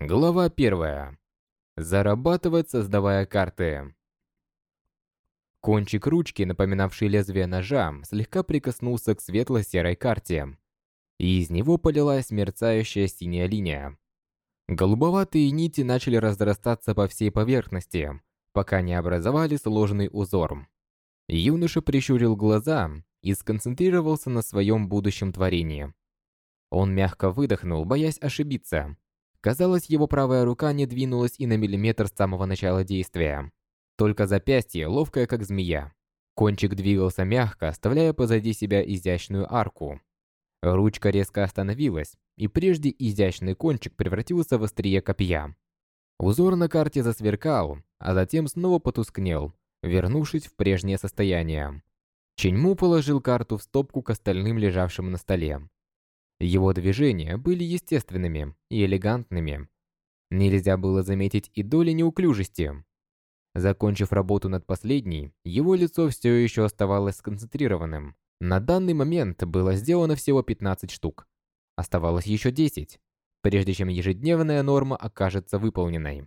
Глава 1. Зарабатывать, создавая карты. Кончик ручки, напоминавший лезвие ножа, слегка прикоснулся к светло-серой карте, и из него полилась мерцающая синяя линия. Голубоватые нити начали разрастаться по всей поверхности, пока не образовали сложный узор. Юноша прищурил глаза и сконцентрировался на своем будущем творении. Он мягко выдохнул, боясь ошибиться. Казалось, его правая рука не двинулась и на миллиметр с самого начала действия. Только запястье, ловкое как змея. Кончик двигался мягко, оставляя позади себя изящную арку. Ручка резко остановилась, и прежде изящный кончик превратился в острие копья. Узор на карте засверкал, а затем снова потускнел, вернувшись в прежнее состояние. Ченьму положил карту в стопку к остальным, лежавшим на столе. Его движения были естественными и элегантными. Нельзя было заметить и доли неуклюжести. Закончив работу над последней, его лицо все еще оставалось сконцентрированным. На данный момент было сделано всего 15 штук. Оставалось еще 10, прежде чем ежедневная норма окажется выполненной.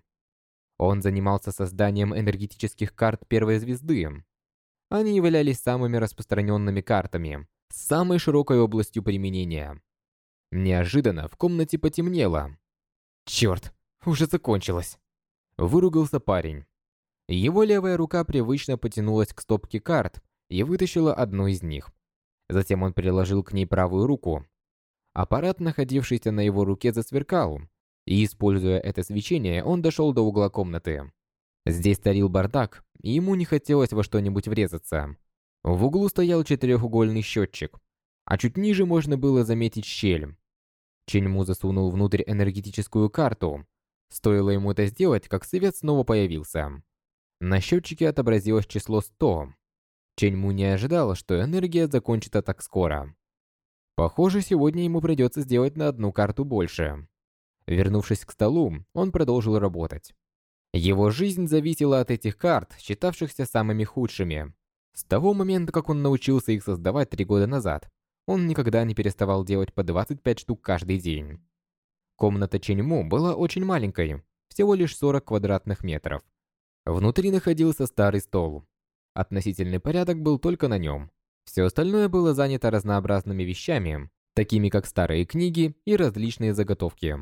Он занимался созданием энергетических карт первой звезды. Они являлись самыми распространенными картами, с самой широкой областью применения. Неожиданно в комнате потемнело. «Черт, уже закончилось!» Выругался парень. Его левая рука привычно потянулась к стопке карт и вытащила одну из них. Затем он приложил к ней правую руку. Аппарат, находившийся на его руке, засверкал, и, используя это свечение, он дошел до угла комнаты. Здесь царил бардак, и ему не хотелось во что-нибудь врезаться. В углу стоял четырехугольный счетчик, а чуть ниже можно было заметить щель. Ченьму засунул внутрь энергетическую карту. Стоило ему это сделать, как свет снова появился. На счетчике отобразилось число 100. Ченьму не ожидал, что энергия закончится так скоро. Похоже, сегодня ему придется сделать на одну карту больше. Вернувшись к столу, он продолжил работать. Его жизнь зависела от этих карт, считавшихся самыми худшими. С того момента, как он научился их создавать 3 года назад, он никогда не переставал делать по 25 штук каждый день. Комната Ченьму была очень маленькой, всего лишь 40 квадратных метров. Внутри находился старый стол. Относительный порядок был только на нем. Все остальное было занято разнообразными вещами, такими как старые книги и различные заготовки.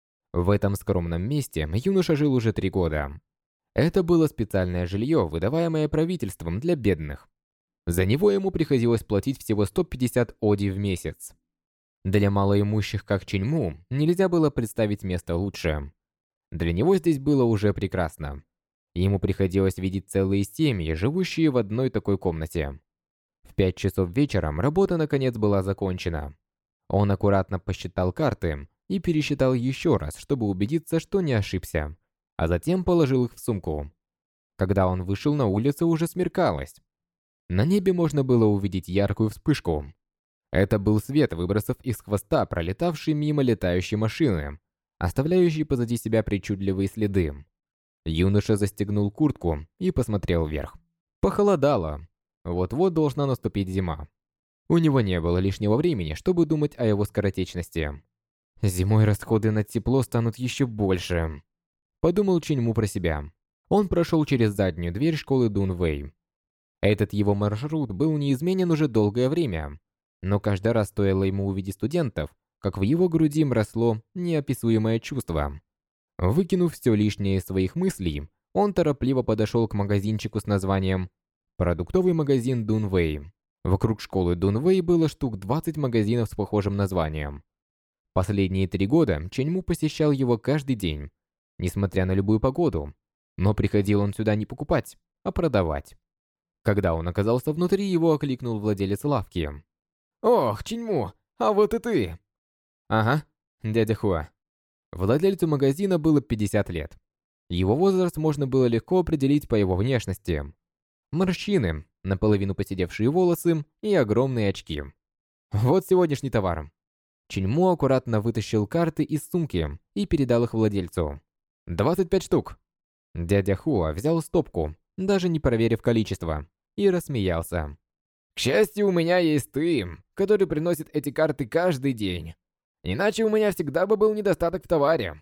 В этом скромном месте юноша жил уже 3 года. Это было специальное жилье, выдаваемое правительством для бедных. За него ему приходилось платить всего 150 оди в месяц. Для малоимущих, как Ченьму, нельзя было представить место лучше. Для него здесь было уже прекрасно. Ему приходилось видеть целые семьи, живущие в одной такой комнате. В 5 часов вечером работа наконец была закончена. Он аккуратно посчитал карты и пересчитал еще раз, чтобы убедиться, что не ошибся, а затем положил их в сумку. Когда он вышел на улицу, уже смеркалось. На небе можно было увидеть яркую вспышку. Это был свет выбросов из хвоста, пролетавший мимо летающей машины, оставляющей позади себя причудливые следы. Юноша застегнул куртку и посмотрел вверх. Похолодало. Вот-вот должна наступить зима. У него не было лишнего времени, чтобы думать о его скоротечности. «Зимой расходы на тепло станут еще больше», — подумал Ченьму про себя. Он прошел через заднюю дверь школы Дунвэй. Этот его маршрут был неизменен уже долгое время, но каждый раз стоило ему увидеть студентов, как в его груди росло неописуемое чувство. Выкинув все лишнее из своих мыслей, он торопливо подошел к магазинчику с названием «Продуктовый магазин Дунвэй». Вокруг школы Дунвэй было штук 20 магазинов с похожим названием. Последние 3 года Ченьму посещал его каждый день, несмотря на любую погоду, но приходил он сюда не покупать, а продавать. Когда он оказался внутри, его окликнул владелец лавки. «Ох, Ченьму, а вот и ты!» «Ага, дядя Хуа». Владельцу магазина было 50 лет. Его возраст можно было легко определить по его внешности. Морщины, наполовину поседевшие волосы и огромные очки. Вот сегодняшний товар. Ченьму аккуратно вытащил карты из сумки и передал их владельцу. 25 штук. Дядя Хуа взял стопку, даже не проверив количество, и рассмеялся. «К счастью, у меня есть ты, который приносит эти карты каждый день. Иначе у меня всегда бы был недостаток в товаре.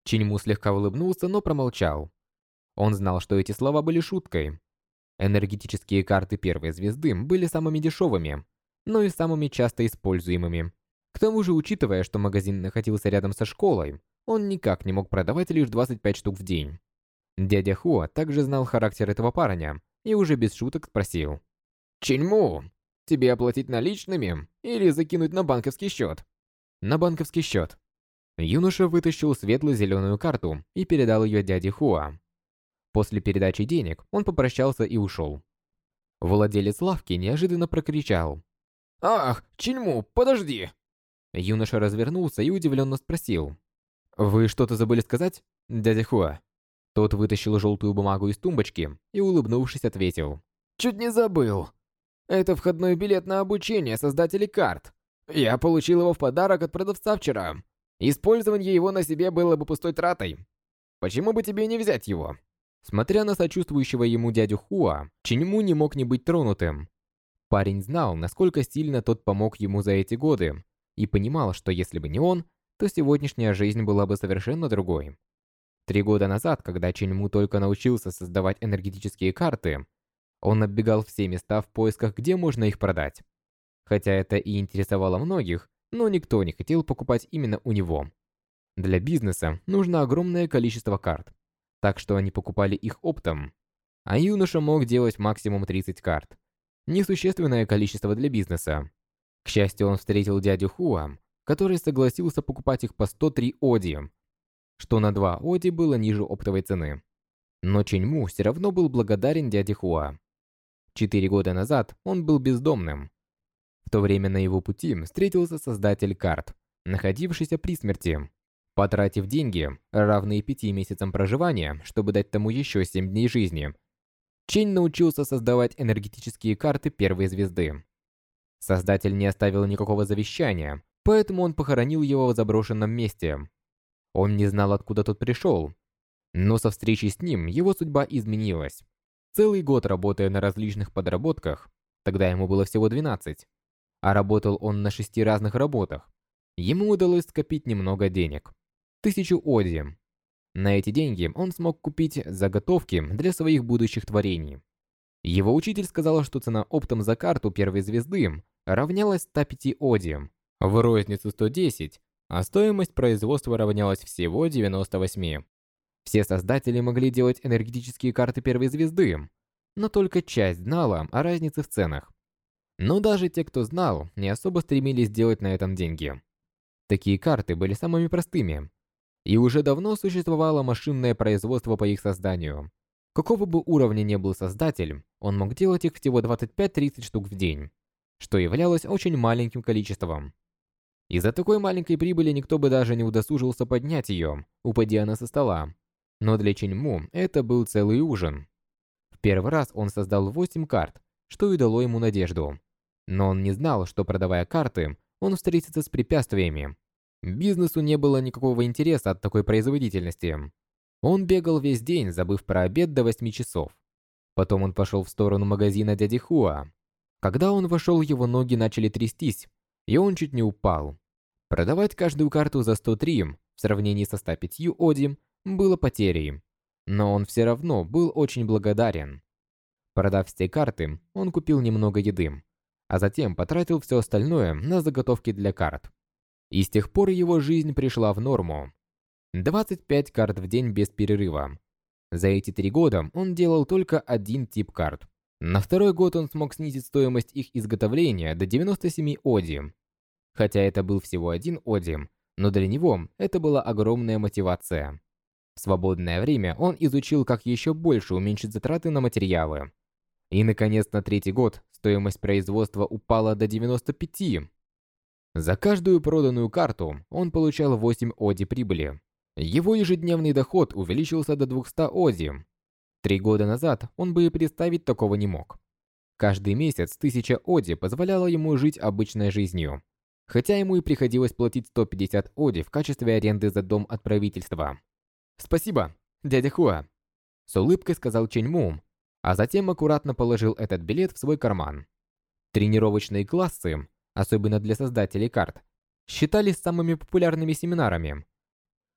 Чиньму слегка улыбнулся, но промолчал. Он знал, что эти слова были шуткой. Энергетические карты первой звезды были самыми дешевыми, но и самыми часто используемыми. К тому же, учитывая, что магазин находился рядом со школой, он никак не мог продавать лишь 25 штук в день. Дядя Хуа также знал характер этого парня и уже без шуток спросил. «Чиньму, тебе оплатить наличными или закинуть на банковский счет?» «На банковский счет». Юноша вытащил светло-зеленую карту и передал ее дяде Хуа. После передачи денег он попрощался и ушел. Владелец лавки неожиданно прокричал. «Ах, Чиньму, подожди!» Юноша развернулся и удивленно спросил. «Вы что-то забыли сказать, дядя Хуа?» Тот вытащил желтую бумагу из тумбочки и, улыбнувшись, ответил. «Чуть не забыл. Это входной билет на обучение создателей карт. Я получил его в подарок от продавца вчера. Использование его на себе было бы пустой тратой. Почему бы тебе не взять его?» Смотря на сочувствующего ему дядю Хуа, Чиньму не мог не быть тронутым. Парень знал, насколько сильно тот помог ему за эти годы, и понимал, что если бы не он, то сегодняшняя жизнь была бы совершенно другой. 3 года назад, когда Чиньму только научился создавать энергетические карты, он оббегал все места в поисках, где можно их продать. Хотя это и интересовало многих, но никто не хотел покупать именно у него. Для бизнеса нужно огромное количество карт, так что они покупали их оптом. А юноша мог делать максимум 30 карт. Несущественное количество для бизнеса. К счастью, он встретил дядю Хуа, который согласился покупать их по 103 оди, что на 2 оди было ниже оптовой цены. Но Чиньму все равно был благодарен дяде Хуа. 4 года назад он был бездомным. В то время на его пути встретился создатель карт, находившийся при смерти. Потратив деньги, равные 5 месяцам проживания, чтобы дать тому еще 7 дней жизни, Чень научился создавать энергетические карты первой звезды. Создатель не оставил никакого завещания, поэтому он похоронил его в заброшенном месте. Он не знал, откуда тот пришел, но со встречей с ним его судьба изменилась. Целый год работая на различных подработках, тогда ему было всего 12, а работал он на 6 разных работах, ему удалось скопить немного денег. 1000 оди. На эти деньги он смог купить заготовки для своих будущих творений. Его учитель сказал, что цена оптом за карту первой звезды равнялась 105 оди, в розницу 110, а стоимость производства равнялась всего 98. Все создатели могли делать энергетические карты первой звезды, но только часть знала о разнице в ценах. Но даже те, кто знал, не особо стремились делать на этом деньги. Такие карты были самыми простыми, и уже давно существовало машинное производство по их созданию. Какого бы уровня ни был создатель, он мог делать их всего 25-30 штук в день, что являлось очень маленьким количеством. Из-за такой маленькой прибыли никто бы даже не удосужился поднять ее, упади она со стола. Но для Чиньму это был целый ужин. В первый раз он создал 8 карт, что и дало ему надежду. Но он не знал, что, продавая карты, он встретится с препятствиями. Бизнесу не было никакого интереса от такой производительности. Он бегал весь день, забыв про обед до 8 часов. Потом он пошел в сторону магазина дяди Хуа. Когда он вошел, его ноги начали трястись, и он чуть не упал. Продавать каждую карту за 103 в сравнении со 105 оди было потерей. Но он все равно был очень благодарен. Продав все карты, он купил немного еды, а затем потратил все остальное на заготовки для карт. И с тех пор его жизнь пришла в норму. 25 карт в день без перерыва. За эти 3 года он делал только один тип карт. На второй год он смог снизить стоимость их изготовления до 97 оди. Хотя это был всего 1 оди, но для него это была огромная мотивация. В свободное время он изучил, как еще больше уменьшить затраты на материалы. И, наконец, на 3-й год стоимость производства упала до 95. За каждую проданную карту он получал 8 оди прибыли. Его ежедневный доход увеличился до 200 оди. 3 года назад он бы и представить такого не мог. Каждый месяц 1000 оди позволяла ему жить обычной жизнью, хотя ему и приходилось платить 150 оди в качестве аренды за дом от правительства. «Спасибо, дядя Хуа», — с улыбкой сказал Чиньму, а затем аккуратно положил этот билет в свой карман. Тренировочные классы, особенно для создателей карт, считались самыми популярными семинарами.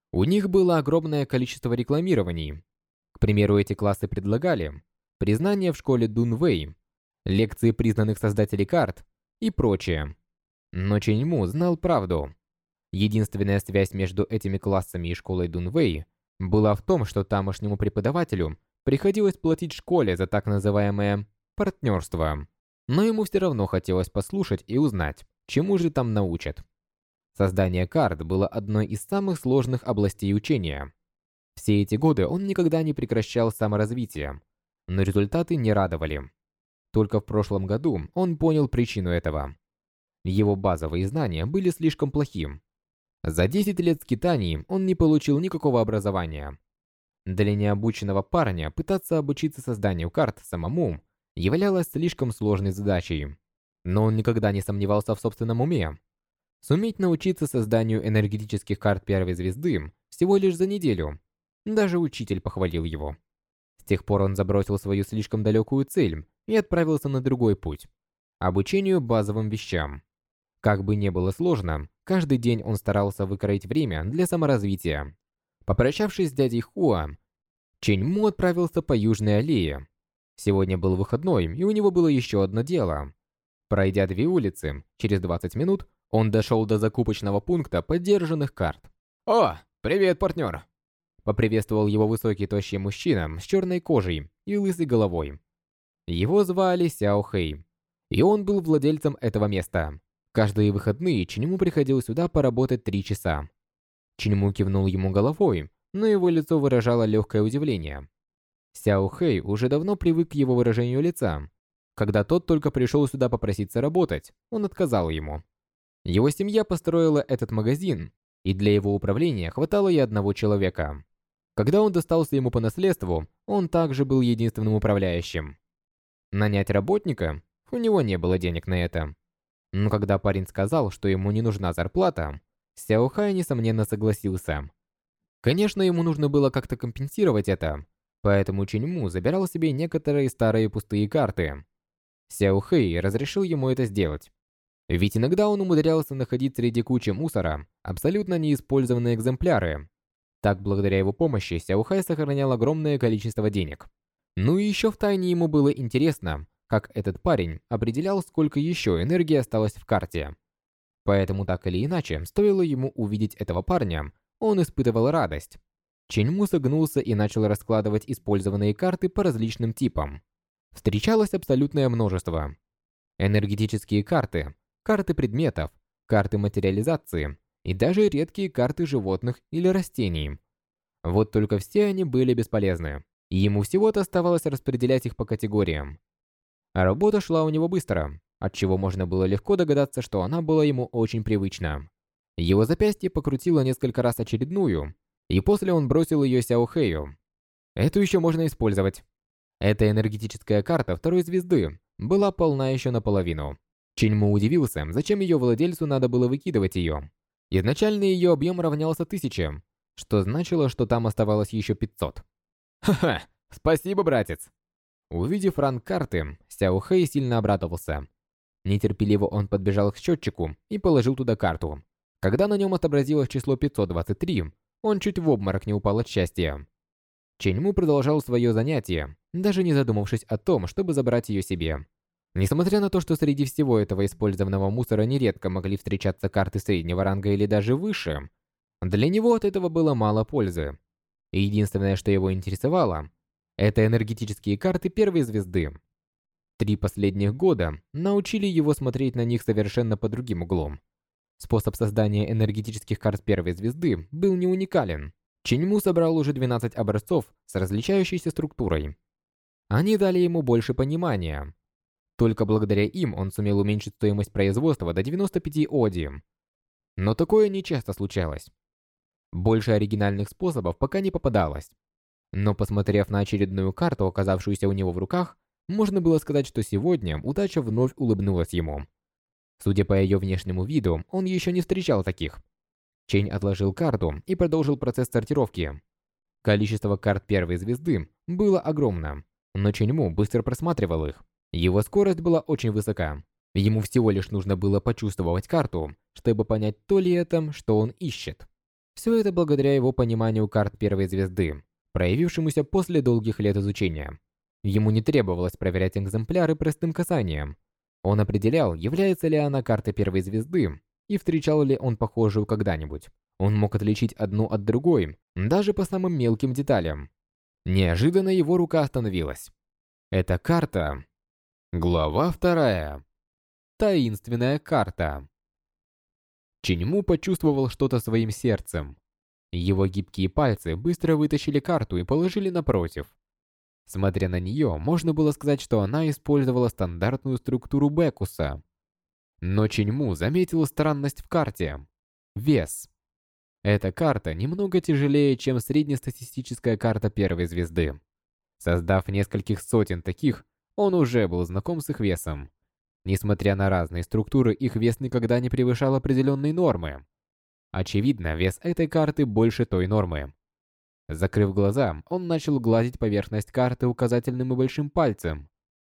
У них было огромное количество рекламирований. К примеру, эти классы предлагали признание в школе Дунвэй, лекции признанных создателей карт и прочее. Но Ченьму знал правду. Единственная связь между этими классами и школой Дунвэй была в том, что тамошнему преподавателю приходилось платить школе за так называемое партнерство. Но ему все равно хотелось послушать и узнать, чему же там научат. Создание карт было одной из самых сложных областей учения. Все эти годы он никогда не прекращал саморазвитие, но результаты не радовали. Только в прошлом году он понял причину этого. Его базовые знания были слишком плохим. За 10 лет скитаний он не получил никакого образования. Для необученного парня пытаться обучиться созданию карт самому являлось слишком сложной задачей. Но он никогда не сомневался в собственном уме. Суметь научиться созданию энергетических карт первой звезды всего лишь за неделю. Даже учитель похвалил его. С тех пор он забросил свою слишком далекую цель и отправился на другой путь – обучению базовым вещам. Как бы ни было сложно, каждый день он старался выкроить время для саморазвития. Попрощавшись с дядей Хуа, Ченьму отправился по Южной аллее. Сегодня был выходной, и у него было еще одно дело. Пройдя 2 улицы, через 20 минут он дошел до закупочного пункта подержанных карт. «О, привет, партнер!» Поприветствовал его высокий тощий мужчина с черной кожей и лысой головой. Его звали Сяо Хэй, и он был владельцем этого места. Каждые выходные Ченьму приходил сюда поработать 3 часа. Ченьму кивнул ему головой, но его лицо выражало легкое удивление. Сяо Хэй уже давно привык к его выражению лица. Когда тот только пришел сюда попроситься работать, он отказал ему. Его семья построила этот магазин, и для его управления хватало и одного человека. Когда он достался ему по наследству, он также был единственным управляющим. Нанять работника? У него не было денег на это. Но когда парень сказал, что ему не нужна зарплата, Сяо Хэй, несомненно, согласился. Конечно, ему нужно было как-то компенсировать это, поэтому Ченьму забирал себе некоторые старые пустые карты. Сяо Хэй разрешил ему это сделать. Ведь иногда он умудрялся находить среди кучи мусора абсолютно неиспользованные экземпляры. Так, благодаря его помощи, Сяо Хэй сохранял огромное количество денег. Ну и еще втайне ему было интересно, как этот парень определял, сколько еще энергии осталось в карте. Поэтому так или иначе, стоило ему увидеть этого парня, он испытывал радость. Ченьму согнулся и начал раскладывать использованные карты по различным типам. Встречалось абсолютное множество. Энергетические карты, карты предметов, карты материализации и даже редкие карты животных или растений. Вот только все они были бесполезны, и ему всего-то оставалось распределять их по категориям. А работа шла у него быстро, отчего можно было легко догадаться, что она была ему очень привычна. Его запястье покрутило несколько раз очередную, и после он бросил ее Сяо Хэю. Эту еще можно использовать. Эта энергетическая карта второй звезды была полна еще наполовину. Ченьму удивился, зачем ее владельцу надо было выкидывать ее. Изначально ее объем равнялся 1000, что значило, что там оставалось еще 500. «Ха-ха, спасибо, братец!» Увидев ранг карты, Сяо Хэй сильно обрадовался. Нетерпеливо он подбежал к счетчику и положил туда карту. Когда на нем отобразилось число 523, он чуть в обморок не упал от счастья. Ченьму продолжал свое занятие, даже не задумавшись о том, чтобы забрать ее себе. Несмотря на то, что среди всего этого использованного мусора нередко могли встречаться карты среднего ранга или даже выше, для него от этого было мало пользы. И единственное, что его интересовало, это энергетические карты первой звезды. 3 последних года научили его смотреть на них совершенно под другим углом. Способ создания энергетических карт первой звезды был не уникален. Ченьму собрал уже 12 образцов с различающейся структурой. Они дали ему больше понимания. Только благодаря им он сумел уменьшить стоимость производства до 95 оди. Но такое не часто случалось. Больше оригинальных способов пока не попадалось. Но посмотрев на очередную карту, оказавшуюся у него в руках, можно было сказать, что сегодня удача вновь улыбнулась ему. Судя по ее внешнему виду, он еще не встречал таких. Чень отложил карту и продолжил процесс сортировки. Количество карт первой звезды было огромно, но Ченьму быстро просматривал их. Его скорость была очень высока. Ему всего лишь нужно было почувствовать карту, чтобы понять, то ли это, что он ищет. Все это благодаря его пониманию карт первой звезды, проявившемуся после долгих лет изучения. Ему не требовалось проверять экземпляры простым касанием. Он определял, является ли она картой первой звезды, и встречал ли он похожую когда-нибудь. Он мог отличить одну от другой, даже по самым мелким деталям. Неожиданно его рука остановилась. Эта карта... Глава 2. Таинственная карта. Чиньму почувствовал что-то своим сердцем. Его гибкие пальцы быстро вытащили карту и положили напротив. Смотря на нее, можно было сказать, что она использовала стандартную структуру Беккуса. Но Чиньму заметил странность в карте. Вес. Эта карта немного тяжелее, чем среднестатистическая карта первой звезды. Создав нескольких сотен таких, он уже был знаком с их весом. Несмотря на разные структуры, их вес никогда не превышал определенной нормы. Очевидно, вес этой карты больше той нормы. Закрыв глаза, он начал гладить поверхность карты указательным и большим пальцем.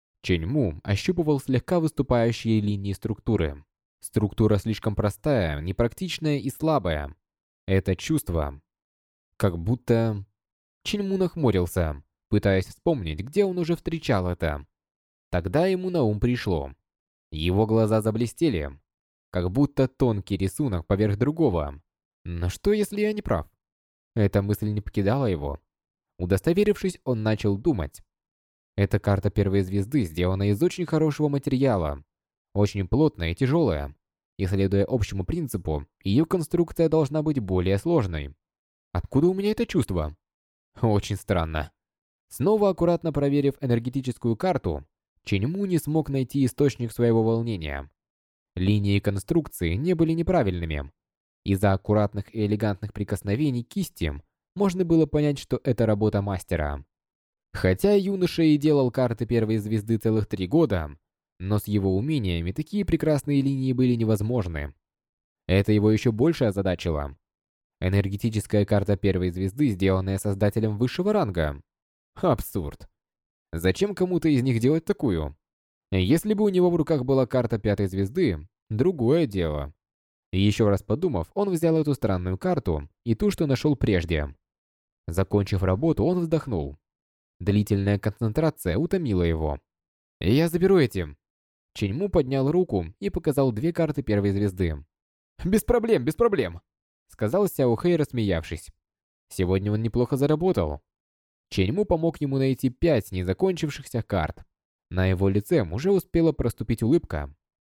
Чиньму ощупывал слегка выступающие линии структуры. Структура слишком простая, непрактичная и слабая. Это чувство... Как будто... Чиньму нахмурился, пытаясь вспомнить, где он уже встречал это. Тогда ему на ум пришло. Его глаза заблестели, как будто тонкий рисунок поверх другого. Но что, если я не прав? Эта мысль не покидала его. Удостоверившись, он начал думать. Эта карта первой звезды сделана из очень хорошего материала, очень плотная и тяжелая. И следуя общему принципу, ее конструкция должна быть более сложной. Откуда у меня это чувство? Очень странно. Снова аккуратно проверив энергетическую карту, Чиньму не смог найти источник своего волнения. Линии конструкции не были неправильными. Из-за аккуратных и элегантных прикосновений кисти можно было понять, что это работа мастера. Хотя юноша и делал карты первой звезды целых 3 года, но с его умениями такие прекрасные линии были невозможны. Это его еще больше озадачило. Энергетическая карта первой звезды, сделанная создателем высшего ранга. Абсурд. Зачем кому-то из них делать такую? Если бы у него в руках была карта пятой звезды, другое дело. Еще раз подумав, он взял эту странную карту и ту, что нашел прежде. Закончив работу, он вздохнул. Длительная концентрация утомила его. «Я заберу эти». Чиньму поднял руку и показал 2 карты первой звезды. «Без проблем, без проблем», — сказал Сяо Хэй, рассмеявшись. Сегодня он неплохо заработал. Чиньму помог ему найти 5 незакончившихся карт. На его лице уже успела проступить улыбка.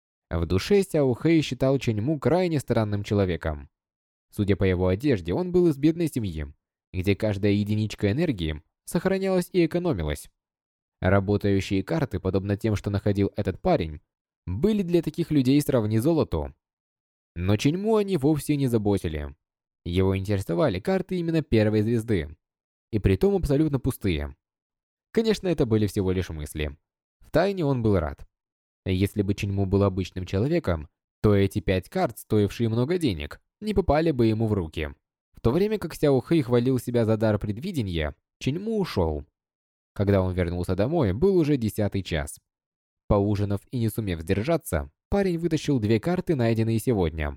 В душе Сяо Хэй считал Чиньму крайне странным человеком. Судя по его одежде, он был из бедной семьи, где каждая единичка энергии сохранялась и экономилась. Работающие карты, подобно тем, что находил этот парень, были для таких людей сравни золоту. Но Чиньму они вовсе не заботили. Его интересовали карты именно первой звезды, и притом абсолютно пустые. Конечно, это были всего лишь мысли. Втайне он был рад. Если бы Чиньму был обычным человеком, то эти 5 карт, стоившие много денег, не попали бы ему в руки. В то время как Сяо Хэй хвалил себя за дар предвидения, Чиньму ушел. Когда он вернулся домой, был уже 10-й час. Поужинав и не сумев сдержаться, парень вытащил 2 карты, найденные сегодня.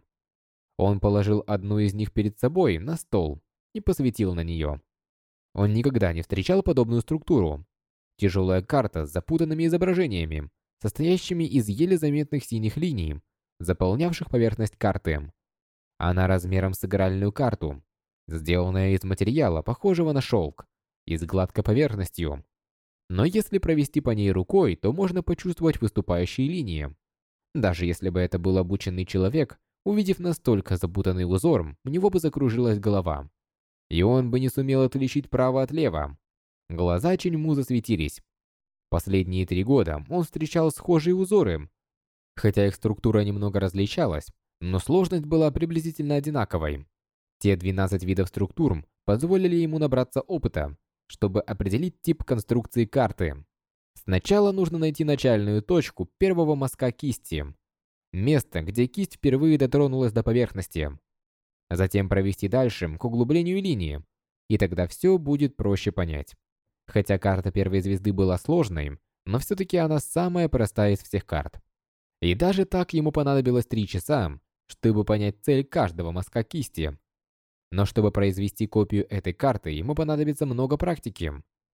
Он положил одну из них перед собой на стол и посветил на нее. Он никогда не встречал подобную структуру. Тяжелая карта с запутанными изображениями, состоящими из еле заметных синих линий, заполнявших поверхность карты. Она размером с игральную карту, сделанная из материала, похожего на шелк, и с гладкой поверхностью. Но если провести по ней рукой, то можно почувствовать выступающие линии. Даже если бы это был обученный человек, увидев настолько запутанный узор, у него бы закружилась голова. И он бы не сумел отличить право от лева. Глаза Чиньму засветились. Последние 3 года он встречал схожие узоры. Хотя их структура немного различалась, но сложность была приблизительно одинаковой. Те 12 видов структур позволили ему набраться опыта, чтобы определить тип конструкции карты. Сначала нужно найти начальную точку первого мазка кисти. Место, где кисть впервые дотронулась до поверхности. Затем провести дальше к углублению линии, и тогда все будет проще понять. Хотя карта первой звезды была сложной, но все-таки она самая простая из всех карт. И даже так ему понадобилось 3 часа, чтобы понять цель каждого мазка кисти. Но чтобы произвести копию этой карты, ему понадобится много практики.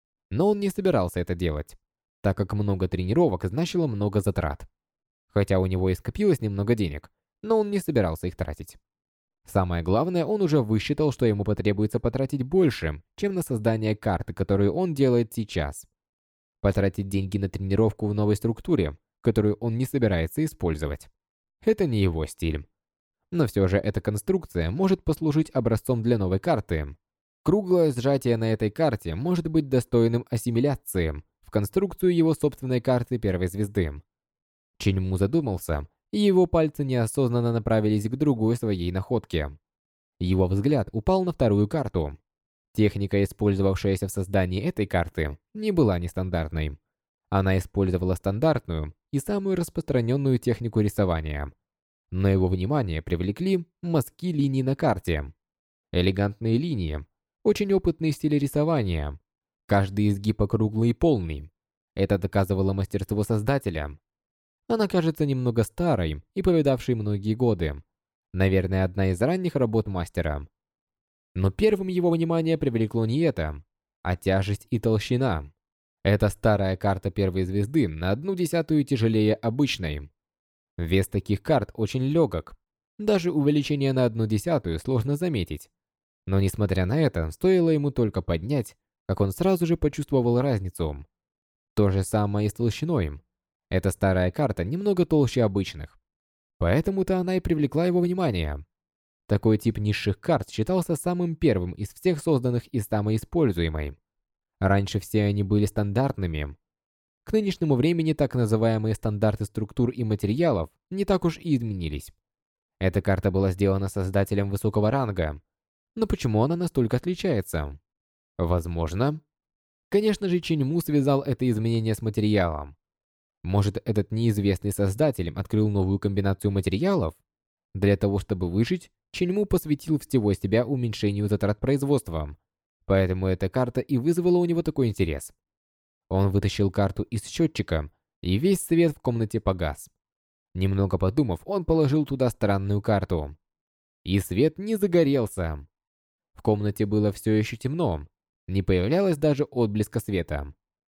Но он не собирался это делать, так как много тренировок значило много затрат. Хотя у него и скопилось немного денег, но он не собирался их тратить. Самое главное, он уже высчитал, что ему потребуется потратить больше, чем на создание карты, которую он делает сейчас. Потратить деньги на тренировку в новой структуре, которую он не собирается использовать. Это не его стиль. Но все же эта конструкция может послужить образцом для новой карты. Круглое сжатие на этой карте может быть достойным ассимиляции в конструкцию его собственной карты первой звезды. Чиньму задумался, и его пальцы неосознанно направились к другой своей находке. Его взгляд упал на вторую карту. Техника, использовавшаяся в создании этой карты, не была нестандартной. Она использовала стандартную и самую распространенную технику рисования. Но его внимание привлекли мазки линий на карте. Элегантные линии, очень опытный стиль рисования. Каждый изгиб округлый и полный. Это доказывало мастерство создателя. Она кажется немного старой и повидавшей многие годы. Наверное, одна из ранних работ мастера. Но первым его внимание привлекло не это, а тяжесть и толщина. Это старая карта первой звезды на 1/10 тяжелее обычной. Вес таких карт очень легок. Даже увеличение на 1/10 сложно заметить. Но несмотря на это, стоило ему только поднять, как он сразу же почувствовал разницу. То же самое и с толщиной. Эта старая карта немного толще обычных. Поэтому-то она и привлекла его внимание. Такой тип низших карт считался самым первым из всех созданных и самой используемой. Раньше все они были стандартными. К нынешнему времени так называемые стандарты структур и материалов не так уж и изменились. Эта карта была сделана создателем высокого ранга. Но почему она настолько отличается? Возможно. Конечно же, Чиньму связал это изменение с материалом. Может, этот неизвестный создатель открыл новую комбинацию материалов? Для того, чтобы выжить, Чиньму посвятил всего себя уменьшению затрат производства. Поэтому эта карта и вызвала у него такой интерес. Он вытащил карту из счетчика, и весь свет в комнате погас. Немного подумав, он положил туда странную карту. И свет не загорелся. В комнате было все еще темно, не появлялось даже отблеска света.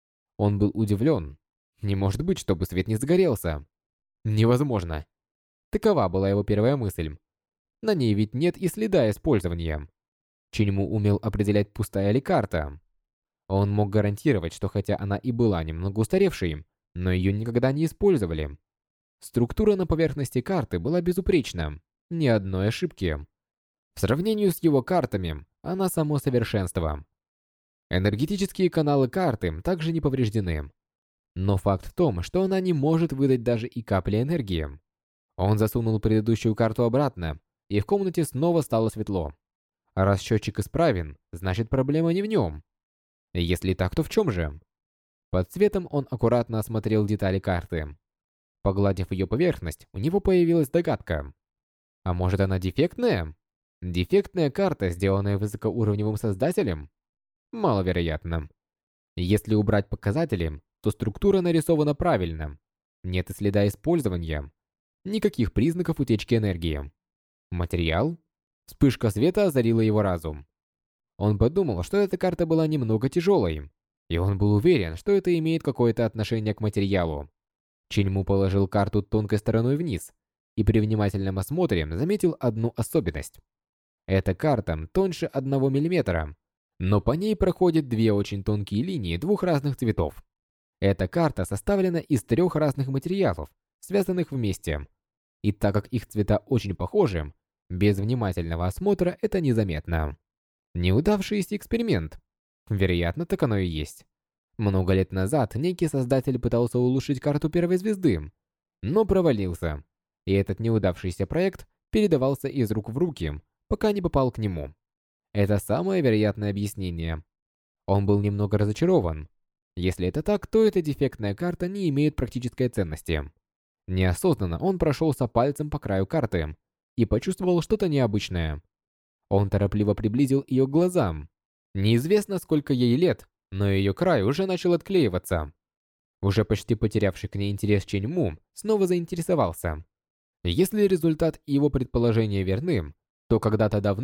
Он был удивлен. Не может быть, чтобы свет не загорелся. Невозможно. Такова была его первая мысль. На ней ведь нет и следа использования. Чиньму умел определять, пустая ли карта. Он мог гарантировать, что хотя она и была немного устаревшей, но ее никогда не использовали. Структура на поверхности карты была безупречна, ни одной ошибки. В сравнении с его картами, она само совершенство. Энергетические каналы карты также не повреждены. Но факт в том, что она не может выдать даже и капли энергии. Он засунул предыдущую карту обратно, и в комнате снова стало светло. Раз счетчик исправен, значит проблема не в нем. Если так, то в чем же? Под светом он аккуратно осмотрел детали карты. Погладив ее поверхность, у него появилась догадка. А может, она дефектная? Дефектная карта, сделанная высокоуровневым создателем? Маловероятно. Если убрать показатели, то структура нарисована правильно. Нет и следа использования. Никаких признаков утечки энергии. Материал? Вспышка света озарила его разум. Он подумал, что эта карта была немного тяжелой, и он был уверен, что это имеет какое-то отношение к материалу. Чиньму положил карту тонкой стороной вниз и при внимательном осмотре заметил одну особенность. Эта карта тоньше 1 мм, но по ней проходят две очень тонкие линии двух разных цветов. Эта карта составлена из 3 разных материалов, связанных вместе. И так как их цвета очень похожи, без внимательного осмотра это незаметно. Неудавшийся эксперимент. Вероятно, так оно и есть. Много лет назад некий создатель пытался улучшить карту первой звезды, но провалился. И этот неудавшийся проект передавался из рук в руки, пока не попал к нему. Это самое вероятное объяснение. Он был немного разочарован. Если это так, то эта дефектная карта не имеет практической ценности. Неосознанно он прошелся пальцем по краю карты и почувствовал что-то необычное. Он торопливо приблизил ее к глазам. Неизвестно, сколько ей лет, но ее край уже начал отклеиваться. Уже почти потерявший к ней интерес Чиньму снова заинтересовался. Если результат и его предположения верны, то когда-то давно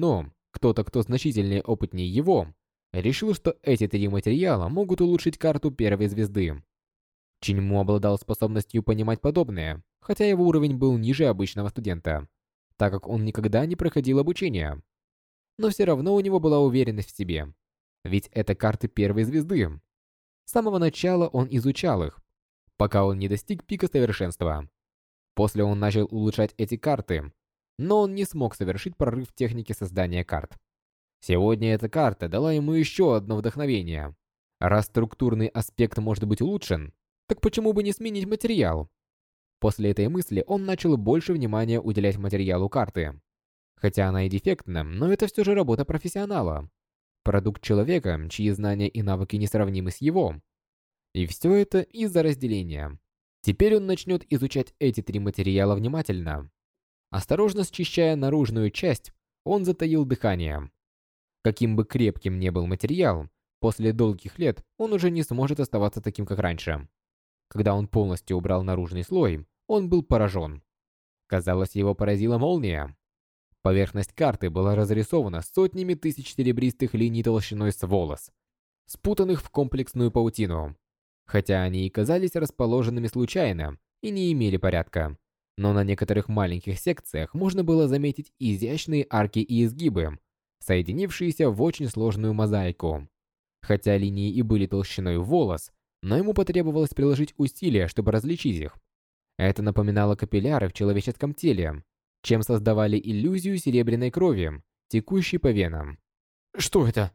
Кто-то, кто значительнее опытнее его, решил, что эти три материала могут улучшить карту первой звезды. Чиньму обладал способностью понимать подобное, хотя его уровень был ниже обычного студента, так как он никогда не проходил обучение. Но все равно у него была уверенность в себе, ведь это карты первой звезды. С самого начала он изучал их, пока он не достиг пика совершенства. После он начал улучшать эти карты, но он не смог совершить прорыв в технике создания карт. Сегодня эта карта дала ему еще одно вдохновение. Раз структурный аспект может быть улучшен, так почему бы не сменить материал? После этой мысли он начал больше внимания уделять материалу карты. Хотя она и дефектна, но это все же работа профессионала. Продукт человека, чьи знания и навыки несравнимы с его. И все это из-за разделения. Теперь он начнет изучать эти три материала внимательно. Осторожно счищая наружную часть, он затаил дыхание. Каким бы крепким ни был материал, после долгих лет он уже не сможет оставаться таким, как раньше. Когда он полностью убрал наружный слой, он был поражен. Казалось, его поразила молния. Поверхность карты была разрисована сотнями тысяч серебристых линий толщиной с волос, спутанных в комплексную паутину. Хотя они и казались расположенными случайно и не имели порядка, но на некоторых маленьких секциях можно было заметить изящные арки и изгибы, соединившиеся в очень сложную мозаику. Хотя линии и были толщиной в волос, но ему потребовалось приложить усилия, чтобы различить их. Это напоминало капилляры в человеческом теле, чем создавали иллюзию серебряной крови, текущей по венам. «Что это?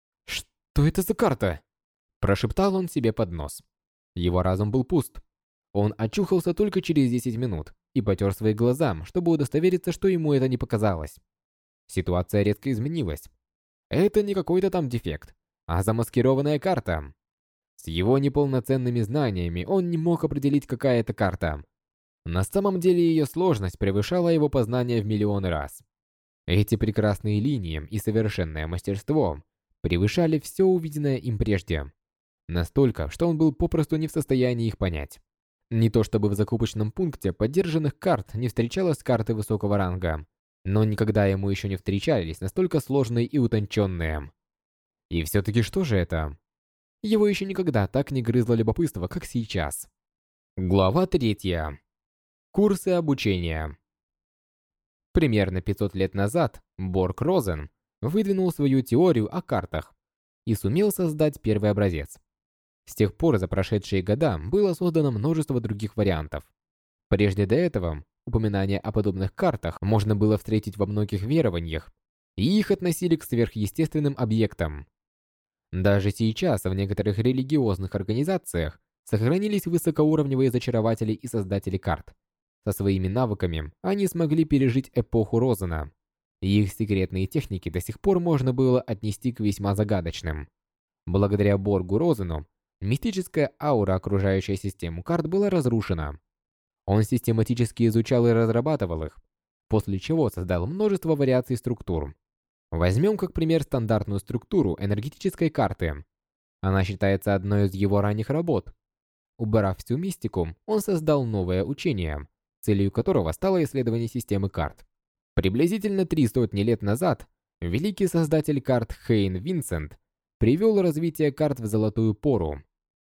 Что это за карта?» Прошептал он себе под нос. Его разум был пуст. Он очухался только через 10 минут и потер свои глаза, чтобы удостовериться, что ему это не показалось. Ситуация резко изменилась. Это не какой-то там дефект, а замаскированная карта. С его неполноценными знаниями он не мог определить, какая это карта. На самом деле ее сложность превышала его познание в миллионы раз. Эти прекрасные линии и совершенное мастерство превышали все увиденное им прежде. Настолько, что он был попросту не в состоянии их понять. Не то чтобы в закупочном пункте поддержанных карт не встречалась карты высокого ранга, но никогда ему еще не встречались настолько сложные и утонченные. И все-таки что же это? Его еще никогда так не грызло любопытство, как сейчас. Глава 3. Курсы обучения. Примерно 500 лет назад Борг Розен выдвинул свою теорию о картах и сумел создать первый образец. С тех пор за прошедшие года было создано множество других вариантов. Прежде до этого упоминания о подобных картах можно было встретить во многих верованиях, и их относили к сверхъестественным объектам. Даже сейчас в некоторых религиозных организациях сохранились высокоуровневые зачарователи и создатели карт. Со своими навыками они смогли пережить эпоху Розена, и их секретные техники до сих пор можно было отнести к весьма загадочным. Благодаря Боргу Розену мистическая аура, окружающая систему карт, была разрушена. Он систематически изучал и разрабатывал их, после чего создал множество вариаций структур. Возьмем как пример стандартную структуру энергетической карты. Она считается одной из его ранних работ. Убрав всю мистику, он создал новое учение, целью которого стало исследование системы карт. Приблизительно 300 лет назад великий создатель карт Хейн Винсент привел развитие карт в золотую пору.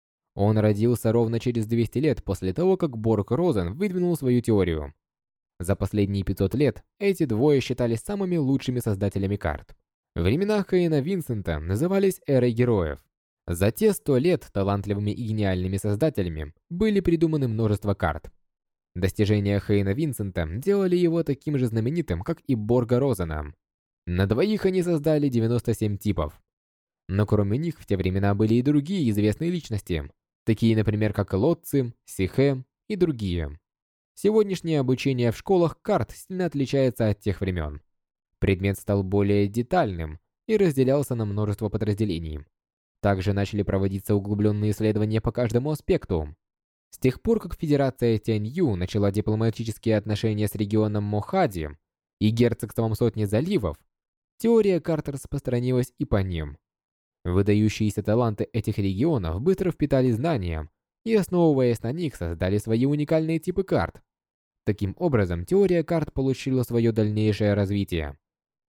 Он родился ровно через 200 лет после того, как Борг Розен выдвинул свою теорию. За последние 500 лет эти двое считались самыми лучшими создателями карт. Времена Хейна Винсента назывались эрой героев. За те 100 лет талантливыми и гениальными создателями были придуманы множество карт. Достижения Хейна Винсента делали его таким же знаменитым, как и Борга Розена. На двоих они создали 97 типов. Но кроме них в те времена были и другие известные личности, такие, например, как Лотци, Сихэ и другие. Сегодняшнее обучение в школах карт сильно отличается от тех времен. Предмет стал более детальным и разделялся на множество подразделений. Также начали проводиться углубленные исследования по каждому аспекту. С тех пор, как Федерация Тянью начала дипломатические отношения с регионом Мохади и герцогством Сотни заливов, теория карт распространилась и по ним. Выдающиеся таланты этих регионов быстро впитали знания и, основываясь на них, создали свои уникальные типы карт. Таким образом, теория карт получила свое дальнейшее развитие.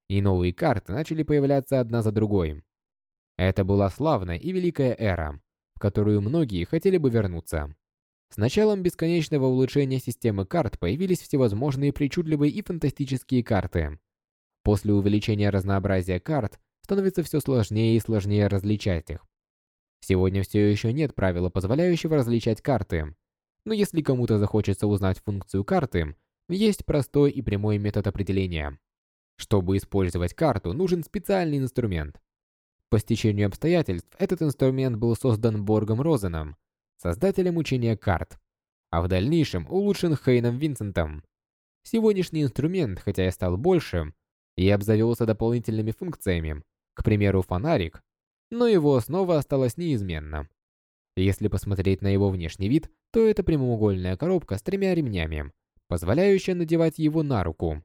и новые карты начали появляться одна за другой. Это была славная и великая эра, в которую многие хотели бы вернуться. С началом бесконечного улучшения системы карт появились всевозможные причудливые и фантастические карты. После увеличения разнообразия карт становится все сложнее и сложнее различать их. Сегодня все еще нет правила, позволяющего различать карты, но если кому-то захочется узнать функцию карты, есть простой и прямой метод определения. Чтобы использовать карту, нужен специальный инструмент. По стечению обстоятельств, этот инструмент был создан Боргом Розеном, создателем учения карт, а в дальнейшем улучшен Хейном Винсентом. Сегодняшний инструмент, хотя и стал больше, и обзавелся дополнительными функциями, к примеру, фонарик, но его основа осталась неизменна. Если посмотреть на его внешний вид, то это прямоугольная коробка с 3 ремнями, позволяющая надевать его на руку.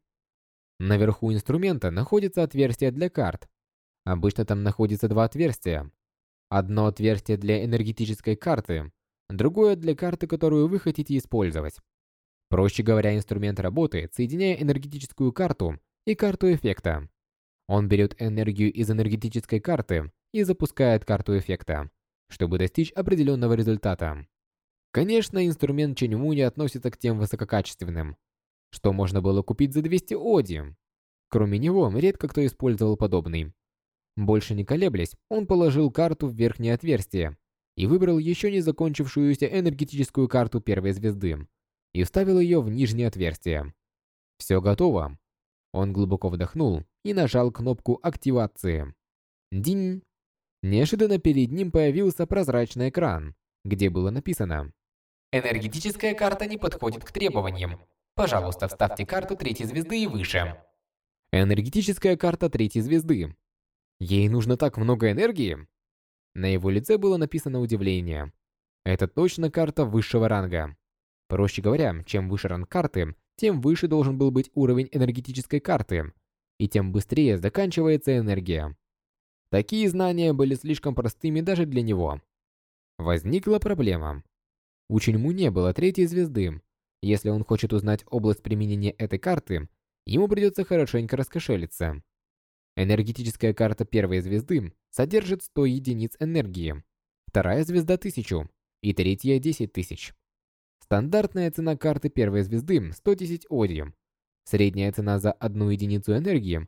Наверху инструмента находится отверстие для карт. Обычно там находится 2 отверстия. Одно отверстие для энергетической карты, другое для карты, которую вы хотите использовать. Проще говоря, инструмент работает, соединяя энергетическую карту и карту эффекта. Он берет энергию из энергетической карты и запускает карту эффекта, чтобы достичь определенного результата. Конечно, инструмент Ченьму не относится к тем высококачественным, что можно было купить за 200 оди. Кроме него, редко кто использовал подобный. Больше не колеблясь, он положил карту в верхнее отверстие и выбрал еще не закончившуюся энергетическую карту первой звезды и вставил ее в нижнее отверстие. Все готово. Он глубоко вдохнул и нажал кнопку активации. Динь! Неожиданно перед ним появился прозрачный экран, где было написано: Энергетическая карта не подходит к требованиям. Пожалуйста, вставьте карту 3 звезды и выше. энергетическая карта 3 звезды. Ей нужно так много энергии? На его лице было написано удивление. Это точно карта высшего ранга. Проще говоря, чем выше ранг карты, тем выше должен был быть уровень энергетической карты, и тем быстрее заканчивается энергия. Такие знания были слишком простыми даже для него. Возникла проблема. У Ченьму не было 3 звезды. Если он хочет узнать область применения этой карты, ему придется хорошенько раскошелиться. Энергетическая карта первой звезды содержит 100 единиц энергии, вторая звезда 1000 и третья 10 тысяч. Стандартная цена карты первой звезды 110 оди. Средняя цена за 1 единицу энергии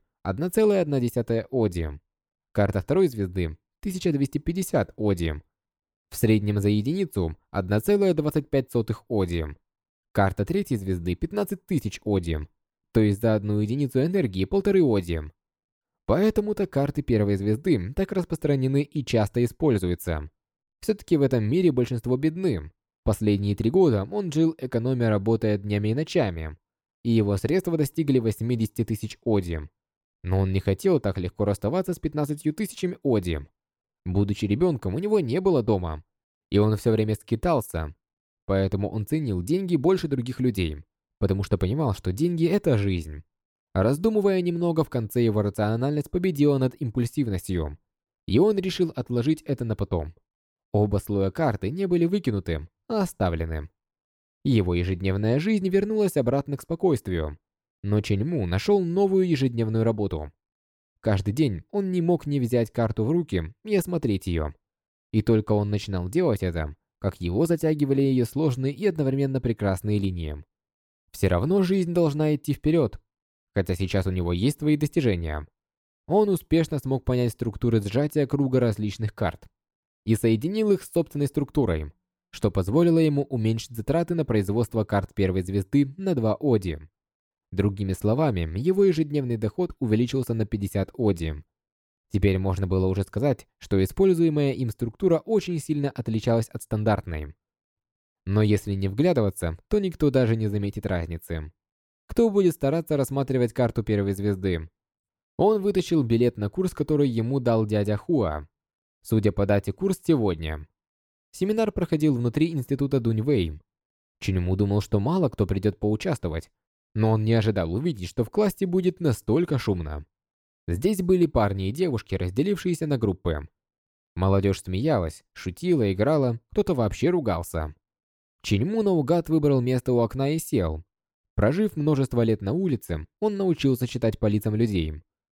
1,1 оди. Карта второй звезды 1250 оди. В среднем за единицу 1,25 оди. Карта третьей звезды 15 тысяч оди, то есть за 1 единицу энергии 1,5 оди. Поэтому-то карты первой звезды так распространены и часто используются. Все-таки в этом мире большинство бедны. Последние 3 года он жил, экономя, работая днями и ночами, и его средства достигли 80 тысяч оди. Но он не хотел так легко расставаться с 15 тысячами оди. Будучи ребенком, у него не было дома, и он все время скитался. Поэтому он ценил деньги больше других людей, потому что понимал, что деньги – это жизнь. Раздумывая немного, в конце его рациональность победила над импульсивностью, и он решил отложить это на потом. Оба слоя карты не были выкинуты, а оставлены. Его ежедневная жизнь вернулась обратно к спокойствию, но Ченьму нашел новую ежедневную работу. Каждый день он не мог не взять карту в руки и осмотреть ее. И только он начинал делать это, как его затягивали ее сложные и одновременно прекрасные линии. Все равно жизнь должна идти вперед, хотя сейчас у него есть свои достижения. Он успешно смог понять структуры сжатия круга различных карт и соединил их с собственной структурой, что позволило ему уменьшить затраты на производство карт первой звезды на 2 оди. Другими словами, его ежедневный доход увеличился на 50 оди. Теперь можно было уже сказать, что используемая им структура очень сильно отличалась от стандартной. Но если не вглядываться, то никто даже не заметит разницы. Кто будет стараться рассматривать карту первой звезды? Он вытащил билет на курс, который ему дал дядя Хуа. Судя по дате, курс сегодня. Семинар проходил внутри института Дуньвэй. Ченьму думал, что мало кто придет поучаствовать, но он не ожидал увидеть, что в классе будет настолько шумно. Здесь были парни и девушки, разделившиеся на группы. Молодежь смеялась, шутила, играла, кто-то вообще ругался. Ченьму наугад выбрал место у окна и сел. Прожив множество лет на улице, он научился читать по лицам людей.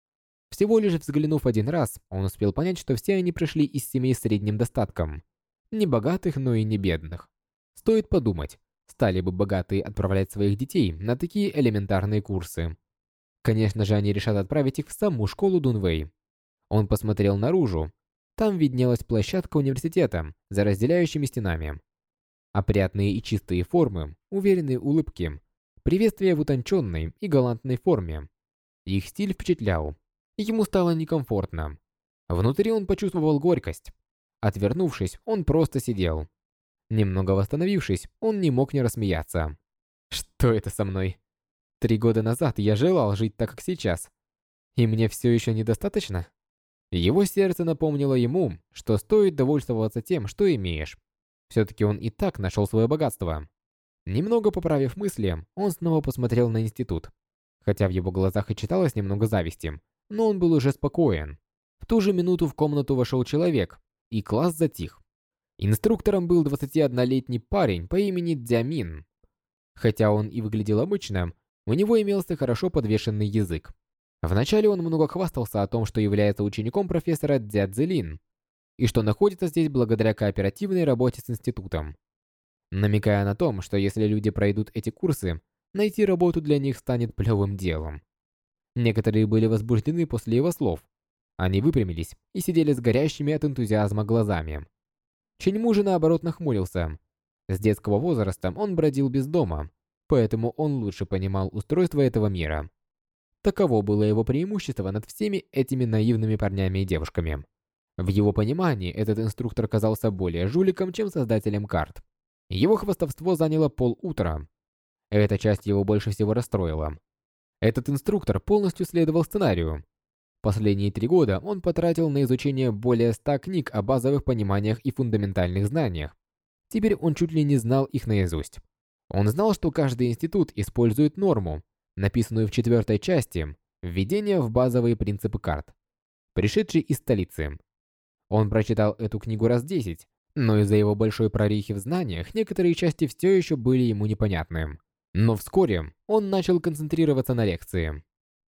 Всего лишь взглянув один раз, он успел понять, что все они пришли из семей с средним достатком. Не богатых, но и не бедных. Стоит подумать, стали бы богатые отправлять своих детей на такие элементарные курсы. Конечно же, они решат отправить их в саму школу Дунвэй. Он посмотрел наружу. Там виднелась площадка университета за разделяющими стенами. Опрятные и чистые формы, уверенные улыбки, приветствие в утонченной и галантной форме. Их стиль впечатлял. Ему стало некомфортно. Внутри он почувствовал горькость. Отвернувшись, он просто сидел. Немного восстановившись, он не мог не рассмеяться. Что это со мной? 3 года назад я желал жить так, как сейчас. И мне все еще недостаточно? Его сердце напомнило ему, что стоит довольствоваться тем, что имеешь. Все-таки он и так нашел свое богатство. Немного поправив мысли, он снова посмотрел на институт. Хотя в его глазах и читалось немного зависти, но он был уже спокоен. В ту же минуту в комнату вошел человек, и класс затих. Инструктором был 21-летний парень по имени Дзямин. Хотя он и выглядел обычно, у него имелся хорошо подвешенный язык. Вначале он много хвастался о том, что является учеником профессора Дзядзелин, и что находится здесь благодаря кооперативной работе с институтом. Намекая на том, что если люди пройдут эти курсы, найти работу для них станет плевым делом. Некоторые были возбуждены после его слов. Они выпрямились и сидели с горящими от энтузиазма глазами. Ченьму же наоборот нахмурился. С детского возраста он бродил без дома, поэтому он лучше понимал устройство этого мира. Таково было его преимущество над всеми этими наивными парнями и девушками. В его понимании этот инструктор казался более жуликом, чем создателем карт. Его хвастовство заняло полутра. Эта часть его больше всего расстроила. Этот инструктор полностью следовал сценарию. Последние 3 года он потратил на изучение более 100 книг о базовых пониманиях и фундаментальных знаниях. Теперь он чуть ли не знал их наизусть. Он знал, что каждый институт использует норму, написанную в 4-й части «Введение в базовые принципы карт», пришедшей из столицы. Он прочитал эту книгу раз 10, но из-за его большой прорехи в знаниях некоторые части все еще были ему непонятны. Но вскоре он начал концентрироваться на лекции.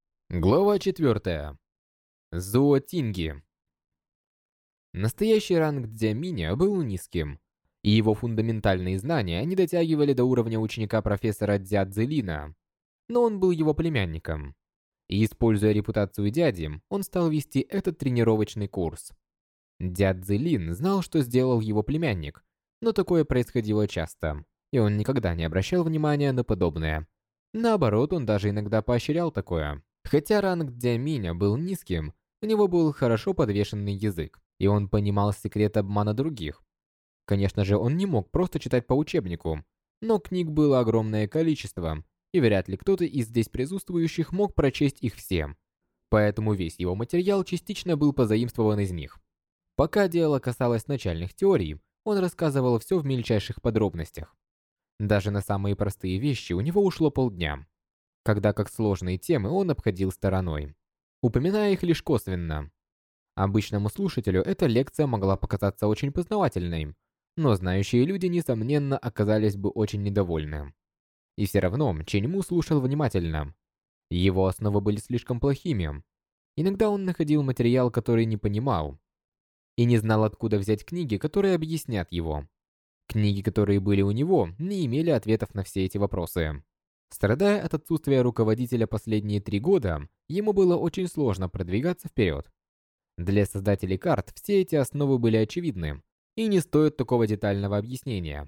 Глава 4. Зоотинги. Настоящий ранг Дзяминя был низким, и его фундаментальные знания не дотягивали до уровня ученика профессора Дзядзелина, но он был его племянником. И, используя репутацию дяди, он стал вести этот тренировочный курс. Дзядзелин знал, что сделал его племянник, но такое происходило часто, и он никогда не обращал внимания на подобное. Наоборот, он даже иногда поощрял такое. Хотя ранг Дзяминя был низким, у него был хорошо подвешенный язык, и он понимал секрет обмана других. Конечно же, он не мог просто читать по учебнику, но книг было огромное количество, и вряд ли кто-то из здесь присутствующих мог прочесть их все. Поэтому весь его материал частично был позаимствован из них. Пока дело касалось начальных теорий, он рассказывал все в мельчайших подробностях. Даже на самые простые вещи у него ушло полдня, когда как сложные темы он обходил стороной, упоминая их лишь косвенно. Обычному слушателю эта лекция могла показаться очень познавательной, но знающие люди, несомненно, оказались бы очень недовольны. И все равно Ченьму слушал внимательно. Его основы были слишком плохими. Иногда он находил материал, который не понимал, и не знал, откуда взять книги, которые объяснят его. Книги, которые были у него, не имели ответов на все эти вопросы. Страдая от отсутствия руководителя последние 3 года, ему было очень сложно продвигаться вперед. Для создателей карт все эти основы были очевидны, и не стоит такого детального объяснения.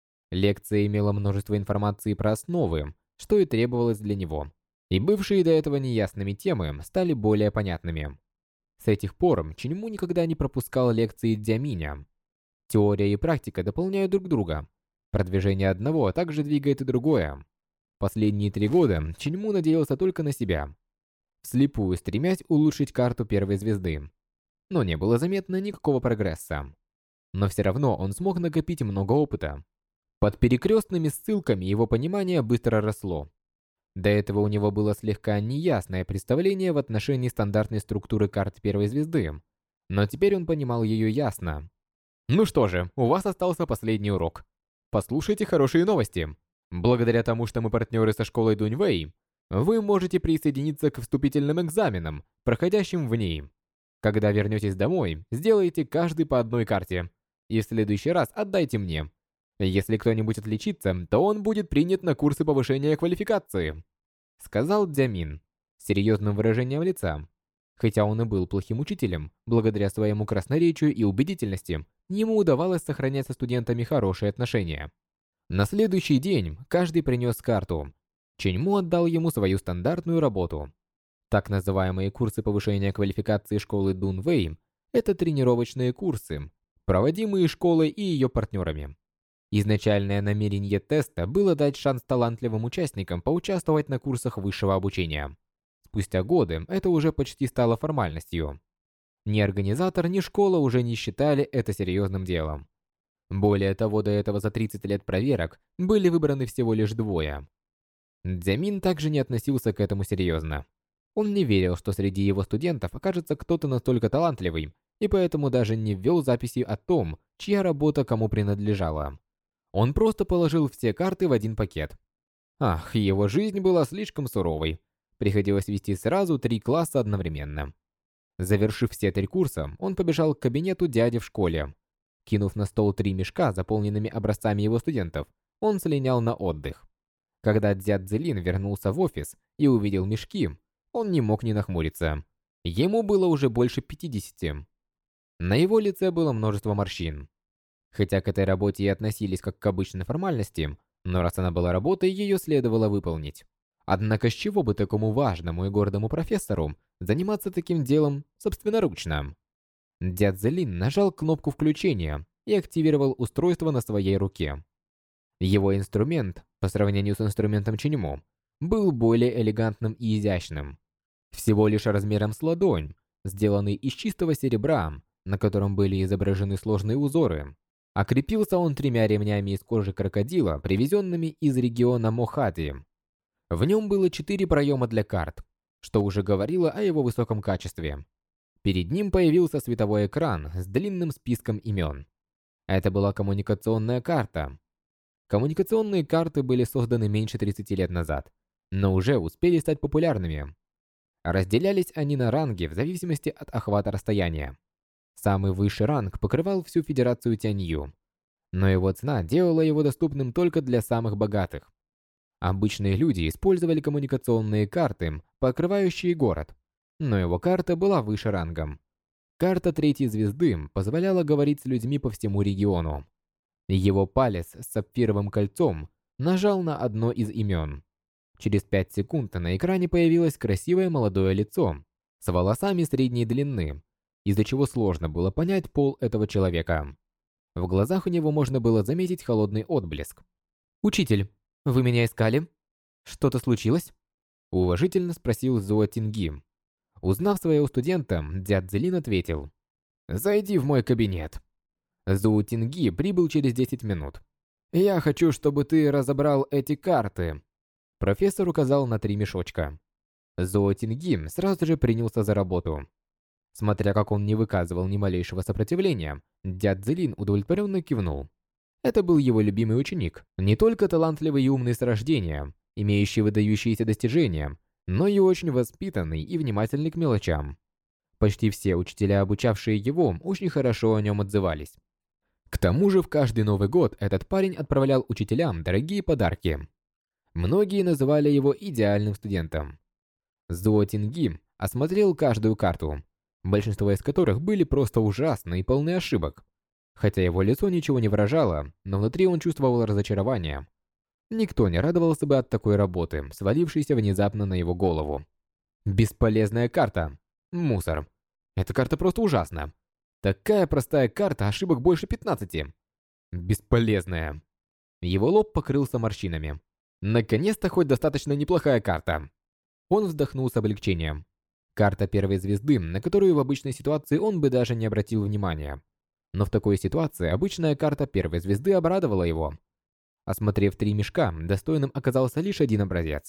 Лекция имела множество информации про основы, что и требовалось для него, и бывшие до этого неясными темы стали более понятными. С этих пор Ченьму никогда не пропускал лекции Дзяминя. Теория и практика дополняют друг друга. Продвижение одного также двигает и другое. Последние 3 года Ченьму надеялся только на себя, вслепую стремясь улучшить карту первой звезды. Но не было заметно никакого прогресса. Но все равно он смог накопить много опыта. Под перекрестными ссылками его понимание быстро росло. До этого у него было слегка неясное представление в отношении стандартной структуры карт первой звезды, но теперь он понимал ее ясно. Ну что же, у вас остался последний урок. Послушайте хорошие новости. Благодаря тому, что мы партнеры со школой Дуньвэй, Вы можете присоединиться к вступительным экзаменам, проходящим в ней. Когда вернетесь домой, сделайте каждый по одной карте. И в следующий раз отдайте мне. Если кто-нибудь отличится, то он будет принят на курсы повышения квалификации», — сказал Дзямин с серьезным выражением лица. Хотя он и был плохим учителем, благодаря своему красноречию и убедительности, ему удавалось сохранять со студентами хорошие отношения. На следующий день каждый принес карту. Ченьму отдал ему свою стандартную работу. Так называемые курсы повышения квалификации школы Дунвэй – это тренировочные курсы, проводимые школой и ее партнерами. Изначальное намерение теста было дать шанс талантливым участникам поучаствовать на курсах высшего обучения. Спустя годы это уже почти стало формальностью. Ни организатор, ни школа уже не считали это серьезным делом. Более того, до этого за 30 лет проверок были выбраны всего лишь 2. Дзямин также не относился к этому серьезно. Он не верил, что среди его студентов окажется кто-то настолько талантливый, и поэтому даже не ввел записи о том, чья работа кому принадлежала. Он просто положил все карты в один пакет. Ах, его жизнь была слишком суровой. Приходилось вести сразу 3 класса одновременно. Завершив все 3 курса, он побежал к кабинету дяди в школе. Кинув на стол 3 мешка, заполненными образцами его студентов, он слинял на отдых. Когда дядь Цзилин вернулся в офис и увидел мешки, он не мог не нахмуриться. Ему было уже больше 50. На его лице было множество морщин. Хотя к этой работе и относились как к обычной формальности, но раз она была работой, ее следовало выполнить. Однако с чего бы такому важному и гордому профессору заниматься таким делом собственноручно? Дядь Цзилин нажал кнопку включения и активировал устройство на своей руке. Его инструмент, по сравнению с инструментом Ченьму, был более элегантным и изящным. Всего лишь размером с ладонь, сделанный из чистого серебра, на котором были изображены сложные узоры. А крепился он 3 ремнями из кожи крокодила, привезенными из региона Мохади. В нем было 4 проема для карт, что уже говорило о его высоком качестве. Перед ним появился световой экран с длинным списком имен. Это была коммуникационная карта. Коммуникационные карты были созданы меньше 30 лет назад, но уже успели стать популярными. Разделялись они на ранги в зависимости от охвата расстояния. Самый высший ранг покрывал всю Федерацию Тянью, но его цена делала его доступным только для самых богатых. Обычные люди использовали коммуникационные карты, покрывающие город, но его карта была выше рангом. Карта 3-й звезды позволяла говорить с людьми по всему региону. Его палец с сапфировым кольцом нажал на одно из имен. Через 5 секунд на экране появилось красивое молодое лицо с волосами средней длины, из-за чего сложно было понять пол этого человека. В глазах у него можно было заметить холодный отблеск. «Учитель, вы меня искали? Что-то случилось?» Уважительно спросил Зуо Тинги. Узнав своего студента, дядь Цзилин ответил: «Зайди в мой кабинет». Зуо Тинги прибыл через 10 минут. «Я хочу, чтобы ты разобрал эти карты». Профессор указал на 3 мешочка. Зуо Тинги сразу же принялся за работу. Смотря как он не выказывал ни малейшего сопротивления, дядь Цзилин удовлетворенно кивнул. Это был его любимый ученик, не только талантливый и умный с рождения, имеющий выдающиеся достижения, но и очень воспитанный и внимательный к мелочам. Почти все учителя, обучавшие его, очень хорошо о нем отзывались. К тому же в каждый Новый год этот парень отправлял учителям дорогие подарки. Многие называли его идеальным студентом. Зуо Тинги осмотрел каждую карту, большинство из которых были просто ужасны и полны ошибок. Хотя его лицо ничего не выражало, но внутри он чувствовал разочарование. Никто не радовался бы от такой работы, свалившейся внезапно на его голову. Бесполезная карта. Мусор. Эта карта просто ужасна. Такая простая карта, ошибок больше 15. Бесполезная. Его лоб покрылся морщинами. Наконец-то хоть достаточно неплохая карта. Он вздохнул с облегчением. Карта 1-й звезды, на которую в обычной ситуации он бы даже не обратил внимания. Но в такой ситуации обычная карта 1-й звезды обрадовала его. Осмотрев 3 мешка, достойным оказался лишь один образец.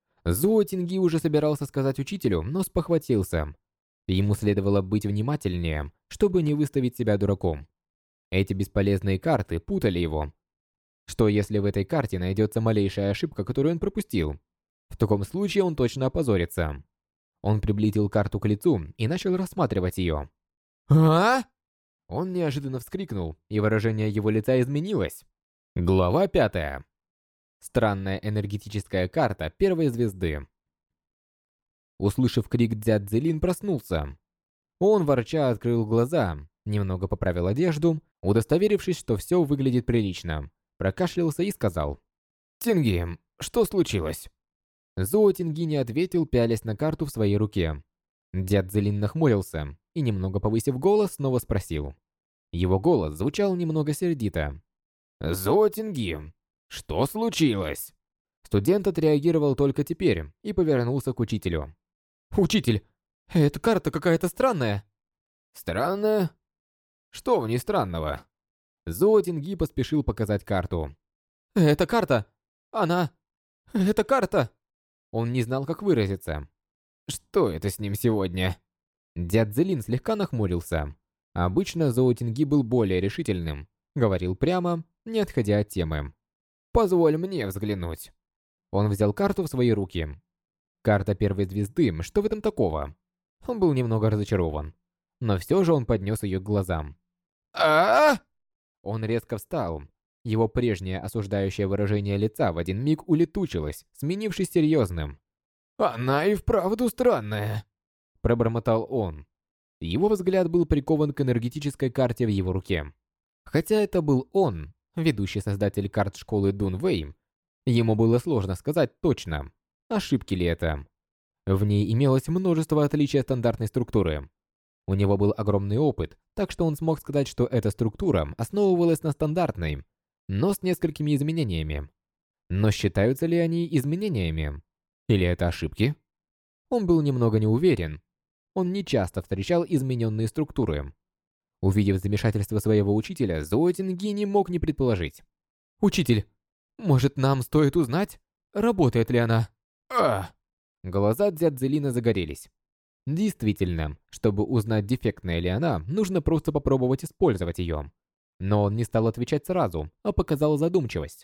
Зуо Тинги уже собирался сказать учителю, но спохватился. Ему следовало быть внимательнее, чтобы не выставить себя дураком. Эти бесполезные карты путали его. Что если в этой карте найдется малейшая ошибка, которую он пропустил? В таком случае он точно опозорится. Он приблизил карту к лицу и начал рассматривать ее. «А?» Он неожиданно вскрикнул, и выражение его лица изменилось. Глава 5. Странная энергетическая карта первой звезды. Услышав крик, дядь Цзилин проснулся. Он, ворча, открыл глаза, немного поправил одежду, удостоверившись, что все выглядит прилично, прокашлялся и сказал: «Тинги, что случилось?» Зоо Тинги не ответил, пялясь на карту в своей руке. Дядь Цзилин нахмурился и, немного повысив голос, снова спросил. Его голос звучал немного сердито. «Зоо Тинги, что случилось?» Студент отреагировал только теперь и повернулся к учителю. «Учитель, эта карта какая-то странная». «Странная? Что в ней странного?» Зоо Тинги поспешил показать карту. «Эта карта! Она... Эта карта!» Он не знал, как выразиться. «Что это с ним сегодня?» Дядь Цзилин слегка нахмурился. Обычно Зоо Тинги был более решительным. Говорил прямо, не отходя от темы. «Позволь мне взглянуть». Он взял карту в свои руки. Карта первой звезды, что в этом такого? Он был немного разочарован. Но все же он поднес ее к глазам. а Он резко встал. Его прежнее осуждающее выражение лица в один миг улетучилось, сменившись серьезным. «Она и вправду странная», — пробормотал он. Его взгляд был прикован к энергетической карте в его руке. Хотя это был он, ведущий создатель карт школы Дунвэй, ему было сложно сказать точно, ошибки ли это. В ней имелось множество отличий от стандартной структуры. У него был огромный опыт, так что он смог сказать, что эта структура основывалась на стандартной, но с несколькими изменениями. Но считаются ли они изменениями? Или это ошибки? Он был немного не уверен. Он не часто встречал измененные структуры. Увидев замешательство своего учителя, Зоо Тинги не мог не предположить. «Учитель, может, нам стоит узнать, работает ли она?» Глаза дядь Цзилина загорелись. Действительно, чтобы узнать, дефектная ли она, нужно просто попробовать использовать ее. Но он не стал отвечать сразу, а показал задумчивость.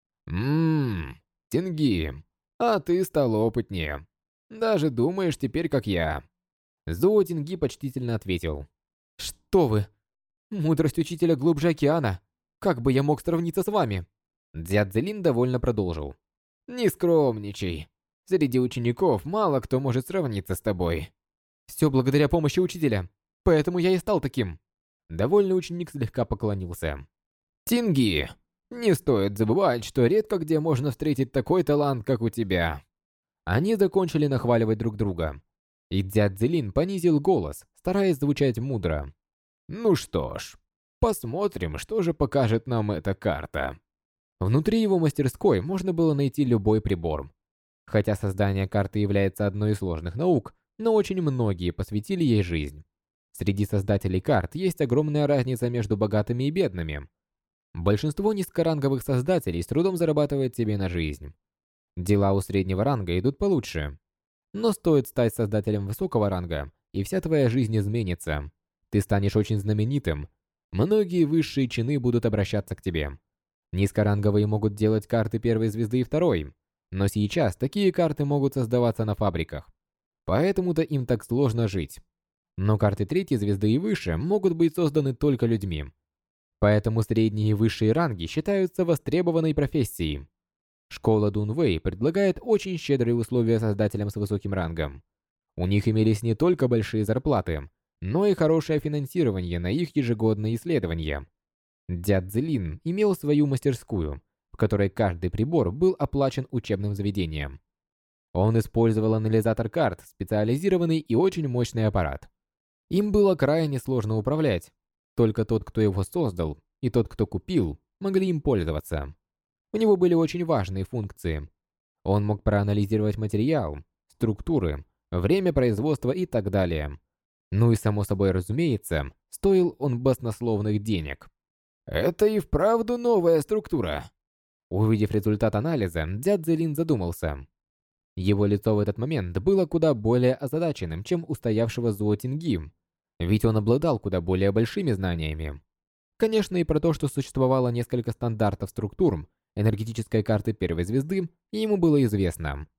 Тинги, а ты стал опытнее. Даже думаешь теперь, как я». Зоо Тинги почтительно ответил. «Что вы? Мудрость учителя глубже океана. Как бы я мог сравниться с вами?» Дядь Цзилин довольно продолжил. «Не скромничай. Среди учеников мало кто может сравниться с тобой». «Все благодаря помощи учителя. Поэтому я и стал таким». Довольный ученик слегка поклонился. «Тинги, не стоит забывать, что редко где можно встретить такой талант, как у тебя». Они закончили нахваливать друг друга. И дядь Цзилин понизил голос, стараясь звучать мудро. «Ну что ж, посмотрим, что же покажет нам эта карта». Внутри его мастерской можно было найти любой прибор. Хотя создание карты является одной из сложных наук, но очень многие посвятили ей жизнь. Среди создателей карт есть огромная разница между богатыми и бедными. Большинство низкоранговых создателей с трудом зарабатывает себе на жизнь. Дела у среднего ранга идут получше. Но стоит стать создателем высокого ранга, и вся твоя жизнь изменится. Ты станешь очень знаменитым. Многие высшие чины будут обращаться к тебе. Низкоранговые могут делать карты первой звезды и второй, но сейчас такие карты могут создаваться на фабриках. Поэтому-то им так сложно жить. Но карты третьей звезды и выше могут быть созданы только людьми. Поэтому средние и высшие ранги считаются востребованной профессией. Школа Дунвэй предлагает очень щедрые условия создателям с высоким рангом. У них имелись не только большие зарплаты, но и хорошее финансирование на их ежегодные исследования. Дядь Цзилин имел свою мастерскую, в которой каждый прибор был оплачен учебным заведением. Он использовал анализатор карт, специализированный и очень мощный аппарат. Им было крайне сложно управлять. Только тот, кто его создал, и тот, кто купил, могли им пользоваться. У него были очень важные функции. Он мог проанализировать материал, структуры, время производства и так далее. Ну и само собой разумеется, стоил он баснословных денег. «Это и вправду новая структура». Увидев результат анализа, дядь Цзилин задумался. Его лицо в этот момент было куда более озадаченным, чем у стоявшего Зоо Тинги, ведь он обладал куда более большими знаниями. Конечно, и про то, что существовало несколько стандартов структур энергетической карты первой звезды, ему было известно.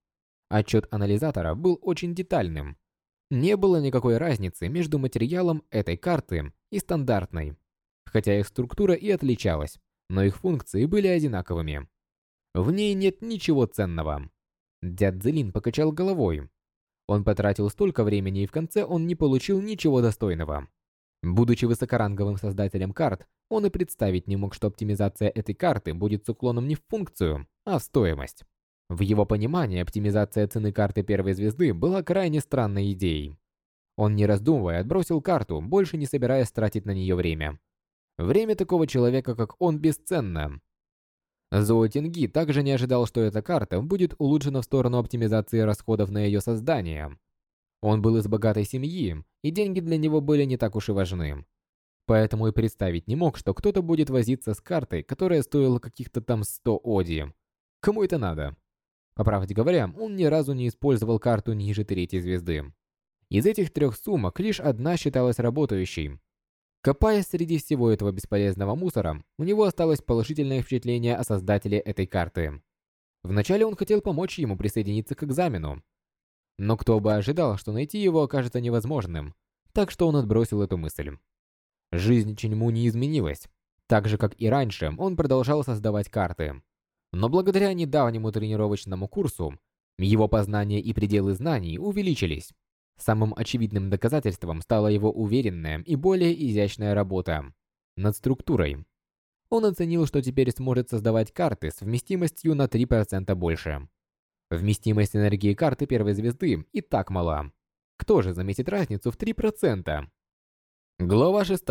Отчет анализатора был очень детальным. Не было никакой разницы между материалом этой карты и стандартной. Хотя их структура и отличалась, но их функции были одинаковыми. В ней нет ничего ценного. Дяд Цзилин покачал головой. Он потратил столько времени, и в конце он не получил ничего достойного. Будучи высокоранговым создателем карт, он и представить не мог, что оптимизация этой карты будет с уклоном не в функцию, а в стоимость. В его понимании, оптимизация цены карты первой звезды была крайне странной идеей. Он, не раздумывая, отбросил карту, больше не собираясь тратить на нее время. Время такого человека, как он, бесценно. Зоу Тинги также не ожидал, что эта карта будет улучшена в сторону оптимизации расходов на ее создание. Он был из богатой семьи, и деньги для него были не так уж и важны. Поэтому и представить не мог, что кто-то будет возиться с картой, которая стоила каких-то там 100 оди. Кому это надо? По правде говоря, он ни разу не использовал карту ниже третьей звезды. Из этих 3 сумок лишь одна считалась работающей. Копаясь среди всего этого бесполезного мусора, у него осталось положительное впечатление о создателе этой карты. Вначале он хотел помочь ему присоединиться к экзамену. Но кто бы ожидал, что найти его окажется невозможным, так что он отбросил эту мысль. Жизнь Чиньму не изменилась. Так же, как и раньше, он продолжал создавать карты. Но благодаря недавнему тренировочному курсу, его познания и пределы знаний увеличились. Самым очевидным доказательством стала его уверенная и более изящная работа над структурой. Он оценил, что теперь сможет создавать карты с вместимостью на 3% больше. Вместимость энергии карты первой звезды и так мала. Кто же заметит разницу в 3%? Глава 6.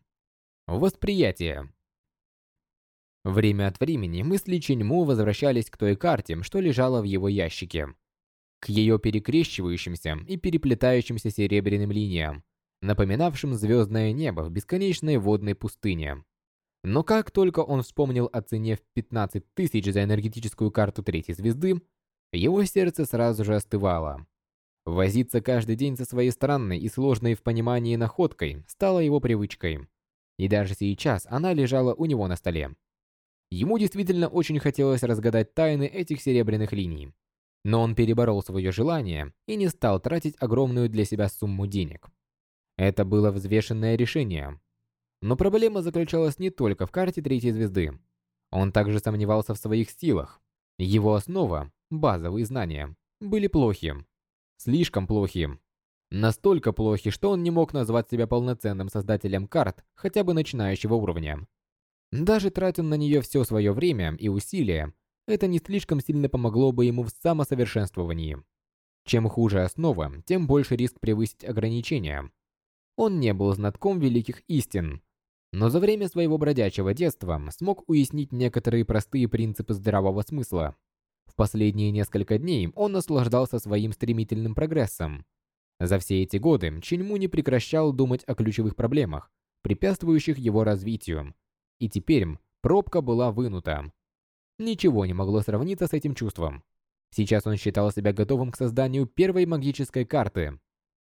Восприятие. Время от времени мысли Чиньму возвращались к той карте, что лежала в его ящике. К ее перекрещивающимся и переплетающимся серебряным линиям, напоминавшим звездное небо в бесконечной водной пустыне. Но как только он вспомнил о цене в 15 тысяч за энергетическую карту третьей звезды, его сердце сразу же остывало. Возиться каждый день со своей странной и сложной в понимании находкой стало его привычкой. И даже сейчас она лежала у него на столе. Ему действительно очень хотелось разгадать тайны этих серебряных линий. Но он переборол свое желание и не стал тратить огромную для себя сумму денег. Это было взвешенное решение. Но проблема заключалась не только в карте третьей звезды. Он также сомневался в своих силах. Его основа, базовые знания, были плохи. Слишком плохи. Настолько плохи, что он не мог назвать себя полноценным создателем карт хотя бы начинающего уровня. Даже тратя на нее все свое время и усилия, это не слишком сильно помогло бы ему в самосовершенствовании. Чем хуже основа, тем больше риск превысить ограничения. Он не был знатоком великих истин, но за время своего бродячего детства смог уяснить некоторые простые принципы здравого смысла. В последние несколько дней он наслаждался своим стремительным прогрессом. За все эти годы Чиньму не прекращал думать о ключевых проблемах, препятствующих его развитию. И теперь пробка была вынута. Ничего не могло сравниться с этим чувством. Сейчас он считал себя готовым к созданию первой магической карты.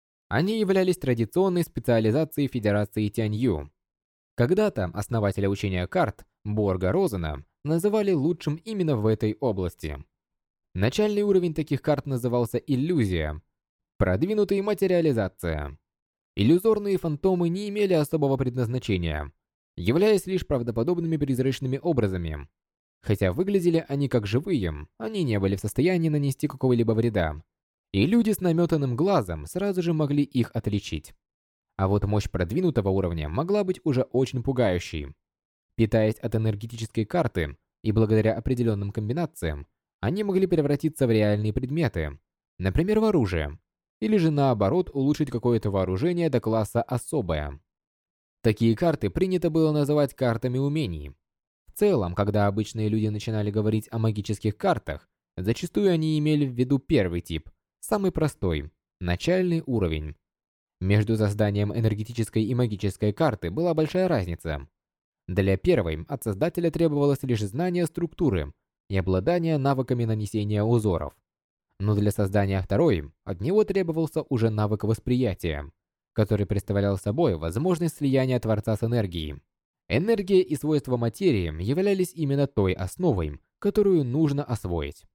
Они являлись традиционной специализацией Федерации Тянью. Когда-то основателя учения карт, Борга Розена, называли лучшим именно в этой области. Начальный уровень таких карт назывался иллюзия, продвинутая материализация. Иллюзорные фантомы не имели особого предназначения, являясь лишь правдоподобными призрачными образами. Хотя выглядели они как живые, они не были в состоянии нанести какого-либо вреда, и люди с наметанным глазом сразу же могли их отличить. А вот мощь продвинутого уровня могла быть уже очень пугающей. Питаясь от энергетической карты и благодаря определенным комбинациям, они могли превратиться в реальные предметы, например, в оружие, или же наоборот улучшить какое-то вооружение до класса «особое». Такие карты принято было называть картами умений. В целом, когда обычные люди начинали говорить о магических картах, зачастую они имели в виду первый тип, самый простой, начальный уровень. Между созданием энергетической и магической карты была большая разница. Для первой от создателя требовалось лишь знание структуры и обладание навыками нанесения узоров. Но для создания второй от него требовался уже навык восприятия, который представлял собой возможность слияния Творца с энергией. Энергия и свойства материи являлись именно той основой, которую нужно освоить.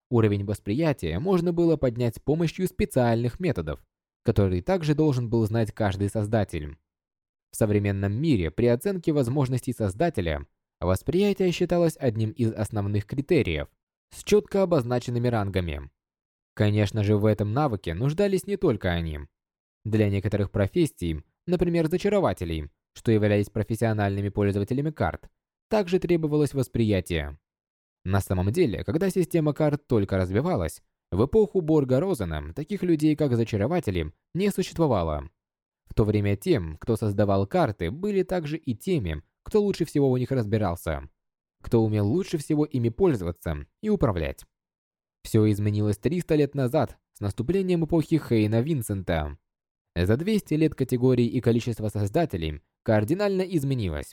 Уровень восприятия можно было поднять с помощью специальных методов, которые также должен был знать каждый создатель. В современном мире при оценке возможностей создателя восприятие считалось одним из основных критериев с четко обозначенными рангами. Конечно же, в этом навыке нуждались не только они. Для некоторых профессий, например, зачарователей, что являлись профессиональными пользователями карт, также требовалось восприятие. На самом деле, когда система карт только развивалась, в эпоху Борга Розена таких людей, как зачарователи, не существовало. В то время тем, кто создавал карты, были также и теми, кто лучше всего в них разбирался, кто умел лучше всего ими пользоваться и управлять. Все изменилось 300 лет назад с наступлением эпохи Хейна Винсента. За 200 лет категории и количество создателей кардинально изменилось.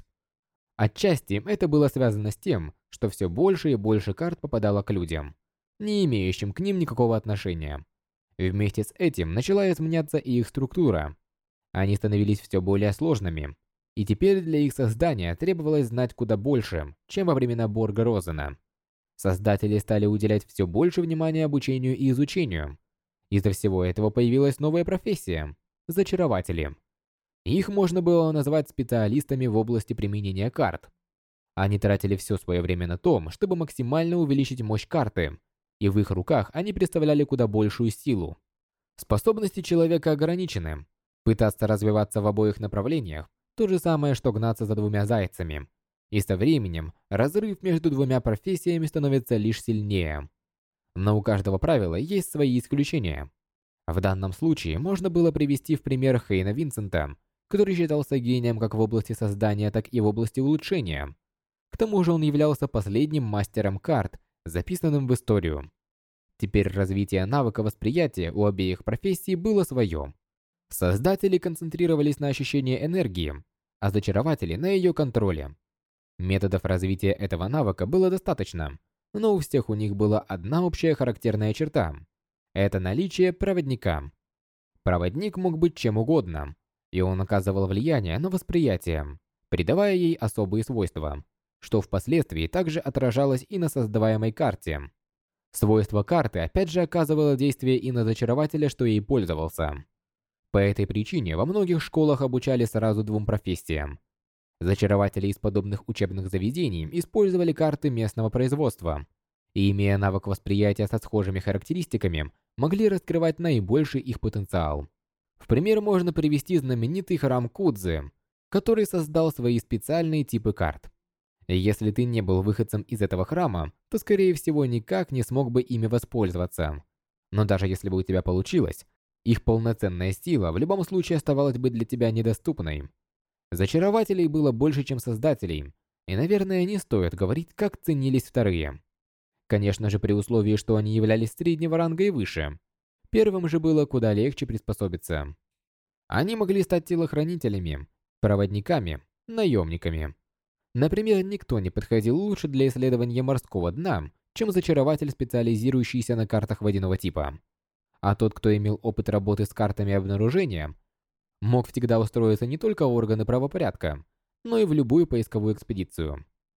Отчасти это было связано с тем, что все больше и больше карт попадало к людям, не имеющим к ним никакого отношения. Вместе с этим начала изменяться и их структура. Они становились все более сложными, и теперь для их создания требовалось знать куда больше, чем во времена Борга Розена. Создатели стали уделять все больше внимания обучению и изучению. Из-за всего этого появилась новая профессия – зачарователи. Их можно было назвать специалистами в области применения карт. Они тратили все свое время на том, чтобы максимально увеличить мощь карты, и в их руках они представляли куда большую силу. Способности человека ограничены. Пытаться развиваться в обоих направлениях – то же самое, что гнаться за двумя зайцами. И со временем разрыв между двумя профессиями становится лишь сильнее. Но у каждого правила есть свои исключения. В данном случае можно было привести в пример Хейна Винсента, который считался гением как в области создания, так и в области улучшения. К тому же он являлся последним мастером карт, записанным в историю. Теперь развитие навыка восприятия у обеих профессий было свое. Создатели концентрировались на ощущении энергии, а зачарователи на ее контроле. Методов развития этого навыка было достаточно, но у всех у них была одна общая характерная черта – это наличие проводника. Проводник мог быть чем угодно, и он оказывал влияние на восприятие, придавая ей особые свойства, что впоследствии также отражалось и на создаваемой карте. Свойство карты опять же оказывало действие и на зачарователя, что ей пользовался. По этой причине во многих школах обучали сразу двум профессиям. Зачарователи из подобных учебных заведений использовали карты местного производства и, имея навык восприятия со схожими характеристиками, могли раскрывать наибольший их потенциал. В пример можно привести знаменитый храм Кудзи, который создал свои специальные типы карт. Если ты не был выходцем из этого храма, то, скорее всего, никак не смог бы ими воспользоваться. Но даже если бы у тебя получилось, их полноценная сила в любом случае оставалась бы для тебя недоступной. Зачарователей было больше, чем создателей, и, наверное, не стоит говорить, как ценились вторые. Конечно же, при условии, что они являлись среднего ранга и выше. Первым же было куда легче приспособиться. Они могли стать телохранителями, проводниками, наемниками. Например, никто не подходил лучше для исследования морского дна, чем зачарователь, специализирующийся на картах водяного типа. А тот, кто имел опыт работы с картами обнаружения, мог всегда устроиться не только в органы правопорядка, но и в любую поисковую экспедицию.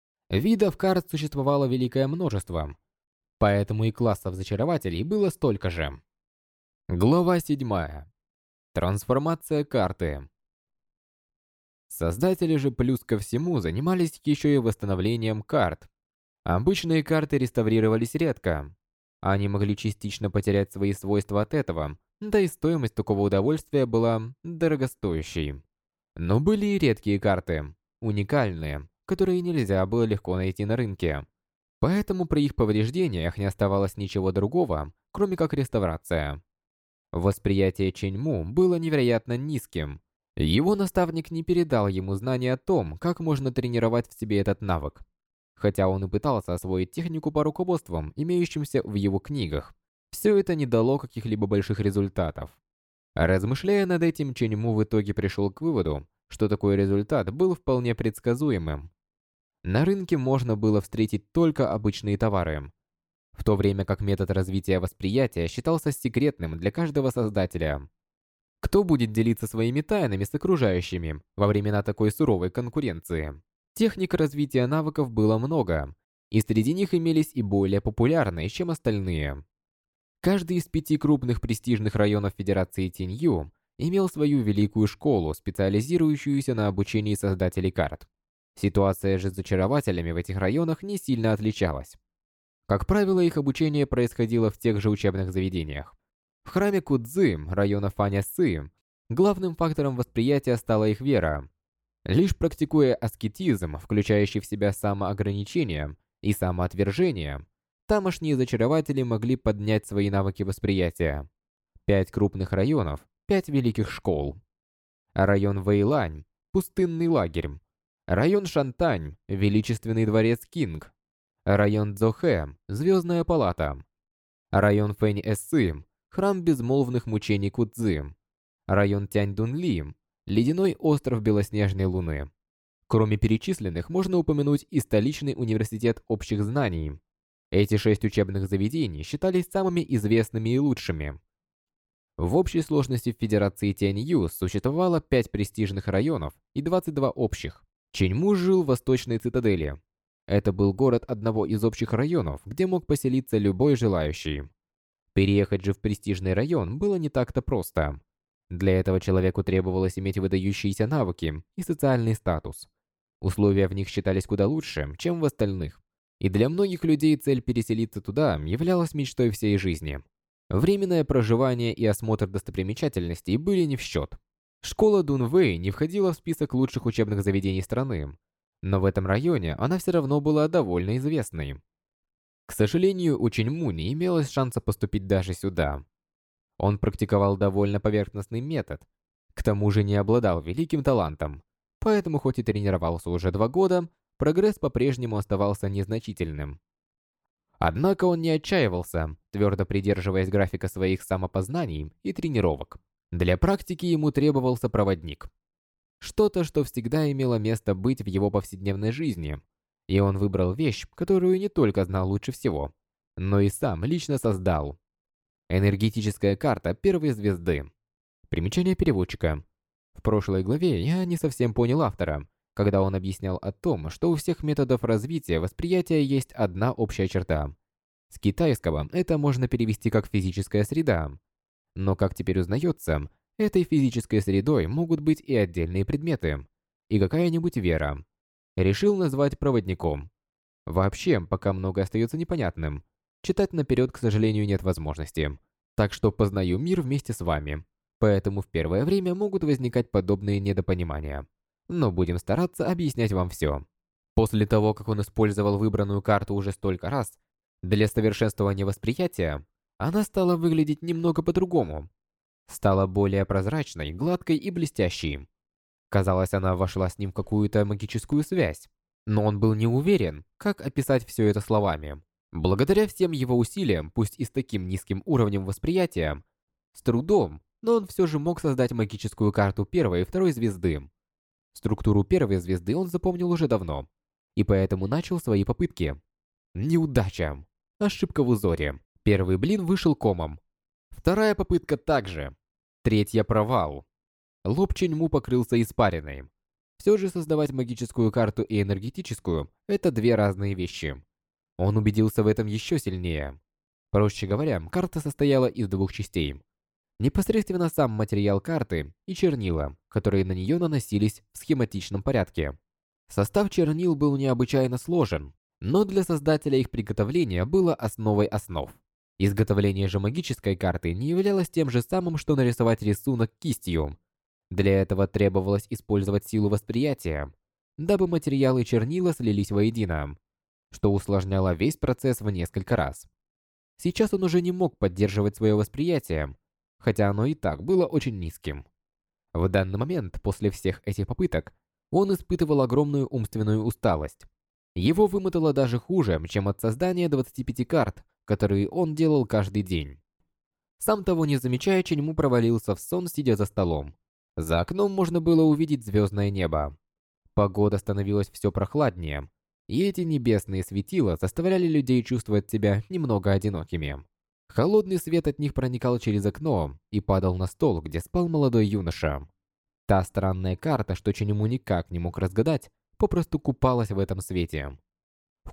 Видов карт существовало великое множество, поэтому и классов зачарователей было столько же. Глава 7. Трансформация карты. Создатели же плюс ко всему занимались еще и восстановлением карт. Обычные карты реставрировались редко. Они могли частично потерять свои свойства от этого, да и стоимость такого удовольствия была дорогостоящей. Но были и редкие карты, уникальные, которые нельзя было легко найти на рынке. Поэтому при их повреждениях не оставалось ничего другого, кроме как реставрация. Восприятие Чэньму было невероятно низким. Его наставник не передал ему знания о том, как можно тренировать в себе этот навык. Хотя он и пытался освоить технику по руководствам, имеющимся в его книгах, все это не дало каких-либо больших результатов. Размышляя над этим, Чэньму в итоге пришел к выводу, что такой результат был вполне предсказуемым. На рынке можно было встретить только обычные товары, в то время как метод развития восприятия считался секретным для каждого создателя. Кто будет делиться своими тайнами с окружающими во времена такой суровой конкуренции? Техник развития навыков было много, и среди них имелись и более популярные, чем остальные. Каждый из 5 крупных престижных районов Федерации Тенью имел свою великую школу, специализирующуюся на обучении создателей карт. Ситуация же с зачарователями в этих районах не сильно отличалась. Как правило, их обучение происходило в тех же учебных заведениях. В храме Кудзы, района Фаня-Сы, главным фактором восприятия стала их вера. Лишь практикуя аскетизм, включающий в себя самоограничение и самоотвержение, тамошние зачарователи могли поднять свои навыки восприятия. 5 крупных районов, 5 великих школ. Район Вэйлань – пустынный лагерь. Район Шантань – величественный дворец Кинг. Район Цзохэ – звездная палата. Район Фэнь-Эссы – храм безмолвных мучений Кудзы. Район Тянь-Дунли – ледяной остров Белоснежной Луны. Кроме перечисленных, можно упомянуть и столичный университет общих знаний. Эти 6 учебных заведений считались самыми известными и лучшими. В общей сложности в Федерации Тянью существовало 5 престижных районов и 22 общих. Чэньму жил в Восточной Цитадели. Это был город одного из общих районов, где мог поселиться любой желающий. Переехать же в престижный район было не так-то просто. Для этого человеку требовалось иметь выдающиеся навыки и социальный статус. Условия в них считались куда лучше, чем в остальных. И для многих людей цель переселиться туда являлась мечтой всей жизни. Временное проживание и осмотр достопримечательностей были не в счет. Школа Дунвэй не входила в список лучших учебных заведений страны, но в этом районе она все равно была довольно известной. К сожалению, у Чэньму не имелось шанса поступить даже сюда. Он практиковал довольно поверхностный метод, к тому же не обладал великим талантом, поэтому хоть и тренировался уже 2 года, прогресс по-прежнему оставался незначительным. Однако он не отчаивался, твердо придерживаясь графика своих самопознаний и тренировок. Для практики ему требовался проводник. Что-то, что всегда имело место быть в его повседневной жизни, и он выбрал вещь, которую не только знал лучше всего, но и сам лично создал. Энергетическая карта первой звезды. Примечание переводчика. В прошлой главе я не совсем понял автора, когда он объяснял о том, что у всех методов развития восприятия есть одна общая черта. С китайского это можно перевести как «физическая среда». Но, как теперь узнается, этой физической средой могут быть и отдельные предметы, и какая-нибудь вера. Решил назвать проводником. Вообще, пока многое остается непонятным. Читать наперед, к сожалению, нет возможности. Так что познаю мир вместе с вами. Поэтому в первое время могут возникать подобные недопонимания. Но будем стараться объяснять вам все. После того, как он использовал выбранную карту уже столько раз, для совершенствования восприятия, она стала выглядеть немного по-другому. Стала более прозрачной, гладкой и блестящей. Казалось, она вошла с ним в какую-то магическую связь. Но он был не уверен, как описать все это словами. Благодаря всем его усилиям, пусть и с таким низким уровнем восприятия, с трудом, но он все же мог создать магическую карту первой и второй звезды. Структуру первой звезды он запомнил уже давно, и поэтому начал свои попытки. Неудача. Ошибка в узоре. Первый блин вышел комом. Вторая попытка также. Третья провал. Лоб Чэньму покрылся испариной. Все же создавать магическую карту и энергетическую – это 2 разные вещи. Он убедился в этом еще сильнее. Проще говоря, карта состояла из 2 частей. Непосредственно сам материал карты и чернила, которые на нее наносились в схематичном порядке. Состав чернил был необычайно сложен, но для создателя их приготовления было основой основ. Изготовление же магической карты не являлось тем же самым, что нарисовать рисунок кистью. Для этого требовалось использовать силу восприятия, дабы материалы и чернила слились воедино, что усложняло весь процесс в несколько раз. Сейчас он уже не мог поддерживать свое восприятие, хотя оно и так было очень низким. В данный момент, после всех этих попыток, он испытывал огромную умственную усталость. Его вымотало даже хуже, чем от создания 25 карт, которые он делал каждый день. Сам того не замечая, Чэньму провалился в сон, сидя за столом. За окном можно было увидеть звездное небо. Погода становилась все прохладнее, и эти небесные светила заставляли людей чувствовать себя немного одинокими. Холодный свет от них проникал через окно и падал на стол, где спал молодой юноша. Та странная карта, что Чэньму никак не мог разгадать, попросту купалась в этом свете. В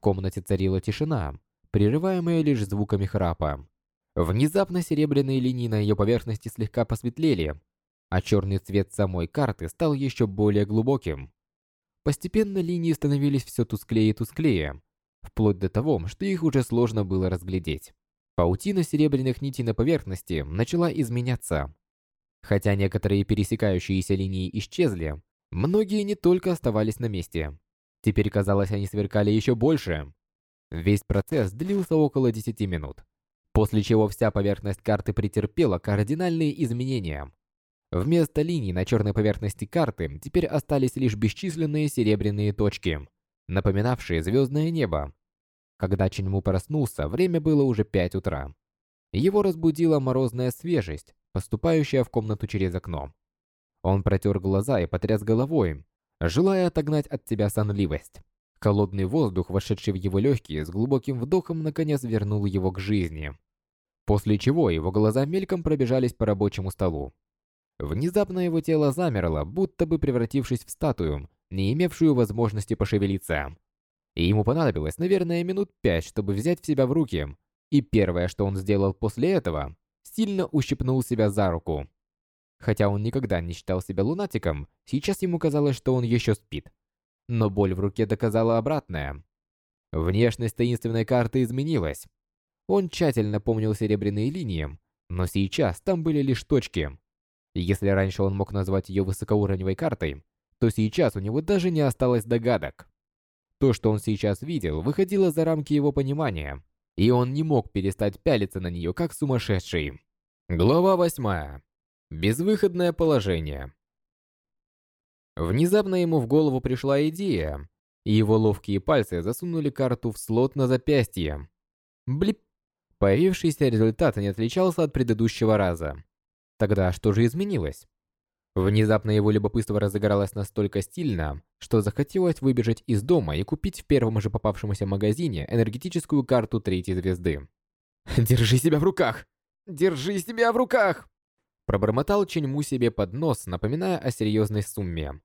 комнате царила тишина, прерываемая лишь звуками храпа. Внезапно серебряные линии на ее поверхности слегка посветлели, а черный цвет самой карты стал еще более глубоким. Постепенно линии становились все тусклее и тусклее, вплоть до того, что их уже сложно было разглядеть. Паутина серебряных нитей на поверхности начала изменяться. Хотя некоторые пересекающиеся линии исчезли, многие не только оставались на месте. Теперь, казалось, они сверкали еще больше. Весь процесс длился около 10 минут, после чего вся поверхность карты претерпела кардинальные изменения. Вместо линий на черной поверхности карты теперь остались лишь бесчисленные серебряные точки, напоминавшие звездное небо. Когда Чиньму проснулся, время было уже 5 утра. Его разбудила морозная свежесть, поступающая в комнату через окно. Он протер глаза и потряс головой, желая отогнать от себя сонливость. Холодный воздух, вошедший в его легкие, с глубоким вдохом наконец вернул его к жизни. После чего его глаза мельком пробежались по рабочему столу. Внезапно его тело замерло, будто бы превратившись в статую, не имевшую возможности пошевелиться. И ему понадобилось, наверное, минут 5, чтобы взять в себя в руки. И первое, что он сделал после этого, сильно ущипнул себя за руку. Хотя он никогда не считал себя лунатиком, сейчас ему казалось, что он еще спит. Но боль в руке доказала обратное. Внешность таинственной карты изменилась. Он тщательно помнил серебряные линии, но сейчас там были лишь точки. Если раньше он мог назвать ее высокоуровневой картой, то сейчас у него даже не осталось догадок. То, что он сейчас видел, выходило за рамки его понимания, и он не мог перестать пялиться на нее как сумасшедший. Глава 8. Безвыходное положение. Внезапно ему в голову пришла идея, и его ловкие пальцы засунули карту в слот на запястье. Блип! Появившийся результат не отличался от предыдущего раза. Тогда что же изменилось? Внезапно его любопытство разыгралось настолько сильно, что захотелось выбежать из дома и купить в первом же попавшемуся магазине энергетическую карту 3-й звезды. «Держи себя в руках! Держи себя в руках!» Пробормотал Чиньму себе под нос, напоминая о серьезной сумме.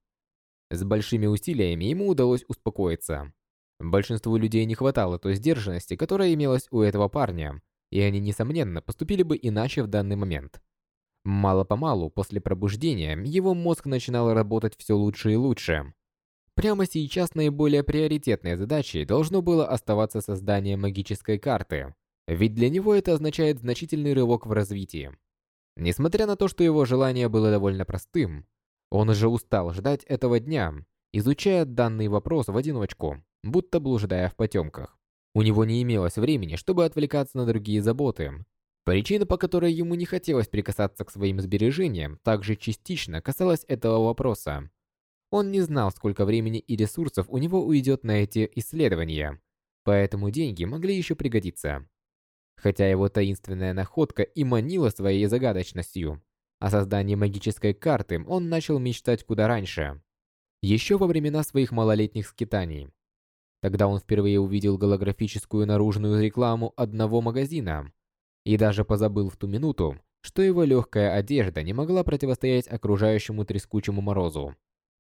С большими усилиями ему удалось успокоиться. Большинству людей не хватало той сдержанности, которая имелась у этого парня, и они, несомненно, поступили бы иначе в данный момент. Мало-помалу, после пробуждения, его мозг начинал работать все лучше и лучше. Прямо сейчас наиболее приоритетной задачей должно было оставаться создание магической карты, ведь для него это означает значительный рывок в развитии. Несмотря на то, что его желание было довольно простым, он уже устал ждать этого дня, изучая данный вопрос в одиночку, будто блуждая в потемках. У него не имелось времени, чтобы отвлекаться на другие заботы. Причина, по которой ему не хотелось прикасаться к своим сбережениям, также частично касалась этого вопроса. Он не знал, сколько времени и ресурсов у него уйдет на эти исследования, поэтому деньги могли еще пригодиться. Хотя его таинственная находка и манила своей загадочностью, о создании магической карты он начал мечтать куда раньше. Еще во времена своих малолетних скитаний. Тогда он впервые увидел голографическую наружную рекламу одного магазина, и даже позабыл в ту минуту, что его легкая одежда не могла противостоять окружающему трескучему морозу.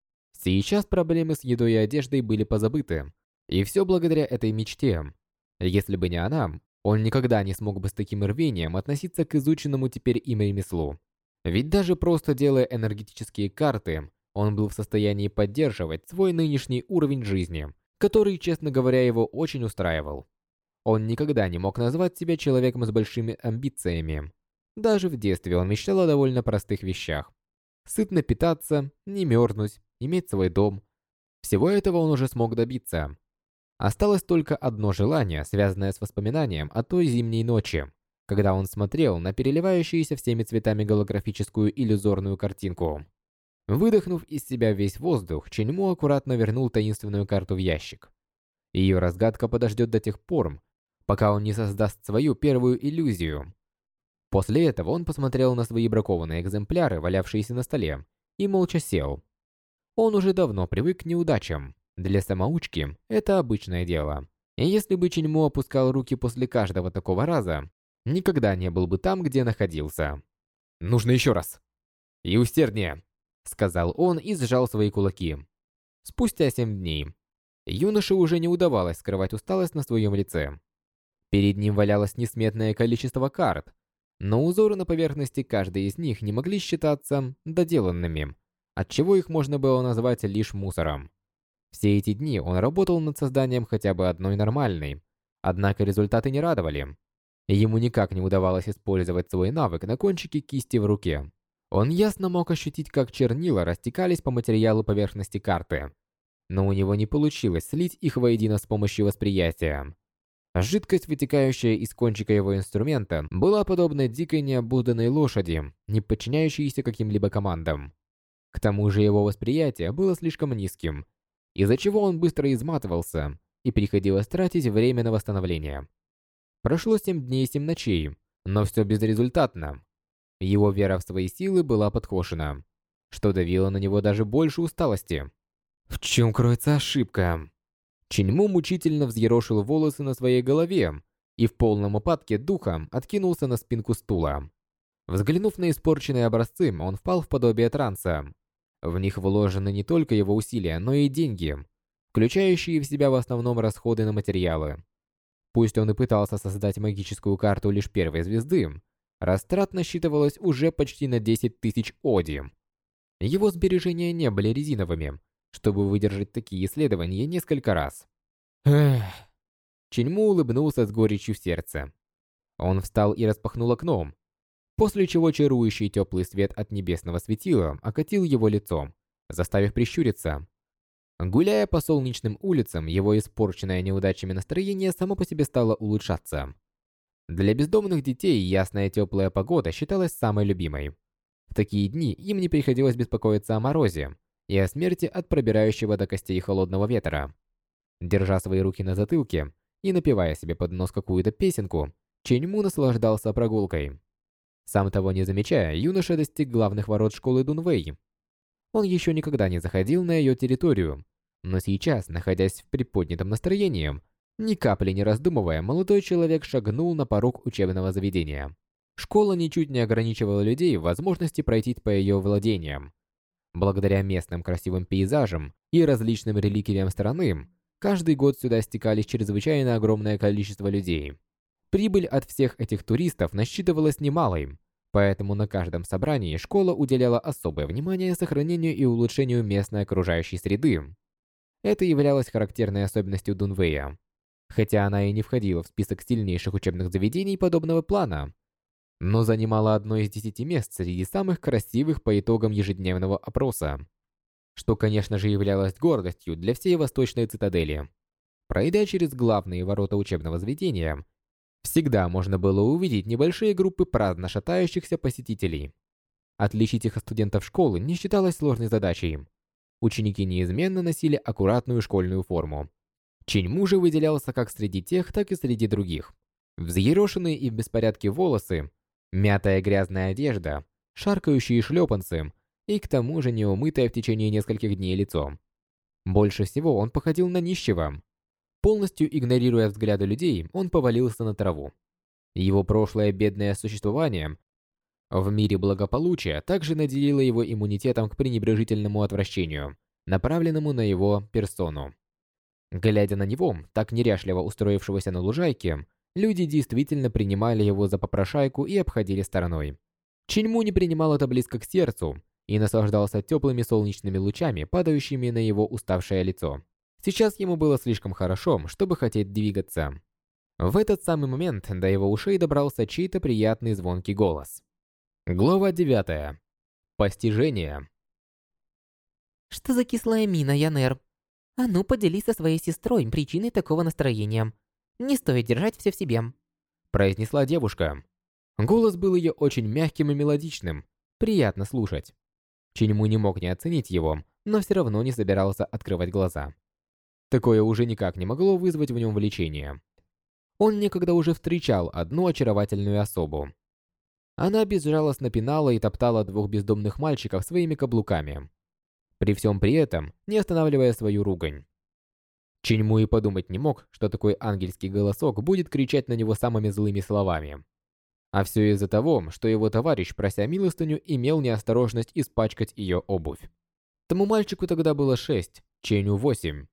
Сейчас проблемы с едой и одеждой были позабыты, и все благодаря этой мечте. Если бы не она, он никогда не смог бы с таким рвением относиться к изученному теперь им ремеслу. Ведь даже просто делая энергетические карты, он был в состоянии поддерживать свой нынешний уровень жизни, который, честно говоря, его очень устраивал. Он никогда не мог назвать себя человеком с большими амбициями. Даже в детстве он мечтал о довольно простых вещах. Сытно питаться, не мерзнуть, иметь свой дом. Всего этого он уже смог добиться. Осталось только одно желание, связанное с воспоминанием о той зимней ночи, когда он смотрел на переливающуюся всеми цветами голографическую иллюзорную картинку. Выдохнув из себя весь воздух, Чиньму аккуратно вернул таинственную карту в ящик. Ее разгадка подождет до тех пор, пока он не создаст свою первую иллюзию. После этого он посмотрел на свои бракованные экземпляры, валявшиеся на столе, и молча сел. Он уже давно привык к неудачам. Для самоучки это обычное дело. И если бы Чиньму опускал руки после каждого такого раза, никогда не был бы там, где находился. «Нужно еще раз. И усерднее», — сказал он и сжал свои кулаки. Спустя 7 дней. Юноше уже не удавалось скрывать усталость на своем лице. Перед ним валялось несметное количество карт, но узоры на поверхности каждой из них не могли считаться доделанными, отчего их можно было назвать лишь мусором. Все эти дни он работал над созданием хотя бы одной нормальной, однако результаты не радовали. Ему никак не удавалось использовать свой навык на кончике кисти в руке. Он ясно мог ощутить, как чернила растекались по материалу поверхности карты, но у него не получилось слить их воедино с помощью восприятия. Жидкость, вытекающая из кончика его инструмента, была подобна дикой необузданной лошади, не подчиняющейся каким-либо командам. К тому же его восприятие было слишком низким, из-за чего он быстро изматывался и приходилось тратить время на восстановление. Прошло 7 дней и 7 ночей, но все безрезультатно. Его вера в свои силы была подкошена, что давило на него даже больше усталости. В чем кроется ошибка? Чиньму мучительно взъерошил волосы на своей голове и в полном упадке духа откинулся на спинку стула. Взглянув на испорченные образцы, он впал в подобие транса. В них вложены не только его усилия, но и деньги, включающие в себя в основном расходы на материалы. Пусть он и пытался создать магическую карту лишь первой звезды, растрат насчитывалось уже почти на 10 тысяч оди. Его сбережения не были резиновыми, чтобы выдержать такие исследования несколько раз. Эх. Чиньму улыбнулся с горечью в сердце. Он встал и распахнул окно, после чего чарующий теплый свет от небесного светила окатил его лицо, заставив прищуриться. Гуляя по солнечным улицам, его испорченное неудачами настроение само по себе стало улучшаться. Для бездомных детей ясная теплая погода считалась самой любимой. В такие дни им не приходилось беспокоиться о морозе и о смерти от пробирающего до костей холодного ветра. Держа свои руки на затылке и напевая себе под нос какую-то песенку, Чиньму наслаждался прогулкой. Сам того не замечая, юноша достиг главных ворот школы Дунвэй. Он еще никогда не заходил на ее территорию, но сейчас, находясь в приподнятом настроении, ни капли не раздумывая, молодой человек шагнул на порог учебного заведения. Школа ничуть не ограничивала людей в возможности пройти по ее владениям. Благодаря местным красивым пейзажам и различным реликвиям страны, каждый год сюда стекались чрезвычайно огромное количество людей. Прибыль от всех этих туристов насчитывалась немалой, поэтому на каждом собрании школа уделяла особое внимание сохранению и улучшению местной окружающей среды. Это являлось характерной особенностью Дунвэя. Хотя она и не входила в список сильнейших учебных заведений подобного плана, но занимала одно из 10 мест среди самых красивых по итогам ежедневного опроса, что, конечно же, являлось гордостью для всей Восточной Цитадели. Пройдя через главные ворота учебного заведения, всегда можно было увидеть небольшие группы праздно шатающихся посетителей. Отличить их от студентов школы не считалось сложной задачей. Ученики неизменно носили аккуратную школьную форму. Чиньму же выделялся как среди тех, так и среди других. Взъерошенные и в беспорядке волосы, мятая грязная одежда, шаркающие шлепанцы и к тому же неумытое в течение нескольких дней лицо. Больше всего он походил на нищего. Полностью игнорируя взгляды людей, он повалился на траву. Его прошлое бедное существование в мире благополучия также наделило его иммунитетом к пренебрежительному отвращению, направленному на его персону. Глядя на него, так неряшливо устроившегося на лужайке, люди действительно принимали его за попрошайку и обходили стороной. Чиньму не принимал это близко к сердцу и наслаждался теплыми солнечными лучами, падающими на его уставшее лицо. Сейчас ему было слишком хорошо, чтобы хотеть двигаться. В этот самый момент до его ушей добрался чей-то приятный звонкий голос. Глава 9. Постижение. Что за кислая мина, Янер? А ну, поделись со своей сестрой причиной такого настроения. Не стоит держать все в себе. Произнесла девушка. Голос был ее очень мягким и мелодичным. Приятно слушать. Чиньму не мог не оценить его, но все равно не собирался открывать глаза. Такое уже никак не могло вызвать в нем влечение. Он некогда уже встречал одну очаровательную особу. Она безжалостно пинала и топтала двух бездомных мальчиков своими каблуками. При всем при этом, не останавливая свою ругань. Чиньму и подумать не мог, что такой ангельский голосок будет кричать на него самыми злыми словами. А все из-за того, что его товарищ, прося милостыню, имел неосторожность испачкать ее обувь. Тому мальчику тогда было 6, Ченю 8.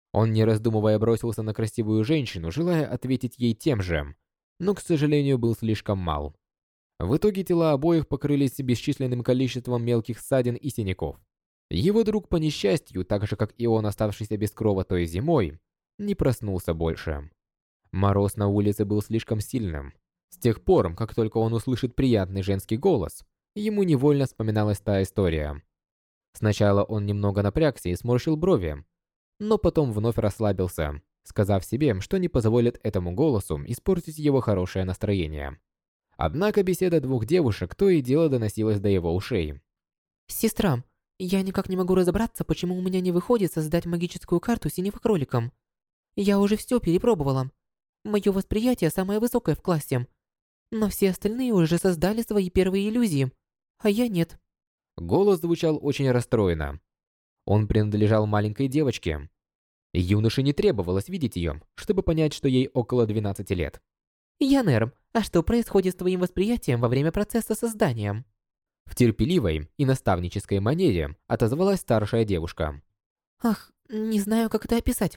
Он, не раздумывая, бросился на красивую женщину, желая ответить ей тем же, но, к сожалению, был слишком мал. В итоге тела обоих покрылись бесчисленным количеством мелких ссадин и синяков. Его друг, по несчастью, так же как и он, оставшийся без крова той зимой, не проснулся больше. Мороз на улице был слишком сильным. С тех пор, как только он услышит приятный женский голос, ему невольно вспоминалась та история. Сначала он немного напрягся и сморщил брови, но потом вновь расслабился, сказав себе, что не позволит этому голосу испортить его хорошее настроение. Однако беседа двух девушек то и дело доносилась до его ушей. «Сестра, я никак не могу разобраться, почему у меня не выходит создать магическую карту синего кролика. Я уже все перепробовала. Мое восприятие самое высокое в классе. Но все остальные уже создали свои первые иллюзии, а я нет». Голос звучал очень расстроенно. Он принадлежал маленькой девочке. Юноше не требовалось видеть ее, чтобы понять, что ей около 12 лет. «Янер, а что происходит с твоим восприятием во время процесса создания?» В терпеливой и наставнической манере отозвалась старшая девушка. «Ах, не знаю, как это описать.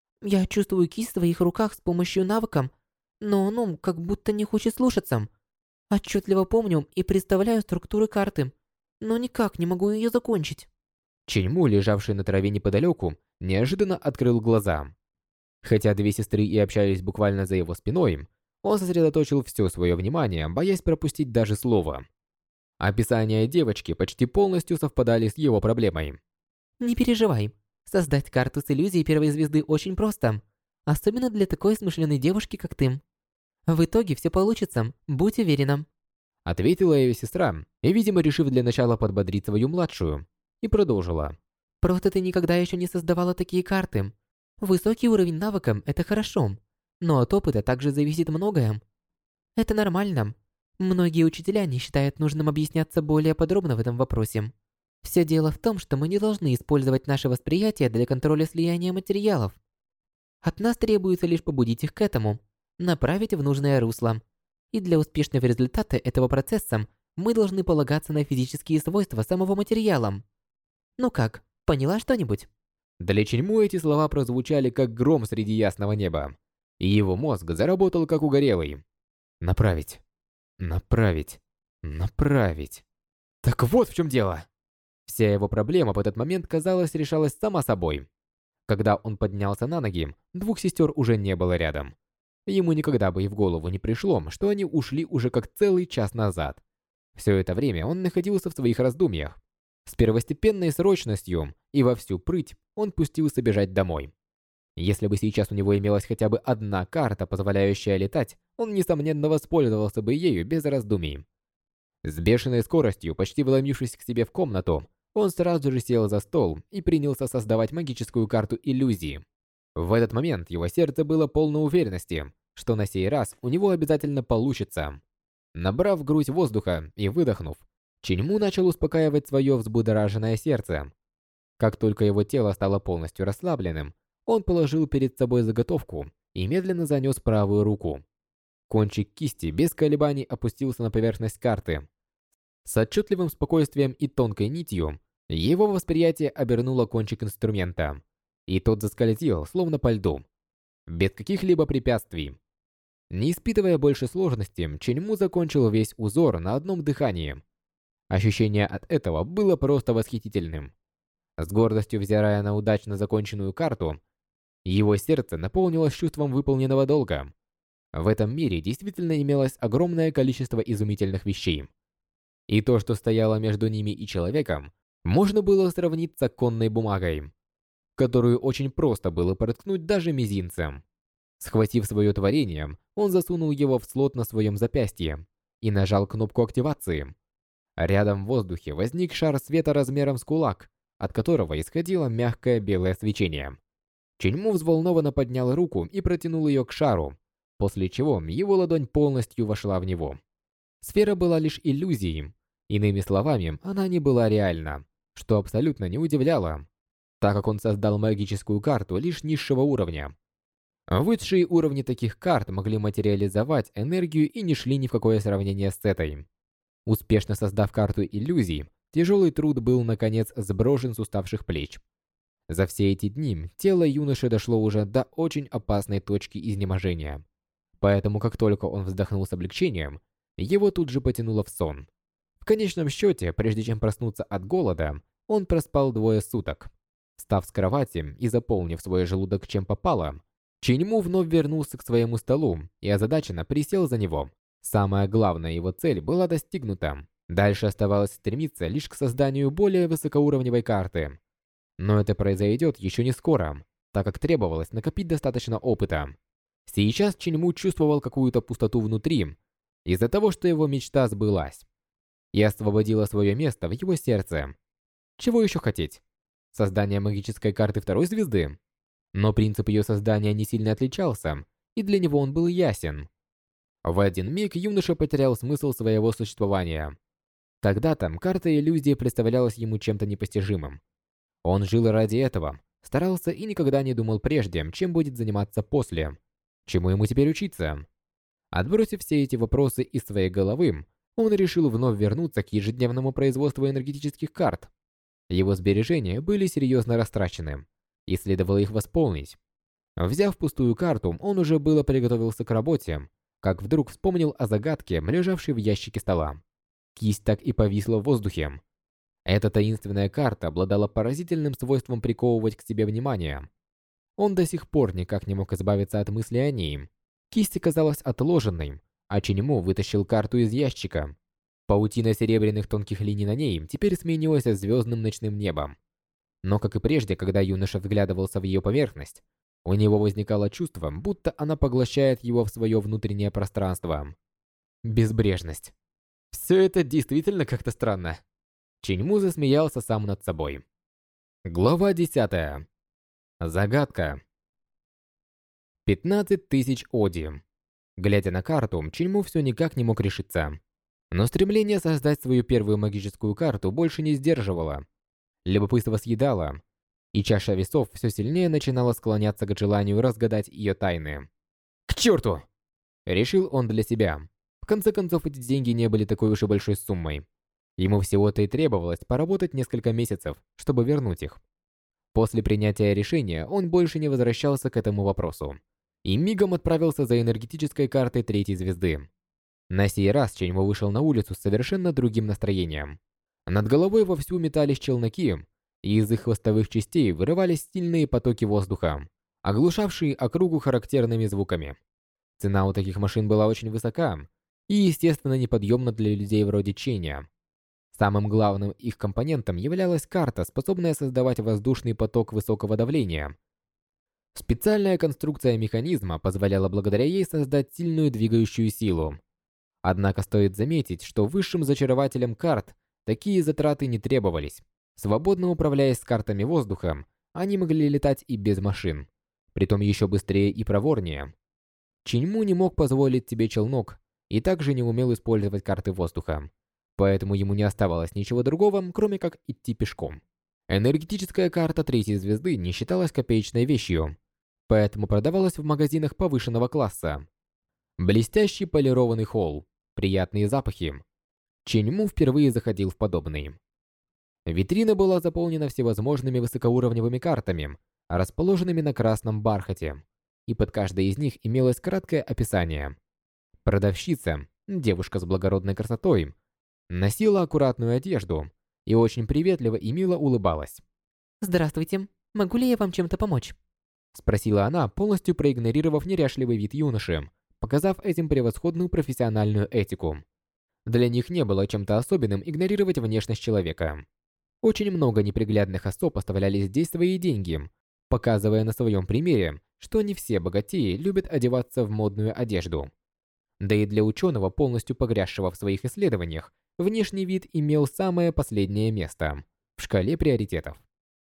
Я чувствую кисть в своих руках с помощью навыка, но оно как будто не хочет слушаться. Отчетливо помню и представляю структуры карты, но никак не могу ее закончить». Ченьму, лежавший на траве неподалеку, неожиданно открыл глаза. Хотя две сестры и общались буквально за его спиной, он сосредоточил все свое внимание, боясь пропустить даже слово. Описания девочки почти полностью совпадали с его проблемой. «Не переживай. Создать карту с иллюзией первой звезды очень просто. Особенно для такой смышленой девушки, как ты. В итоге все получится, будь уверена». Ответила ее сестра, и, видимо, решив для начала подбодрить свою младшую, и продолжила. «Просто ты никогда еще не создавала такие карты. Высокий уровень навыка – это хорошо, но от опыта также зависит многое. Это нормально. Многие учителя не считают нужным объясняться более подробно в этом вопросе. Все дело в том, что мы не должны использовать наше восприятие для контроля слияния материалов. От нас требуется лишь побудить их к этому, направить в нужное русло. И для успешного результата этого процесса мы должны полагаться на физические свойства самого материала. Ну как, поняла что-нибудь?» Для Ченьму эти слова прозвучали как гром среди ясного неба, и его мозг заработал как угорелый. Направить. Направить. Направить. Так вот в чем дело. Вся его проблема в этот момент, казалось, решалась сама собой. Когда он поднялся на ноги, двух сестер уже не было рядом. Ему никогда бы и в голову не пришло, что они ушли уже как целый час назад. Все это время он находился в своих раздумьях. С первостепенной срочностью и во всю прыть он пустился бежать домой. Если бы сейчас у него имелась хотя бы одна карта, позволяющая летать, он, несомненно, воспользовался бы ею без раздумий. С бешеной скоростью, почти вломившись к себе в комнату, он сразу же сел за стол и принялся создавать магическую карту иллюзии. В этот момент его сердце было полно уверенности, что на сей раз у него обязательно получится. Набрав в грудь воздуха и выдохнув, Ченьму начал успокаивать свое взбудораженное сердце. Как только его тело стало полностью расслабленным, он положил перед собой заготовку и медленно занес правую руку. Кончик кисти без колебаний опустился на поверхность карты. С отчетливым спокойствием и тонкой нитью его восприятие обернуло кончик инструмента, и тот заскользил, словно по льду, без каких-либо препятствий. Не испытывая больше сложности, Ченьму закончил весь узор на одном дыхании. Ощущение от этого было просто восхитительным. С гордостью взирая на удачно законченную карту, его сердце наполнилось чувством выполненного долга. В этом мире действительно имелось огромное количество изумительных вещей. И то, что стояло между ними и человеком, можно было сравнить с оконной бумагой, которую очень просто было проткнуть даже мизинцем. Схватив свое творение, он засунул его в слот на своем запястье и нажал кнопку активации. Рядом в воздухе возник шар света размером с кулак, от которого исходило мягкое белое свечение. Ченьму взволнованно поднял руку и протянул ее к шару, после чего его ладонь полностью вошла в него. Сфера была лишь иллюзией, иными словами, она не была реальна, что абсолютно не удивляло, так как он создал магическую карту лишь низшего уровня. Высшие уровни таких карт могли материализовать энергию и не шли ни в какое сравнение с этой. Успешно создав карту иллюзий, тяжелый труд был наконец сброшен с уставших плеч. За все эти дни тело юноши дошло уже до очень опасной точки изнеможения. Поэтому, как только он вздохнул с облегчением, его тут же потянуло в сон. В конечном счете, прежде чем проснуться от голода, он проспал 2 суток. Встав с кровати и заполнив свой желудок чем попало, Чиньму вновь вернулся к своему столу и озадаченно присел за него. Самая главная его цель была достигнута. Дальше оставалось стремиться лишь к созданию более высокоуровневой карты. Но это произойдет еще не скоро, так как требовалось накопить достаточно опыта. Сейчас Чиньму чувствовал какую-то пустоту внутри, из-за того, что его мечта сбылась. И освободила свое место в его сердце. Чего еще хотеть? Создание магической карты 2 звезды? Но принцип ее создания не сильно отличался, и для него он был ясен. В один миг юноша потерял смысл своего существования. Тогда-то карта иллюзии представлялась ему чем-то непостижимым. Он жил ради этого, старался и никогда не думал прежде, чем будет заниматься после. Чему ему теперь учиться? Отбросив все эти вопросы из своей головы, он решил вновь вернуться к ежедневному производству энергетических карт. Его сбережения были серьезно растрачены, и следовало их восполнить. Взяв пустую карту, он уже было приготовился к работе, как вдруг вспомнил о загадке, лежавшей в ящике стола. Кисть так и повисла в воздухе. Эта таинственная карта обладала поразительным свойством приковывать к себе внимание. Он до сих пор никак не мог избавиться от мысли о ней. Кисть казалась отложенной, а Чиньму вытащил карту из ящика. Паутина серебряных тонких линий на ней теперь сменилась звездным ночным небом. Но, как и прежде, когда юноша вглядывался в ее поверхность, у него возникало чувство, будто она поглощает его в свое внутреннее пространство. Безбрежность. Все это действительно как-то странно. Чиньму засмеялся сам над собой. Глава 10. Загадка. 15 тысяч оди. Глядя на карту, Чиньму все никак не мог решиться. Но стремление создать свою первую магическую карту больше не сдерживало. Любопытство съедало, и чаша весов все сильнее начинала склоняться к желанию разгадать ее тайны. «К черту!» Решил он для себя. В конце концов, эти деньги не были такой уж и большой суммой. Ему всего-то и требовалось поработать несколько месяцев, чтобы вернуть их. После принятия решения он больше не возвращался к этому вопросу и мигом отправился за энергетической картой 3 звезды. На сей раз Чиньму вышел на улицу с совершенно другим настроением. Над головой вовсю метались челноки, и из их хвостовых частей вырывались сильные потоки воздуха, оглушавшие округу характерными звуками. Цена у таких машин была очень высока и, естественно, неподъемна для людей вроде Ченя. Самым главным их компонентом являлась карта, способная создавать воздушный поток высокого давления. Специальная конструкция механизма позволяла благодаря ей создать сильную двигающую силу. Однако стоит заметить, что высшим зачарователям карт такие затраты не требовались. Свободно управляясь с картами воздуха, они могли летать и без машин, притом еще быстрее и проворнее. Чиньму не мог позволить себе челнок и также не умел использовать карты воздуха, поэтому ему не оставалось ничего другого, кроме как идти пешком. Энергетическая карта 3 звезды не считалась копеечной вещью, поэтому продавалась в магазинах повышенного класса. Блестящий полированный холл, приятные запахи. Чиньму впервые заходил в подобный. Витрина была заполнена всевозможными высокоуровневыми картами, расположенными на красном бархате, и под каждой из них имелось краткое описание. Продавщица, девушка с благородной красотой, носила аккуратную одежду и очень приветливо и мило улыбалась. «Здравствуйте. Могу ли я вам чем-то помочь?» Спросила она, полностью проигнорировав неряшливый вид юноши, показав этим превосходную профессиональную этику. Для них не было чем-то особенным игнорировать внешность человека. Очень много неприглядных особ оставляли здесь свои деньги, показывая на своем примере, что не все богатеи любят одеваться в модную одежду. Да и для ученого, полностью погрязшего в своих исследованиях, внешний вид имел самое последнее место в шкале приоритетов.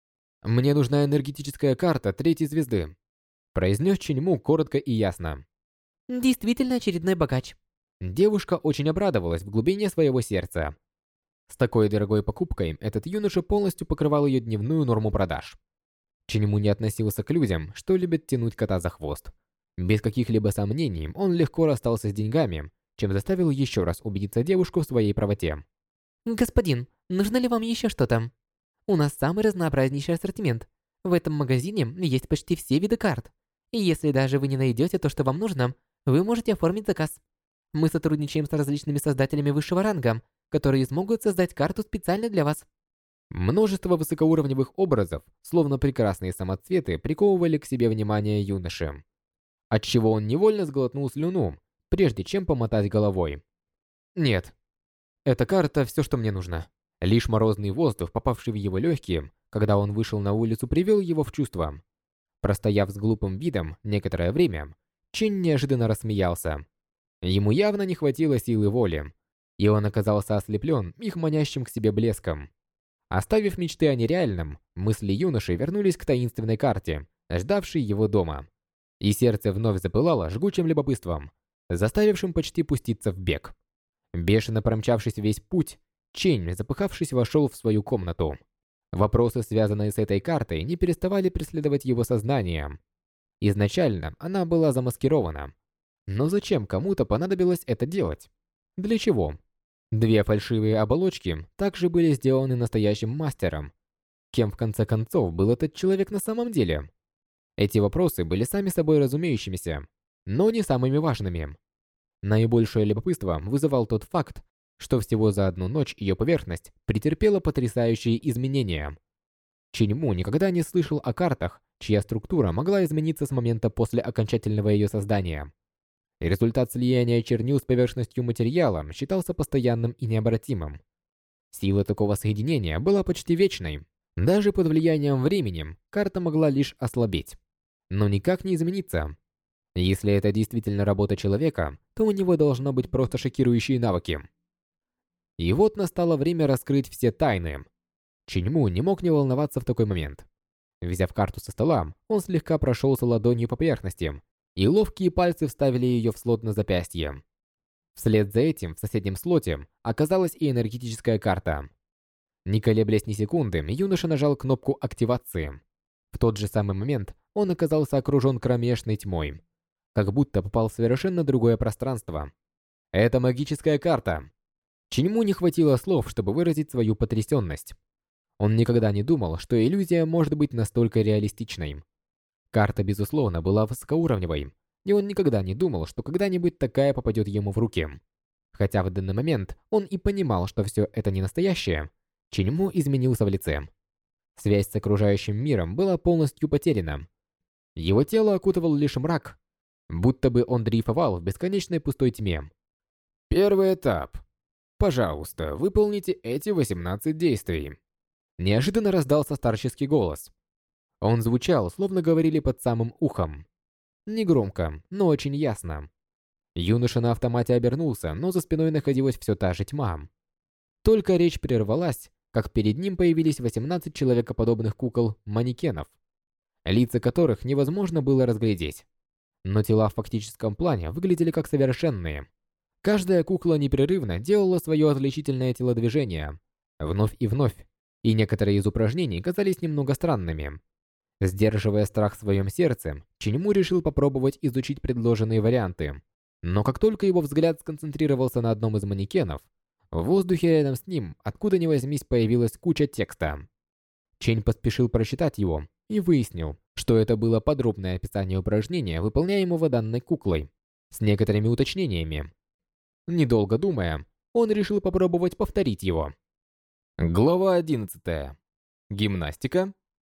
«Мне нужна энергетическая карта 3 звезды», произнес Чиньму коротко и ясно. Действительно очередной богач. Девушка очень обрадовалась в глубине своего сердца. С такой дорогой покупкой этот юноша полностью покрывал ее дневную норму продаж. Чиньму не относился к людям, что любят тянуть кота за хвост. Без каких-либо сомнений он легко расстался с деньгами, чем заставил еще раз убедиться девушку в своей правоте. Господин, нужно ли вам еще что-то? У нас самый разнообразнейший ассортимент. В этом магазине есть почти все виды карт. И если даже вы не найдете то, что вам нужно, вы можете оформить заказ. Мы сотрудничаем с различными создателями высшего ранга, которые смогут создать карту специально для вас. Множество высокоуровневых образов, словно прекрасные самоцветы, приковывали к себе внимание юноши, отчего он невольно сглотнул слюну, прежде чем помотать головой. Нет, эта карта все, что мне нужно. Лишь морозный воздух, попавший в его легкие, когда он вышел на улицу, привел его в чувство. Простояв с глупым видом некоторое время, Чень неожиданно рассмеялся. Ему явно не хватило силы воли, и он оказался ослеплен их манящим к себе блеском. Оставив мечты о нереальном, мысли юноши вернулись к таинственной карте, ждавшей его дома. И сердце вновь запылало жгучим любопытством, заставившим почти пуститься в бег. Бешено промчавшись весь путь, Чень, запыхавшись, вошел в свою комнату. Вопросы, связанные с этой картой, не переставали преследовать его сознание. Изначально она была замаскирована. Но зачем кому-то понадобилось это делать? Для чего? Две фальшивые оболочки также были сделаны настоящим мастером. Кем в конце концов был этот человек на самом деле? Эти вопросы были сами собой разумеющимися, но не самыми важными. Наибольшее любопытство вызывал тот факт, что всего за одну ночь ее поверхность претерпела потрясающие изменения. Чиньму никогда не слышал о картах, чья структура могла измениться с момента после окончательного ее создания. Результат слияния чернил с поверхностью материала считался постоянным и необратимым. Сила такого соединения была почти вечной. Даже под влиянием времени карта могла лишь ослабеть, но никак не измениться. Если это действительно работа человека, то у него должно быть просто шокирующие навыки. И вот настало время раскрыть все тайны. Чиньму не мог не волноваться в такой момент. Взяв карту со стола, он слегка прошелся ладонью по поверхности, и ловкие пальцы вставили ее в слот на запястье. Вслед за этим в соседнем слоте оказалась и энергетическая карта. Не колеблясь ни секунды, юноша нажал кнопку активации. В тот же самый момент он оказался окружен кромешной тьмой, как будто попал в совершенно другое пространство. Это магическая карта. Чиньму не хватило слов, чтобы выразить свою потрясенность. Он никогда не думал, что иллюзия может быть настолько реалистичной. Карта, безусловно, была высокоуровневой, и он никогда не думал, что когда-нибудь такая попадет ему в руки. Хотя в данный момент он и понимал, что все это не настоящее, Чиньму изменился в лице. Связь с окружающим миром была полностью потеряна. Его тело окутывал лишь мрак, будто бы он дрейфовал в бесконечной пустой тьме. Первый этап. Пожалуйста, выполните эти 18 действий. Неожиданно раздался старческий голос. Он звучал, словно говорили под самым ухом. Негромко, но очень ясно. Юноша на автомате обернулся, но за спиной находилась все та же тьма. Только речь прервалась, как перед ним появились 18 человекоподобных кукол-манекенов, лица которых невозможно было разглядеть. Но тела в фактическом плане выглядели как совершенные. Каждая кукла непрерывно делала свое отличительное телодвижение, вновь и вновь, и некоторые из упражнений казались немного странными. Сдерживая страх в своем сердце, Чиньму решил попробовать изучить предложенные варианты. Но как только его взгляд сконцентрировался на одном из манекенов, в воздухе рядом с ним, откуда ни возьмись, появилась куча текста. Чень поспешил прочитать его и выяснил, что это было подробное описание упражнения, выполняемого данной куклой, с некоторыми уточнениями. Недолго думая, он решил попробовать повторить его. Глава 11. Гимнастика.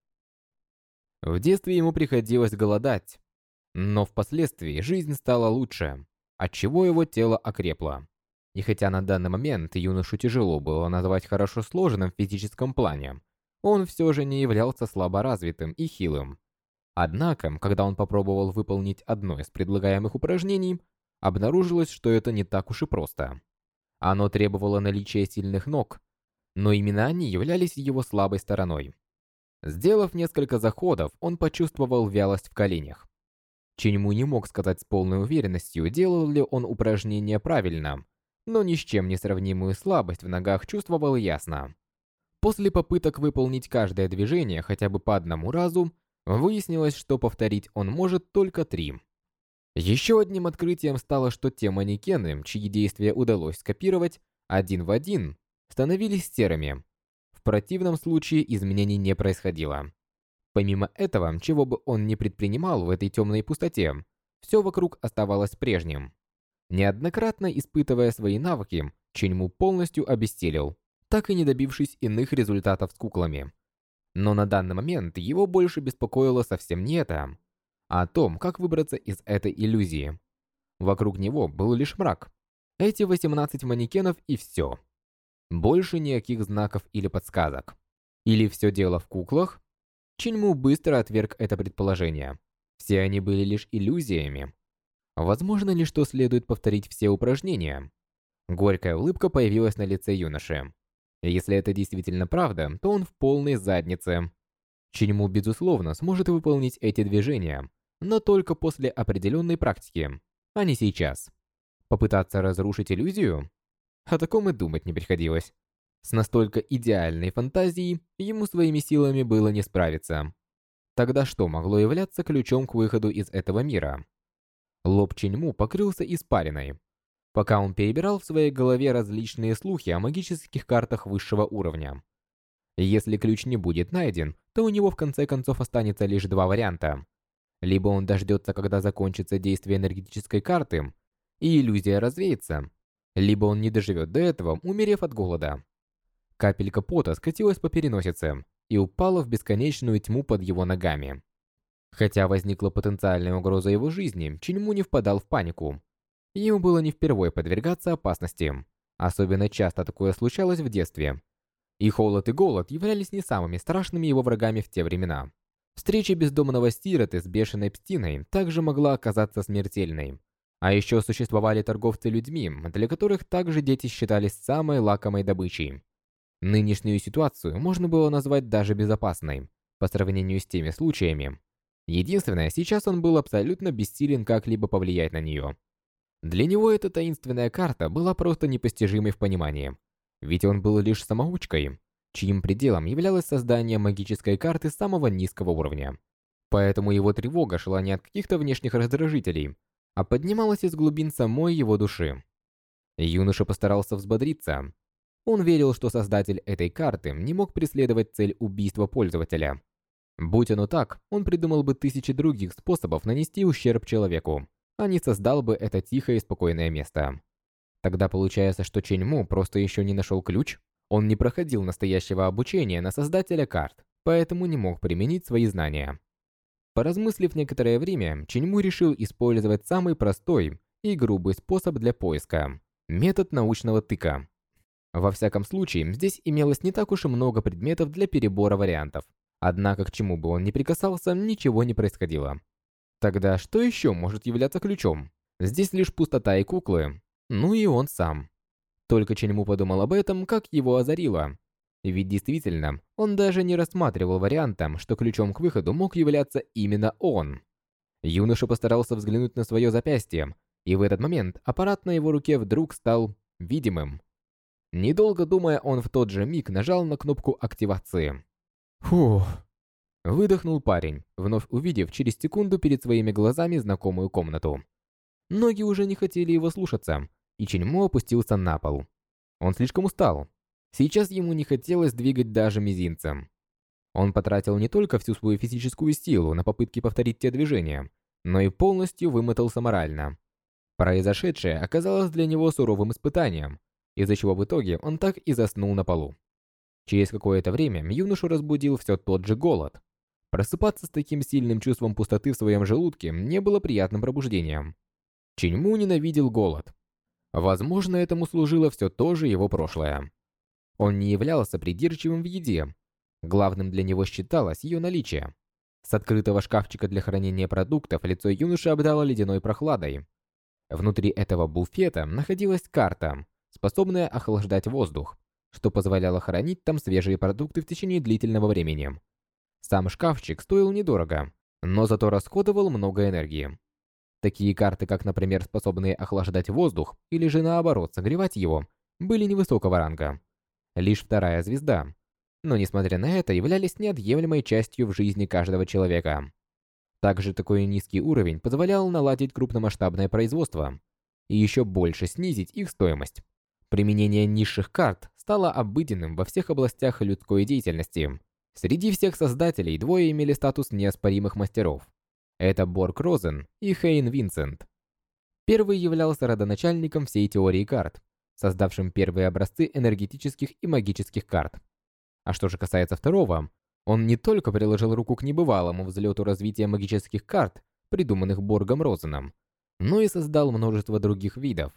В детстве ему приходилось голодать, но впоследствии жизнь стала лучше, отчего его тело окрепло. И хотя на данный момент юношу тяжело было назвать хорошо сложенным в физическом плане, он все же не являлся слаборазвитым и хилым. Однако, когда он попробовал выполнить одно из предлагаемых упражнений, обнаружилось, что это не так уж и просто. Оно требовало наличия сильных ног, но именно они являлись его слабой стороной. Сделав несколько заходов, он почувствовал вялость в коленях. Чиньму не мог сказать с полной уверенностью, делал ли он упражнение правильно, но ни с чем не сравнимую слабость в ногах чувствовал ясно. После попыток выполнить каждое движение хотя бы по одному разу, выяснилось, что повторить он может только 3. Еще одним открытием стало, что те манекены, чьи действия удалось скопировать один в один, становились серыми. В противном случае изменений не происходило. Помимо этого, чего бы он ни предпринимал в этой темной пустоте, все вокруг оставалось прежним. Неоднократно испытывая свои навыки, Ченьму полностью обессилел, так и не добившись иных результатов с куклами. Но на данный момент его больше беспокоило совсем не это, а о том, как выбраться из этой иллюзии. Вокруг него был лишь мрак. Эти 18 манекенов и все. Больше никаких знаков или подсказок. Или все дело в куклах? Ченьму быстро отверг это предположение. Все они были лишь иллюзиями. Возможно ли, что следует повторить все упражнения? Горькая улыбка появилась на лице юноши. Если это действительно правда, то он в полной заднице. Ченьму, безусловно, сможет выполнить эти движения, но только после определенной практики, а не сейчас. Попытаться разрушить иллюзию? О таком и думать не приходилось. С настолько идеальной фантазией ему своими силами было не справиться. Тогда что могло являться ключом к выходу из этого мира? Лоб Ченьму покрылся испариной, пока он перебирал в своей голове различные слухи о магических картах высшего уровня. Если ключ не будет найден, то у него в конце концов останется лишь два варианта. Либо он дождется, когда закончится действие энергетической карты, и иллюзия развеется, либо он не доживет до этого, умерев от голода. Капелька пота скатилась по переносице и упала в бесконечную тьму под его ногами. Хотя возникла потенциальная угроза его жизни, Ченьму не впадал в панику. Ему было не впервые подвергаться опасности. Особенно часто такое случалось в детстве. И холод, и голод являлись не самыми страшными его врагами в те времена. Встреча бездомного сироты с бешеной псиной также могла оказаться смертельной. А еще существовали торговцы людьми, для которых также дети считались самой лакомой добычей. Нынешнюю ситуацию можно было назвать даже безопасной, по сравнению с теми случаями. Единственное, сейчас он был абсолютно бессилен как-либо повлиять на нее. Для него эта таинственная карта была просто непостижимой в понимании, ведь он был лишь самоучкой, чьим пределом являлось создание магической карты самого низкого уровня. Поэтому его тревога шла не от каких-то внешних раздражителей, а поднималась из глубин самой его души. Юноша постарался взбодриться. Он верил, что создатель этой карты не мог преследовать цель убийства пользователя. Будь оно так, он придумал бы 1000 других способов нанести ущерб человеку, а не создал бы это тихое и спокойное место. Тогда получается, что Ченьму просто еще не нашел ключ? Он не проходил настоящего обучения на создателя карт, поэтому не мог применить свои знания. Поразмыслив некоторое время, Ченьму решил использовать самый простой и грубый способ для поиска – метод научного тыка. Во всяком случае, здесь имелось не так уж и много предметов для перебора вариантов. Однако, к чему бы он ни прикасался, ничего не происходило. Тогда что еще может являться ключом? Здесь лишь пустота и куклы. Ну и он сам. Только Ченьму подумал об этом, как его озарило. Ведь действительно, он даже не рассматривал вариантом, что ключом к выходу мог являться именно он. Юноша постарался взглянуть на свое запястье, и в этот момент аппарат на его руке вдруг стал видимым. Недолго думая, он в тот же миг нажал на кнопку активации. Фух. Выдохнул парень, вновь увидев через секунду перед своими глазами знакомую комнату. Ноги уже не хотели его слушаться, и Ченьму опустился на пол. Он слишком устал. Сейчас ему не хотелось двигать даже мизинцем. Он потратил не только всю свою физическую силу на попытки повторить те движения, но и полностью вымотался морально. Произошедшее оказалось для него суровым испытанием, из-за чего в итоге он так и заснул на полу. Через какое-то время юношу разбудил все тот же голод. Просыпаться с таким сильным чувством пустоты в своем желудке не было приятным пробуждением. Ченьму ненавидел голод. Возможно, этому служило все то же его прошлое. Он не являлся придирчивым в еде. Главным для него считалось ее наличие. С открытого шкафчика для хранения продуктов лицо юноши обдало ледяной прохладой. Внутри этого буфета находилась карта, способная охлаждать воздух, что позволяло хранить там свежие продукты в течение длительного времени. Сам шкафчик стоил недорого, но зато расходовал много энергии. Такие карты, как, например, способные охлаждать воздух или же наоборот согревать его, были невысокого ранга. Лишь 2-я звезда. Но несмотря на это, являлись неотъемлемой частью в жизни каждого человека. Также такой низкий уровень позволял наладить крупномасштабное производство и еще больше снизить их стоимость. Применение низших карт стало обыденным во всех областях людской деятельности. Среди всех создателей двое имели статус неоспоримых мастеров. Это Борг Розен и Хейн Винсент. Первый являлся родоначальником всей теории карт, создавшим первые образцы энергетических и магических карт. А что же касается второго, он не только приложил руку к небывалому взлету развития магических карт, придуманных Боргом Розеном, но и создал множество других видов.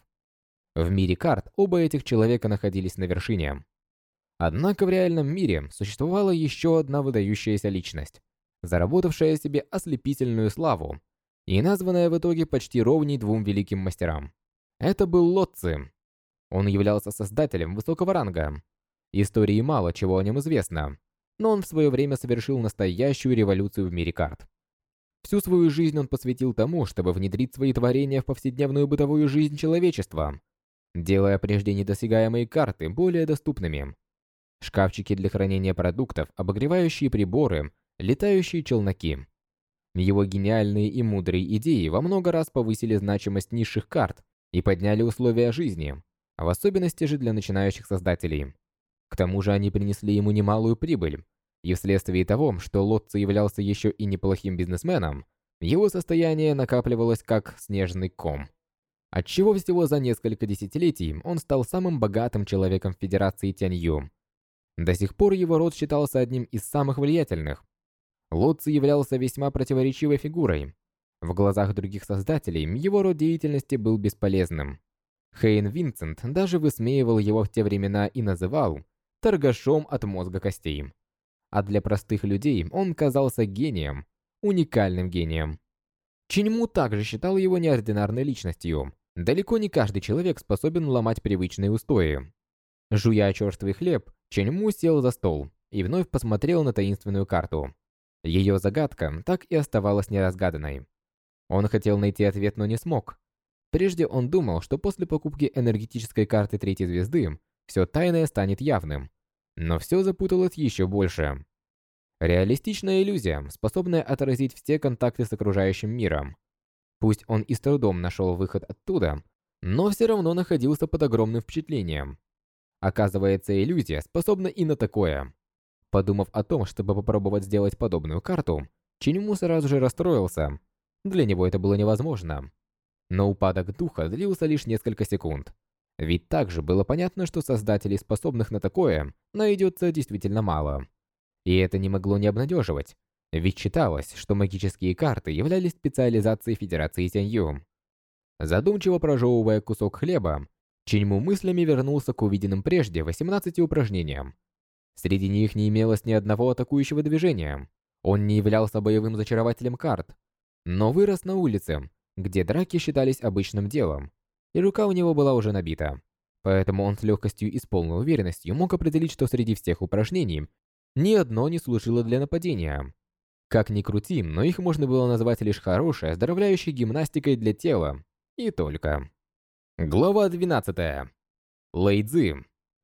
В мире карт оба этих человека находились на вершине. Однако в реальном мире существовала еще одна выдающаяся личность, заработавшая себе ослепительную славу и названная в итоге почти ровней двум великим мастерам. Это был Лотци. Он являлся создателем высокого ранга. Истории мало чего о нем известно, но он в свое время совершил настоящую революцию в мире карт. Всю свою жизнь он посвятил тому, чтобы внедрить свои творения в повседневную бытовую жизнь человечества, делая прежде недосягаемые карты более доступными. Шкафчики для хранения продуктов, обогревающие приборы, летающие челноки. Его гениальные и мудрые идеи во много раз повысили значимость низших карт и подняли условия жизни, в особенности же для начинающих создателей. К тому же они принесли ему немалую прибыль, и вследствие того, что Лотци являлся еще и неплохим бизнесменом, его состояние накапливалось как снежный ком. Отчего всего за несколько десятилетий он стал самым богатым человеком в Федерации Тянью. До сих пор его род считался одним из самых влиятельных. Лотци являлся весьма противоречивой фигурой. В глазах других создателей его род деятельности был бесполезным. Хейн Винсент даже высмеивал его в те времена и называл торгашом от мозга костей. А для простых людей он казался гением, уникальным гением. Чиньму также считал его неординарной личностью. Далеко не каждый человек способен ломать привычные устои. Жуя черствый хлеб, Чиньму сел за стол и вновь посмотрел на таинственную карту. Ее загадка так и оставалась неразгаданной. Он хотел найти ответ, но не смог. Прежде он думал, что после покупки энергетической карты третьей звезды все тайное станет явным. Но все запуталось еще больше. Реалистичная иллюзия, способная отразить все контакты с окружающим миром. Пусть он и с трудом нашел выход оттуда, но все равно находился под огромным впечатлением. Оказывается, иллюзия способна и на такое. Подумав о том, чтобы попробовать сделать подобную карту, Чиньму сразу же расстроился. Для него это было невозможно. Но упадок духа длился лишь несколько секунд. Ведь также было понятно, что создателей, способных на такое, найдется действительно мало. И это не могло не обнадеживать, ведь считалось, что магические карты являлись специализацией Федерации Тянью. Задумчиво прожевывая кусок хлеба, Чиньму мыслями вернулся к увиденным прежде 18 упражнениям. Среди них не имелось ни одного атакующего движения. Он не являлся боевым зачарователем карт, но вырос на улице, где драки считались обычным делом, и рука у него была уже набита. Поэтому он с легкостью и с полной уверенностью мог определить, что среди всех упражнений ни одно не служило для нападения. Как ни крути, но их можно было назвать лишь хорошей, оздоровляющей гимнастикой для тела. И только. Глава 12. Лэйцзи.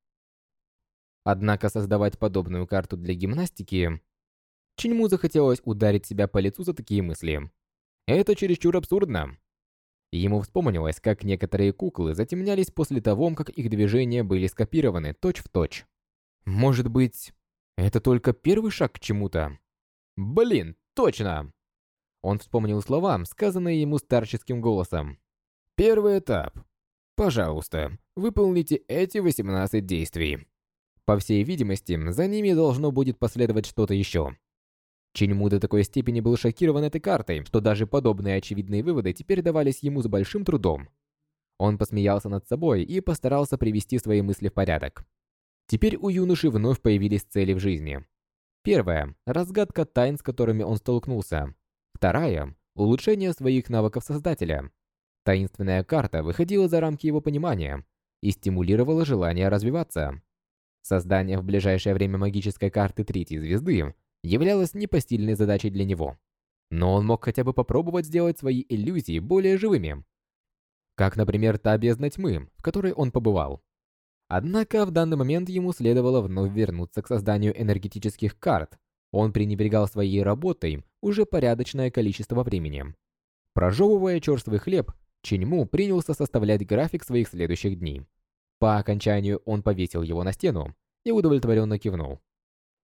Однако создавать подобную карту для гимнастики... Чиньму захотелось ударить себя по лицу за такие мысли. Это чересчур абсурдно. Ему вспомнилось, как некоторые куклы затемнялись после того, как их движения были скопированы точь-в-точь. Может быть, это только первый шаг к чему-то? Блин, точно! Он вспомнил слова, сказанные ему старческим голосом. Первый этап. Пожалуйста, выполните эти 18 действий. По всей видимости, за ними должно будет последовать что-то еще. Чиньму до такой степени был шокирован этой картой, что даже подобные очевидные выводы теперь давались ему с большим трудом. Он посмеялся над собой и постарался привести свои мысли в порядок. Теперь у юноши вновь появились цели в жизни. Первая – разгадка тайн, с которыми он столкнулся. Вторая – улучшение своих навыков создателя. Таинственная карта выходила за рамки его понимания и стимулировала желание развиваться. Создание в ближайшее время магической карты третьей звезды являлось непосильной задачей для него. Но он мог хотя бы попробовать сделать свои иллюзии более живыми. Как, например, та бездна тьмы, в которой он побывал. Однако в данный момент ему следовало вновь вернуться к созданию энергетических карт. Он пренебрегал своей работой уже порядочное количество времени. Прожевывая черствый хлеб, Чиньму принялся составлять график своих следующих дней. По окончанию он повесил его на стену и удовлетворенно кивнул.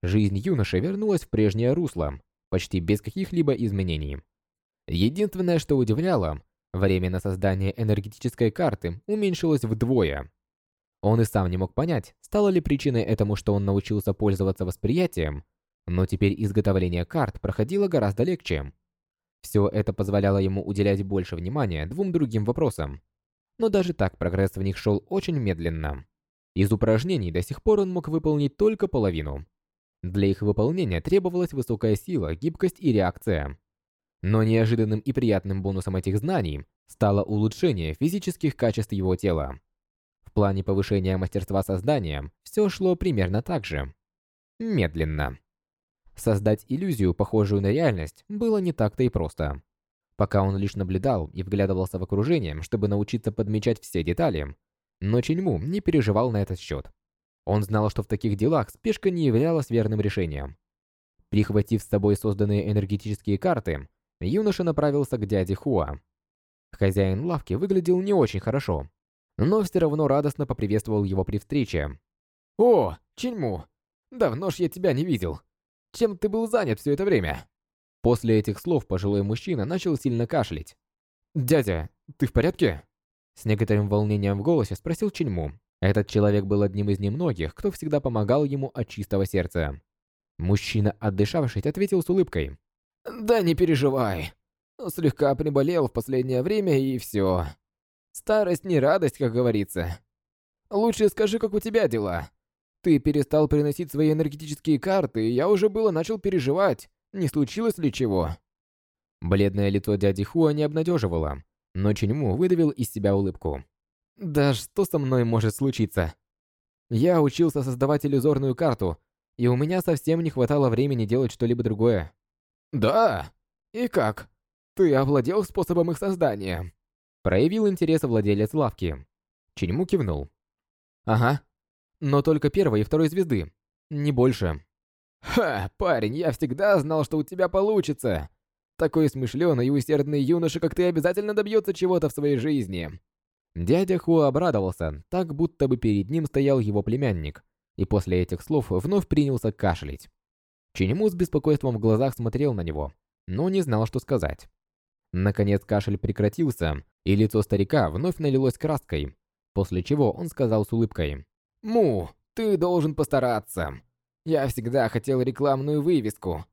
Жизнь юноши вернулась в прежнее русло, почти без каких-либо изменений. Единственное, что удивляло, время на создание энергетической карты уменьшилось вдвое. Он и сам не мог понять, стало ли причиной этому, что он научился пользоваться восприятием, но теперь изготовление карт проходило гораздо легче. Все это позволяло ему уделять больше внимания двум другим вопросам. Но даже так прогресс в них шел очень медленно. Из упражнений до сих пор он мог выполнить только половину. Для их выполнения требовалась высокая сила, гибкость и реакция. Но неожиданным и приятным бонусом этих знаний стало улучшение физических качеств его тела. В плане повышения мастерства создания все шло примерно так же. Медленно. Создать иллюзию, похожую на реальность, было не так-то и просто. Пока он лишь наблюдал и вглядывался в окружение, чтобы научиться подмечать все детали, но Чиньму не переживал на этот счет. Он знал, что в таких делах спешка не являлась верным решением. Прихватив с собой созданные энергетические карты, юноша направился к дяде Хуа. Хозяин лавки выглядел не очень хорошо, но все равно радостно поприветствовал его при встрече. «О, Чиньму! Давно ж я тебя не видел! Чем ты был занят все это время?» После этих слов пожилой мужчина начал сильно кашлять. «Дядя, ты в порядке?» С некоторым волнением в голосе спросил Чиньму. Этот человек был одним из немногих, кто всегда помогал ему от чистого сердца. Мужчина, отдышавшись, ответил с улыбкой. «Да не переживай. Слегка приболел в последнее время и все. Старость не радость, как говорится. Лучше скажи, как у тебя дела. Ты перестал приносить свои энергетические карты, и я уже было начал переживать, не случилось ли чего?» Бледное лицо дяди Хуа не обнадеживало, но Чиньму выдавил из себя улыбку. «Да что со мной может случиться? Я учился создавать иллюзорную карту, и у меня совсем не хватало времени делать что-либо другое». «Да? И как? Ты овладел способом их создания?» Проявил интерес владелец лавки. Чиньму кивнул. «Ага. Но только первой и второй звезды. Не больше». «Ха, парень, я всегда знал, что у тебя получится. Такой смышленый и усердный юноша, как ты, обязательно добьется чего-то в своей жизни». Дядя Хуа обрадовался, так будто бы перед ним стоял его племянник, и после этих слов вновь принялся кашлять. Чиньму с беспокойством в глазах смотрел на него, но не знал, что сказать. Наконец кашель прекратился, и лицо старика вновь налилось краской, после чего он сказал с улыбкой. «Му, ты должен постараться. Я всегда хотел рекламную вывеску.